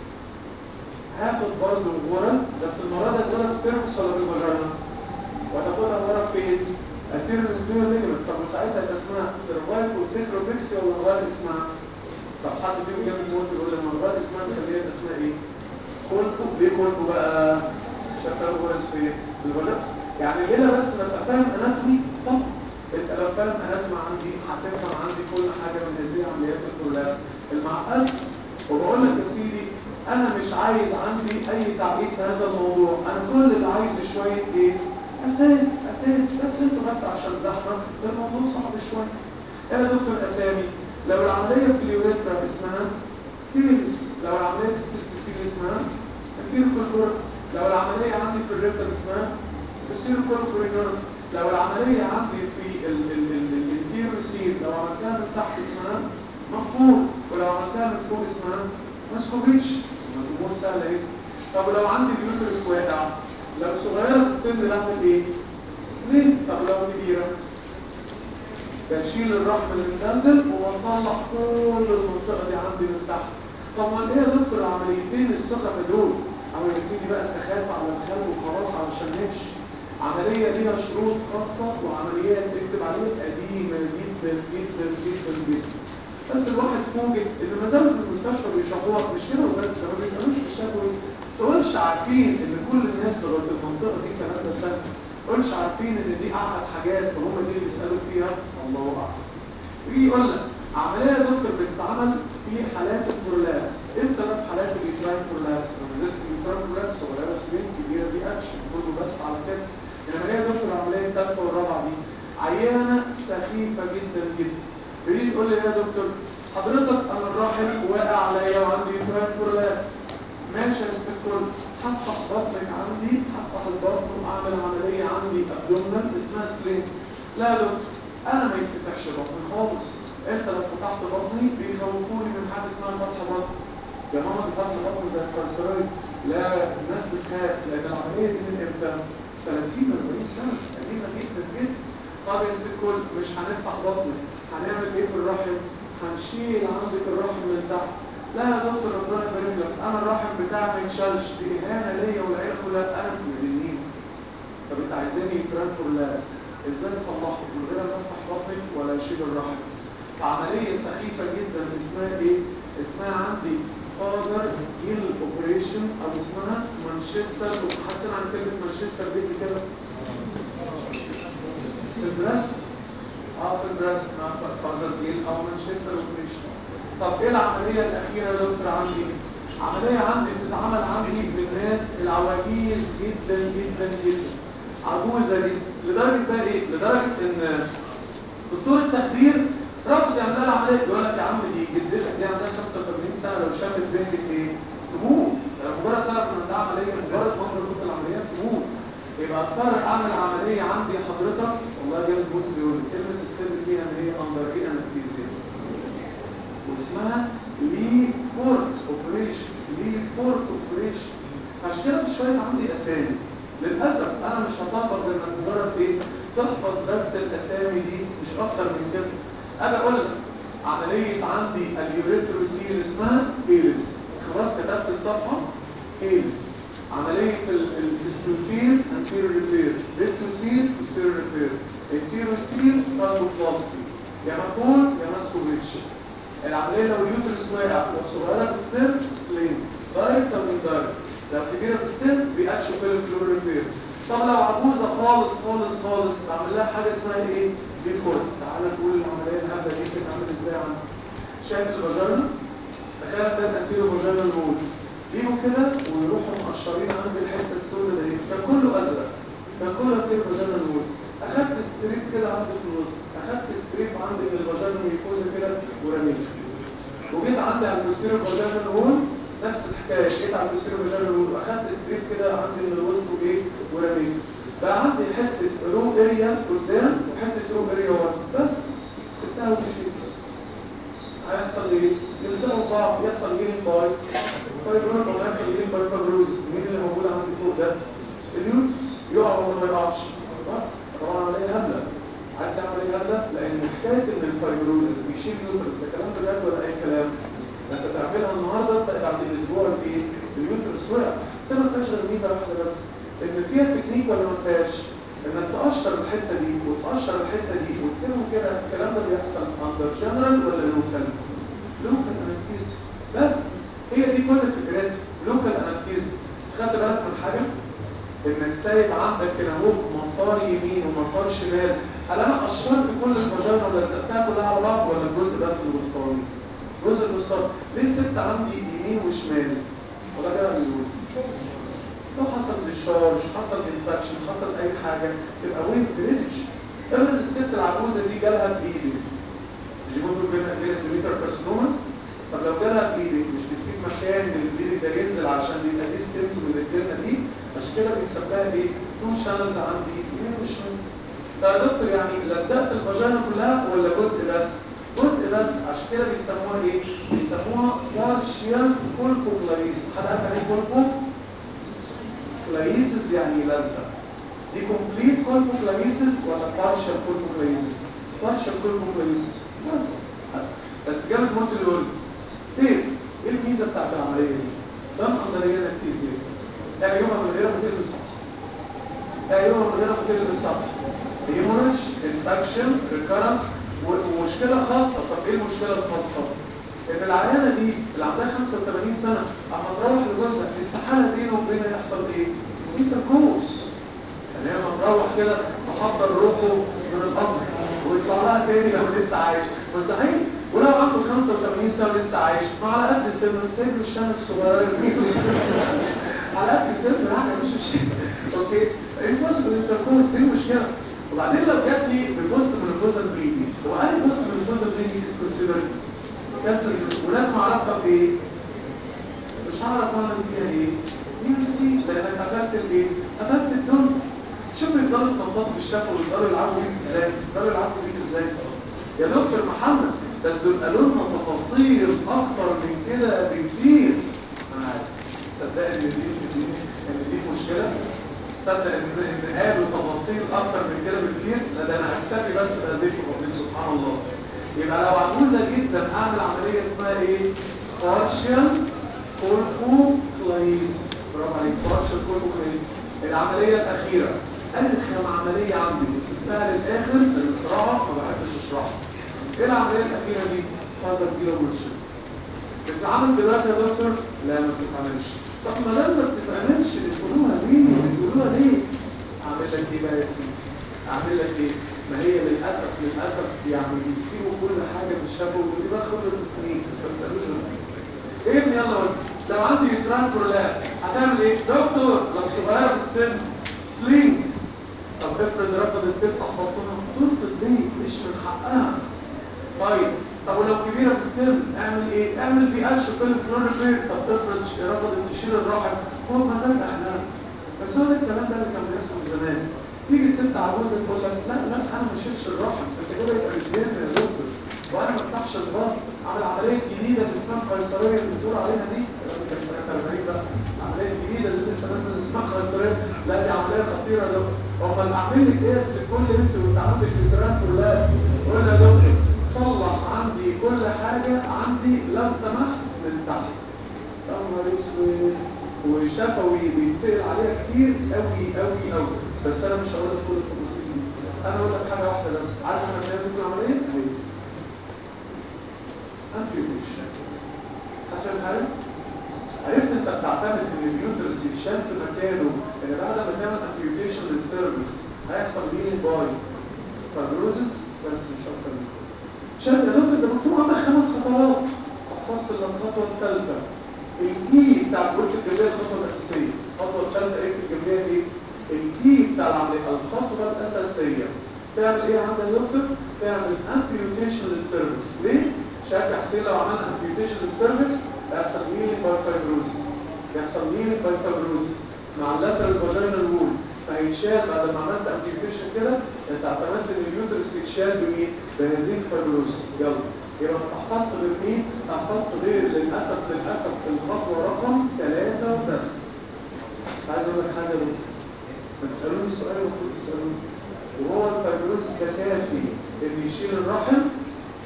هاخد برضه غرز، بس المره دي هتاخدها في سيرفكس ولا في الفاجينا؟ وهتاخدها بره فين؟ أتير الريسبير ليجمنت. طب وساعتها يبقى اسمها سيرفايف وسيكروبيكسي ولا غير اسمها؟ طب حد فيهم جاب الموت يقول لما غير اسمها نخليها اسمها ايه؟ كولتو. ليه كولتو بقى؟ شغال غرز فين؟ في البلد. يعني هنا بس ما تبقى فاهم اناتومي. طب انت لو فاهم اناتومي عندي هتفهم عندي كل حاجه من هذه عمليات الكولاب المعقد. وبقول لك يا سيدي انا مش عايز عندي اي تعقيد في هذا الموضوع، انا كل اللي عايزه شويه ايه؟ اسامي اسامي بس. انتوا بس عشان زحمه الموضوع صعب شويه. ايه يا دكتور اسامي؟ لو العمليه في اليوريثرا اسمها كيرس، لو العمليه في السيستين اسمها كيركولكور، لو العمليه عندي في الريكتر اسمها سيركولكورينر، لو العمليه عندي في الانتيروسيل لو عملتها من تحت اسمها مقفول، ولو عملتها من فوق اسمها مسكوفيتش. الامور سهله ايه؟ طب لو عندي اليوترس واقع، لو صغيره في السن بعمل ايه؟ سليم. طب لو كبيره بشيل الرحم اللي مدلدل وبصلح كل المنطقه دي عندي من تحت. طب ما ايه يا دكتور العمليتين السخف دول؟ عمل يا سيدي بقى سخاف على الخلق وخلاص علشان نمشي. عمليه ليها شروط خاصه وعمليات تكتب عليها قديمه جدا جدا جدا جدا. بس الواحد فوجئ ان ما زالوا في المستشفى بيشرحوها مش كده وبس، ما بيسالوش في الشفوي. تقولش عارفين ان كل الناس لغايه المنطقه دي الكلام ده سهل؟ تقولش عارفين ان دي اعقد حاجات فهم دي اللي بيسالوا فيها؟ الله اعلم. يجي يقول لك عمليه يا دكتور بتتعمل في حالات البرولابس. امتى بقى في حالات اليوتراين برولابس؟ لو نزلت اليوتراين برولابس ولا سنين كبيره دي اكشن كله بس على كده. انما هي يا دكتور العمليه الثالثه والرابعه دي عيانه سخيفه جدا جدا. بيجي تقول لي يا دكتور حضرتك انا الراحل واقع عليا وعندي يوتراين برولابس. ماشي يا ست الكل، هفتح بطنك عندي، هفتح البطن واعمل عمليه عندي ابدومينال اسمها سليم. لا يا دكتور انا ما يتفتحش بطني خالص. انت لو فتحت بطني بيخوفوني من حاجه اسمها فتح بطن. يا ماما دي فتح بطن زي القيصريه. لا الناس بتخاف لان العمليه دي من امتى؟ ثلاثين أربعين سنه قديمه جدا جدا. طب يا ست الكل مش هنفتح بطنك، هنعمل ايه في الرحم؟ هنشيل عندك الرحم من تحت. لا يا دكتور ربنا يبارك لك انا الرحم بتاعي ما يتشالش، دي اهانه ليا والعيله كلها انا مدينين. طب انت عايزاني يتران برولابس ازاي اصلحه من غير ما افتح بطنك ولا اشيل الرحم؟ عمليه سخيفه جدا اسمها ايه؟ اسمها عندي فاذر هيل اوبريشن او اسمها مانشستر. حاسين عن كلمه مانشستر دي كده؟ في البريست. اه في البريست مع فاذر هيل او مانشستر اوبريشن. طب ايه العمليه الاخيره يا دكتور عندي؟ عمليه عندي بتتعمل عندي بالناس العواجيز جدا جدا جدا. عجوزه جدا لدرجه بقى ايه؟ لدرجه ان دكتور التخدير رفض يعمل لها العمليه. يقول لك يا عم دي جدتك دي عندها خمسة وثمانين سنه لو شافت بنتك ايه؟ تموت. مجرد تعرف ان ده عمليه مجرد منظر كنت العمليات تموت. يبقى اضطر اعمل عمليه عندي حضرتك والله جامد موت. بيقول كلمه السر فيها ان هي اندر ايه انستيزيا واسمها لي فورت اوبريشن. لي فورت اوبريشن. عشان كده في شويه عندي اسامي للاسف انا مش هطبق غير انك مجرد ايه؟ تحفظ بس الاسامي دي مش اكتر من كده. انا اقول لك عمليه عندي اليوريثروسيل اسمها كيلس. خلاص كتبت الصفحه كيلس. عمليه السيستوسيل انتيريور ريبير، ريكتوسيل بوستيريور ريبير، انتيروسيل كاردوبلاستي. يا مقبول يا ماسكوفيتش. العمليه لو اليوترس واقع لو صغيره في السن سليم دايركت او اندايركت، لو كبيره في السن بيأكشن كلور ريبير. طب لو عجوزه خالص خالص خالص بعمل لها حاجه اسمها ايه؟ ديفورت. تعالى نقول العمليه الهبله دي بتتعمل ازاي عندي. شايف الفاجينا؟ تخيل ده الانتيرو فاجينال وول يجوا كده ويروحوا مقشرين عند الحته السوداء دي، كان كله ازرق، كان كله انتيرو فاجينال وول. اخدت ستريب كده عندي في الوسط، اخدت ستريب عندي من الفاجينا ميكوزا كده ورميته. وجيت عندي على البوستيريور فاجينال وول نفس الحكايه، جيت على البوستيريور فاجينال وول واخدت ستريب كده عندي من الوسط وايه ورميته. فايبروزس بيشيل يوترس، ده كلام بجد ولا اي كلام؟ ده انت تعملها النهارده بقت بعد الاسبوع الايه؟ اليوترس وقع. بس ما فيهاش غير ميزه واحده بس، ان فيها تكنيك ولا ما فيهاش؟ انك تقشر الحته دي وتقشر الحته دي وتسيبهم كده. الكلام ده بيحصل اندر جنرال ولا لوكال؟ لوكال انستيزيا بس. هي دي كل فكرتها لوكال انستيزيا. بس خدت بالك من حاجه؟ انك سايب عندك كده اهو مسار يمين ومسار شمال. هل انا قشرت كل الفاجينا ولزقتها كلها على بعض ولا الجزء بس الوسطاني؟ الجزء الوسطاني. ليه سبت عندي يمين وشمال؟ ولا كده بيقول لو حصل ديشارج، حصل انفكشن، حصل اي حاجه تبقى وين بريدج. افرض الست العجوزه دي جالها بايدك، مش برضه جالها جالها كارسينوما؟ طب لو جالها بايدك مش بيسيب مكان للبيبي ده ينزل عشان يبقى دي السيمتوم من الكلمه دي؟ عشان كده بيحسب لها ايه؟ تو شانلز عندي يمين وشمال. طب يا دكتور يعني لزقت الفاجينا كلها ولا جزء بس؟ جزء بس. عشان كده بيسموها ايه؟ بيسموها بارشيال كولبوكلايز. حد عارف يعني ايه كولبوكلايز؟ يعني لزق. دي كومبليت كولبوكلايز ولا بارشيال كولبوكلايز؟ بارشيال كولبوكلايز بس. بس جامد ممكن يقول سيف ايه الميزه بتاعت العمليه دي؟ تم عمليه نكتيزيه. ده يومها من غير ما تلبس صح. ده يومها من غير ما تلبس صح. هيموريج، انفكشن، ريكارنس، ومشكله خاصه. طب ايه المشكله الخاصه؟ ان العيانه دي اللي عندها خمسة وثمانين سنه اما تروح لجوزها استحاله بينه وبينها يحصل ايه؟ انتركورس. يعني هي لما تروح كده تحضر روحه من القبر ويطلع لها تاني لو لسه عايش، مستحيل. ولو عنده خمسة وثمانين سنه لسه عايش، ما على قد سنه سيب له الشنب الصغير على قد سنه يعني مش مشكله. اوكي impossible intercourse دي مشكله. وبعدين لو جات لي ببوست من الجزء البريدي، هو اي بوست من الجزء البريدي از كونسيدرد كانسر، ولازم اعرفها بايه؟ مش هعرف اعمل فيها ايه؟ يو سي، لانك قفلت الايه؟ قفلت الدم. شوف يفضلوا يتنططوا في الشفا ويفضلوا يلعبوا بيك ازاي؟ يفضلوا يلعبوا بيك ازاي؟ يا دكتور محمد بس بيبقى لونها تفاصيل اكتر من كده بكتير. انا عارف. صدقني ان دي ان دي مشكله. صدق ان ان قالوا تفاصيل اكتر من كده بكتير. لا ده انا هكتفي بس بهذه التفاصيل. سبحان الله. يبقى لو عجوزه جدا اعمل عمليه اسمها ايه؟ بارشال كولبوكلايز. برافو عليك. بارشال كولبوكلايز. العمليه الاخيره ارخم عمليه عندي وسبتها للاخر لان بصراحه ما بحبش اشرحها. ايه العمليه الاخيره دي؟ فازر دي ويتشز. بتتعمل دلوقتي يا دكتور؟ لا ما بتتعملش. طب ما دام ما بتتعملش بتقولوها ليه؟ بتقولوها ليه؟ اعمل لك ايه بقى يا سيدي؟ اعمل لك ايه؟ ما هي للاسف للاسف يعني بيسيبوا كل حاجه في الشفا ودي بقى خبره السنين ما تسالوش غير ايه. يلا قول لو عندي يوتران برولابس هتعمل ايه؟ دكتور لو صغيره في السن سلينج. طب افرض رفضت تفتح بطنها ترفض ليه؟ مش من حقها. طيب طب ولو كبيره في السن اعمل ايه؟ اعمل في قش كل كلوريفير. طب افرض رفضت تشيل الرحم هو مزاج اهلها. بس هو ده الكلام ده اللي كان بيحصل زمان. تيجي ست عجوزه تقول لك لا لا انا ما اشيلش الرحم. انت كده يبقى متجنن يا دكتور وانا ما افتحش البطن. عامل عمليه جديده اللي اسمها قيصريه اللي بتقول عليها دي كانت سنه أربعين بقى. العمليه الجديده اللي لسه نازله اللي اسمها قيصريه. لا دي عمليه خطيره يا دكتور. امال اعمل لك ايه في كل انت وانت عندك يوتران كلها؟ قول يا دكتور صلح عندي كل حاجه عندي لو سمحت من تحت. يا نهار اسود. وشفوي بيتسال عليها كتير قوي قوي قوي. بس انا مش هقول لك كل التفاصيل دي. انا اقول لك حاجه واحده بس. عارف احنا بنعمل ايه العمليه؟ اهي امبيوتيشن. عشان حاجه عرفت انت بتعتمد ان اليوترس يتشال في مكانه ان بعد ما تعمل امبيوتيشن للسيرفكس هيحصل هيلينج باي فايبروزس بس مش اكتر من كده. شايف يا دكتور ده مكتوب عندك خمس خطوات. هتفصل الخطوه الثالثه الكي بتاع الجزء الجنبيه. الخطوه الاساسيه الخطوه الثالثه ايه في الجنبيه ايه؟ الكي بتاع العمليه الخطوه الاساسيه. تعمل ايه عند الدكتور؟ تعمل امبيوتيشن للسيرفكس. ليه؟ شايف يا حسين لو عملنا امبيوتيشن للسيرفكس هيحصل هيلينج باي فايبروزس. يحصل هيلينج باي فايبروزس مع اللاترال فاجينال وول. فهيتشال بعد ما عملت امبيوتيشن كده انت اعتمدت ان اليوترس يتشال بايه؟ بهذه الفايبروزس. يلا يبقى هتختص بمين؟ هتختص غير للاسف للاسف في الخطوه رقم ثلاثه وبس. عايز اقول لك حاجه دول ما تسالوني السؤال المفروض تسالوني. وهو الفايبروزس ده كافي ان يشيل الرحم؟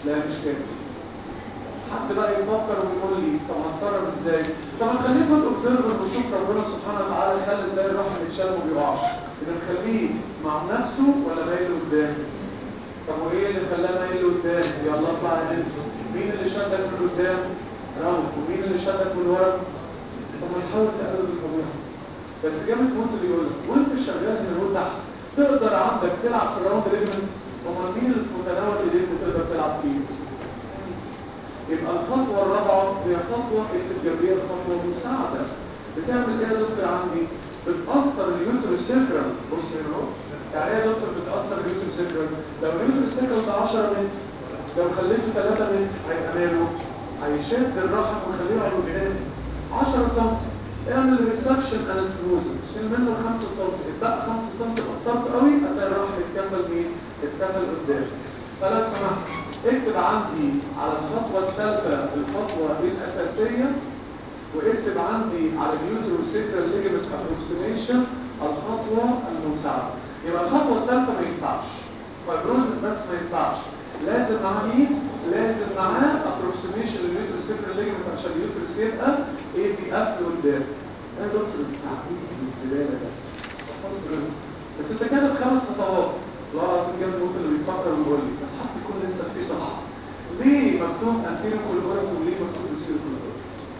لا مش كده. حد بقى يفكر ويقول لي طب هنتصرف ازاي؟ طب نخليه جزء اوبزرفر ونشوف ربنا سبحانه وتعالى يخلي ازاي الرحم يتشال وما بيقعش. اذا نخليه مع نفسه ولا مايل قدام؟ طب وايه اللي خلاه مايل قدام؟ يلا اطلع ننسى. مين اللي شدك من قدام؟ راوند. ومين اللي شدك من ورا؟ طب ما نحاول نقلب الطبيعه. بس جامد موت اللي يقول لك وانت شغال من هو تحت تقدر عندك تلعب في الراوند ليجمنت. امال مين اللي في متناول ايديك وتقدر تلعب فيه؟ يبقى الخطوة الرابعة هي خطوة التجارية، خطوة مساعدة. بتعمل ايه يا دكتور عندي؟ بتأثر اليوتروسيكرال. بص هنا اهو. يعني ايه يا دكتور بتأثر اليوتروسيكرال؟ لو اليوتروسيكرال ده عشرة متر لو خليته ثلاثة متر هيبقى ماله؟ هيشد الرحم ويخليه على الجنان عشرة سم. اعمل ريسكشن انستروزس شيل منه خمسة سم، اتبقى خمسة سم اتأثرت قوي هتلاقي الرحم اتكمل مين؟ اتكمل قدام. فلو سمحت اكتب عندي على الخطوة الثالثة الخطوة الأساسية، واكتب عندي على اليوتروسيكرال ليجمنت ابروكسيميشن الخطوة المساعدة. يبقى الخطوة الثالثة ما ينفعش، فايبروزس بس ما ينفعش، لازم معاه مين؟ لازم معاه ابروكسيميشن لليوتروسيكرال ليجمنت عشان اليوتروس يبقى ايه بيقفل قدام. يا دكتور التعبير بالزبالة ده بس انت كاتب خمس خطوات. لا العظيم جامد ممكن اللي بيفكر ويقول لي بس حتى يكون لسه في صح. ليه مكتوب انتيرو كولورات وليه مكتوب بسيرو كولورات؟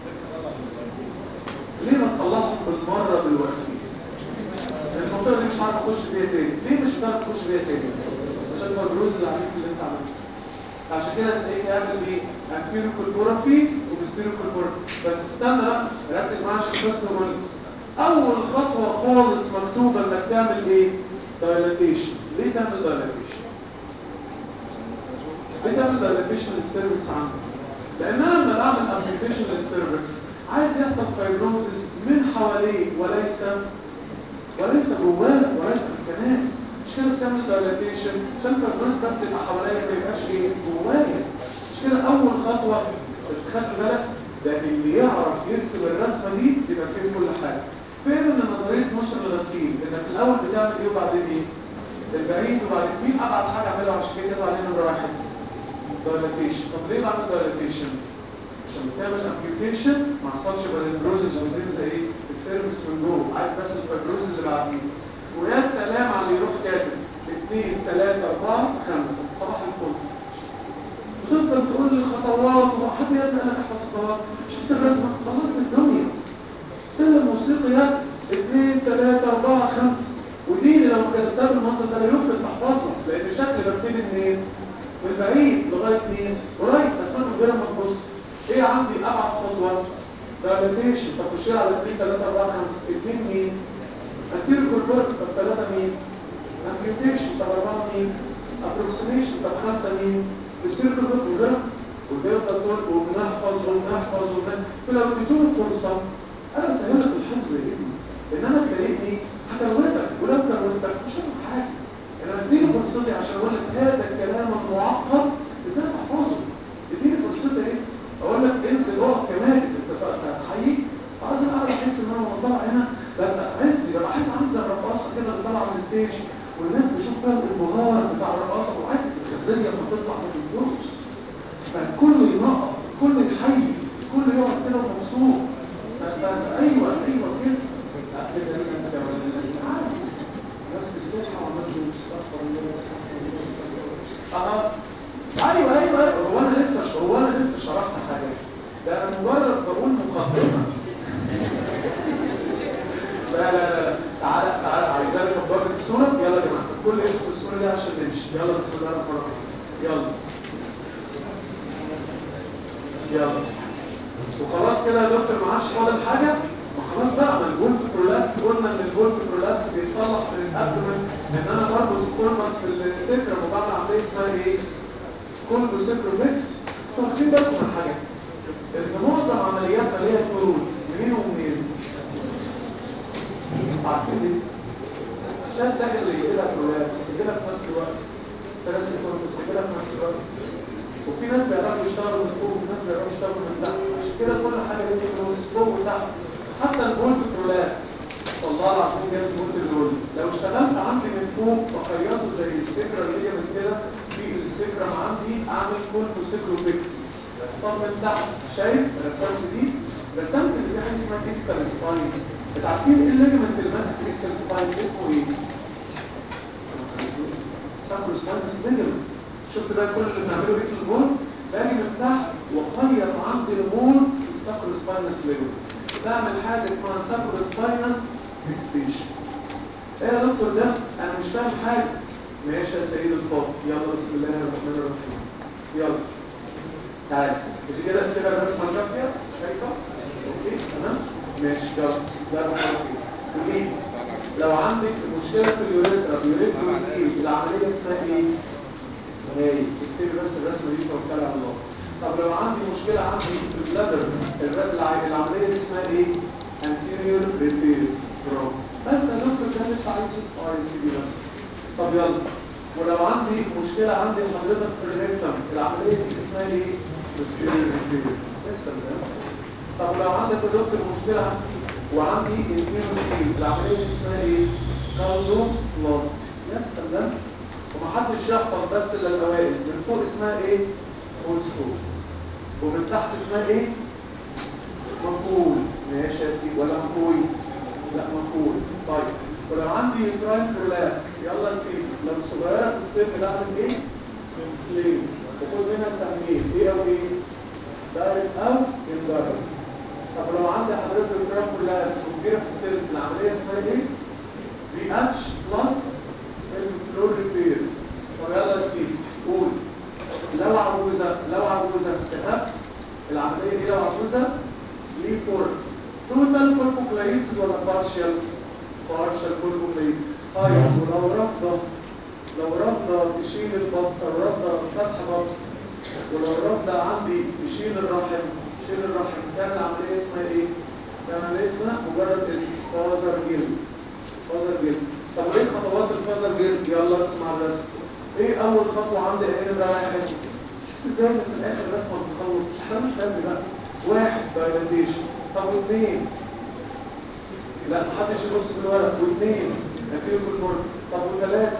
ليه ما تصلحهم بالمره دلوقتي؟ المنطقه دي مش عارف اخش بيها تاني. ليه مش هتعرف تخش بيها تاني؟ عشان الفيبروز اللي عليك اللي انت عملته. عشان كده تلاقيك تعمل ايه؟ انتيرو كولورافي وبسيرو كولورات. بس استنى بقى ركز معايا عشان بس نقول اول خطوه خالص مكتوبه انك تعمل ايه؟ دايلاتيشن. ليه تعمل دايلاتيشن؟ ليه تعمل دايلاتيشن للسيرفكس عندك؟ لان انا لما بعمل ابليكيشن للسيرفكس عايز يحصل فايبروزس من حواليه وليس وليس جواه وليس في الكنال. مش كده بتعمل دايلاتيشن عشان الفايبروز بس يبقى حواليا ما يبقاش ايه جوايا. مش كده اول خطوه. بس خدت بالك ده اللي يعرف يرسم الرسمه دي يبقى فيه كل حاجه. فين ان نظريه نشر الغسيل انك الاول بتعمل ايه وبعدين ايه؟ البعيد وبعدين مين ابعد حاجه اعملها عشان كده علينا نمره واحد دايلاتيشن. طب ليه بعمل دايلاتيشن؟ عشان بتعمل ابليكيشن ما حصلش فايبروزس وزين زي ايه السيرفس من جوه. عايز بس الفايبروزس اللي بعديه. ويا سلام على اللي يروح كاتب اثنين ثلاثة أربعة خمسة صباح الفل. وتفضل تقول لي خطوات وحد يبدا لك احفظ خطوات. شفت الرسمه خلصت الدنيا. سلم موسيقيات اثنين ثلاثة أربعة خمسة. ودي لو كتبتها بالمنظر ده لا يمكن تحفظها لان شكل ببتدي منين؟ من بعيد لغايه مين؟ قريب بس انا من غير ما تبص. ايه عندي ابعد خطوه؟ دايلاتيشن. طب تشير على اثنين ثلاثة أربعة خمسة. اثنين مين؟ انتيرو كولبورت. طب ثلاثة مين؟ امبيوتيشن. طب أربعة مين؟ ابروكسيميشن. طب خمسة مين؟ بسيرو كولبورت وده وبيفضل تقول وبنحفظ وبنحفظ وبنحفظ. فلو اديتوني فرصه انا سهلت الحفظ يا ابني. انما تلاقيني هكروتك ولو كروتك مش هعمل حاجه. انا اديني فرصتي عشان اقول لك هذا الكلام المعقد ازاي تحفظه. اديني فرصتي ايه؟ اقول لك انزل اقف كمان انت هتحييك. عايز انا احس ان انا والله هنا ببقى عزي ببقى عايز انزل الرقاصه كده اللي طالعه من الستيج والناس بتشوف فيها الانبهار بتاع الرقاصه وعايز الخزيه لما تطلع من الكورس. فالكل ينقط الكل يحيي الكل يقعد كده مبسوط. ايوه ايوه كده كده انت عارف ناس بالصحه وناس بالمستقبل وناس اه ايوه ايوه ايوه هو انا لسه هو انا لسه شرحت حاجه. ده انا مجرد بقول مقدمه. لا لا لا تعالى تعالى عايزاك افضل الصوره. يلا يا جماعه كل اسم الصوره دي عشان نمشي. يلا بسم الله الرحمن الرحيم. يلا يلا وخلاص كده يا دكتور ما عادش فاضل حاجه. ما خلاص بقى ما البولت برولابس قلنا ان البولت برولابس بيتصلح من الابدومن ان انا بربط الكولبس في السكر وبعمل عمليه اسمها ايه؟ كولبو سكروفيكس. انتوا واخدين بالكم من حاجه؟ ان معظم عملياتنا اللي هي الكروز منين ومنين؟ عارفين ليه؟ عشان تلاقي اللي يجيلها برولابس يجيلها في نفس الوقت ثلاث كولبس يجيلها في نفس الوقت. وفي ناس بيعرفوا يشتغلوا من فوق وفي ناس بيعرفوا يشتغلوا من تحت. عشان كده كل حاجه دي كروز فوق وتحت. حتى البولت برولابس والله العظيم جاي البولت الرول لو اشتغلت عندي من فوق بخيطه زي السكره اللي هي من كده في السكرم عندي اعمل كولبوسيكروبيكسي. طب من تحت شايف رسمت دي؟ رسمت اللي في حاجه اسمها اسكال سباين. انتوا عارفين ايه الليجمنت اللي ماسك اسكال سباين اسمه ايه؟ ساكرو سباينس ليجمنت. شفت ده كل اللي بنعمله ايه في البول؟ باجي من تحت وقيم عندي البول في الساكرو سباينس ليجمنت. بعمل حاجه اسمها ساكرو سباينس فيكسيشن. ايه يا دكتور ده؟ انا مش فاهم حاجه. ماشي يا سيد الفاضل، يلا بسم الله الرحمن الرحيم. يلا تعالى دي كده كده الرسمه الكافيه شايفه؟ اوكي تمام؟ ماشي يلا بسم الله الرحمن الرحيم. وليه؟ لو عندك مشكله في اليوريثرا يوريثرا سيل العمليه اسمها ايه؟ هاي اكتبي بس الرسمه دي توكل على الله. طب لو عندي مشكله عندي في البلادر العمليه دي اسمها ايه؟ anterior repair برافو. بس يا دكتور ده مش عايز اه يا سيدي بس. طب يلا ولو عندي مشكله عندي حضرتك في الريكتم العمليه دي اسمها ايه؟ posterior repair. لسه ده. طب لو عندك يا دكتور مشكله عندي وعندي anterior سيل العمليه دي اسمها ايه؟ كاردو بلاست. لسه ده. ومحدش يحفظ بس الا الاوائل. من فوق اسمها ايه؟ هولسكوب. ومن تحت اسمها ايه؟ مقبول. ماشي يا سيدي ولا مقبول؟ لا مقبول. طيب ولو عندي يوتراين برولابس يلا يا سيدي لو صغيره في السن بعمل ايه؟ سليم. وخد منها سهمين ايه او ايه؟ دايركت او اندايركت. طب لو عندي حضرتك يوتراين برولابس وكبيره في السن العمليه اسمها ايه؟ بي اتش بلس الفلور ريبير. طب يلا يا سيدي قول لو عجوزه لو عجوزه كتبت العمليه دي لو عجوزه ليه فور توتال كولبوكلايز ولا بارشال؟ بارشال كولبوكلايز. طيب ولو رافضه لو رافضه تشيل البطن رافضه فتح بطن ولو رافضه عندي تشيل الرحم تشيل الرحم تعمل عمليه اسمها ايه؟ تعمل عمليه اسمها مجرد اسم فازر جلد. فازر جلد. طب ايه خطوات الفازر جلد؟ يلا اسمع الرسم. ايه اول خطوه عندي هنا بقى واحد؟ ازاي في الاخر رسمه بتخلص؟ احنا مش فاهم بقى. واحد دايلاتيشن. طب واثنين لا محدش يبص في الورق. واثنين هتيجي في البورد. طب وثلاثه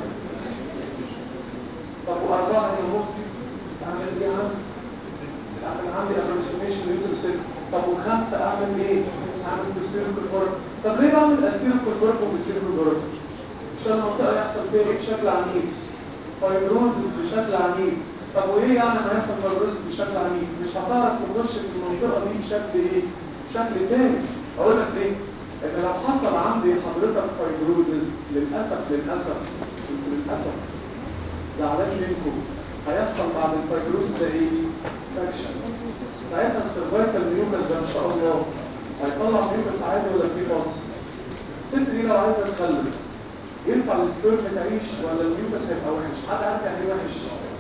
طب واربعه هنا ممكن اعمل ايه يا عم؟ اعمل عندي ابروكسيميشن لليوتروسيل. طب وخمسه اعمل ايه؟ اعمل بوستيريو كولبورت. طب ليه بعمل انتيريو كولبورت وبوستيريو كولبورت؟ عشان المنطقه يحصل فيها ايه بشكل عنيف؟ فايبروزس بشكل عنيف. طب وايه يعني ما يحصل فايبروزس بشكل عنيف؟ مش هتعرف تخش في المنطقه دي بشكل ايه؟ بشكل تاني. اقول لك ليه؟ ان لو حصل عندي حضرتك فايبروزس للاسف للاسف للاسف زعلان منكم هيحصل بعد الفايبروزس ده ايه؟ فاكشن. ساعتها السيرفايكال ميوكس ده ان شاء الله هيطلع ميوكس عادي ولا في باص؟ الست دي لو عايزه تخلف ينفع السبيرم تعيش ولا الميوكس هيبقى وحش؟ حد عارف يعني ايه وحش؟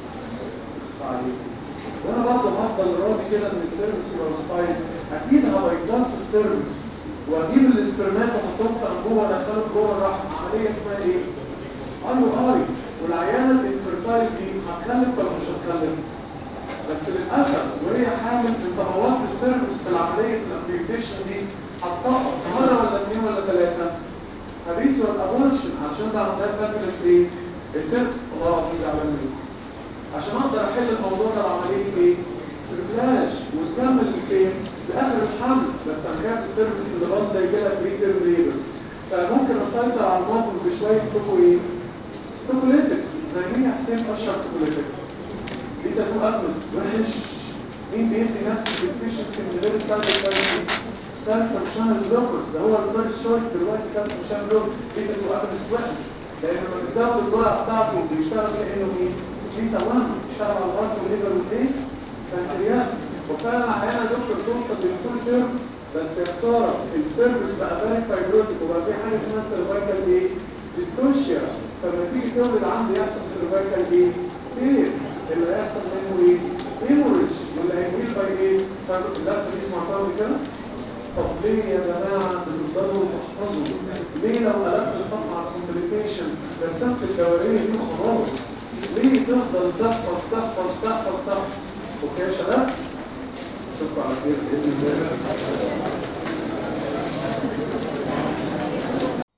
بص عليك. وانا برضه هفضل راضي كده ان السيرفس يبقى ستايل. اكيد هبايباس السيرفس واجيب الاسبرمات واحطهم في انبوبه وادخلهم جوه الرحم. عمليه اسمها ايه؟ ايوه اي. والعيانه الانفيرتايل دي هتخلف ولا مش هتخلف؟ بس للاسف وهي حامل انت بوظت السيرفس في العمليه الامبيوتيشن دي هتسقط مره ولا اثنين ولا ثلاثه. habitual abortion عشان ده عمليات فابulous ايه؟ الترك الله العظيم زعلان منه. عشان اقدر احل الموضوع ده بعمليه ايه؟ سيركلاج وتكمل فين؟ في اخر الحمل. بس انا خايف السيرفس اللي باظ ده يجي لك بريتيرم ليبر. فممكن اسيطر على الموقف بشويه توكو ايه؟ توكوليتكس. زي مين يا حسين اشرب توكوليتكس؟ دي تكون اكلس وحش. مين بيدي نفس الديفيشنسي من غير سايد افكتس؟ كالسيوم شانل بلوكر. ده هو الفيرست شويس دلوقتي كالسيوم شانل بلوكر. دي تكون اكلس وحش لان لما بيزود الجرعه بتاعته بيشتغل كانه ايه؟ بيتا واحد بيشتغل على الهارت والليفر والايه؟ بنكرياس. وفعلا احيانا دكتور توصل للفول تيرم بس يا خساره السيرفس بقى فيري فايبروتيك وبقى في حاجه اسمها سيرفايكال ايه؟ ديستوشيا. فلما تيجي تولد عندي يحصل سيرفايكال ايه؟ ايه؟ اللي هيحصل منه ايه؟ هيموريج. واللي هيجيل باي ايه؟ اللفه دي اسمها طول كده. طب ليه يا جماعه بتفضلوا تحفظوا؟ ليه لو قلبت الصفحه على الكومبليكيشن رسمت الدوريه دي وخلاص؟ ليه تفضل تحفظ تحفظ تحفظ تحفظ؟ اوكي يا شباب؟ اشوفكم على خير باذن الله.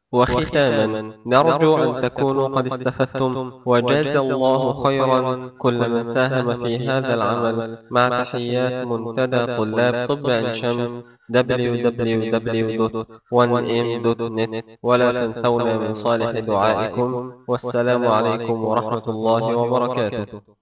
وختاما نرجو أن تكونوا قد استفدتم وجاز الله خيرا كل من ساهم في هذا العمل مع تحيات منتدى طلاب طب عين شمس دبليو دبليو دبليو دوت وان ام دوت نت ولا تنسونا من صالح دعائكم والسلام عليكم ورحمة الله وبركاته.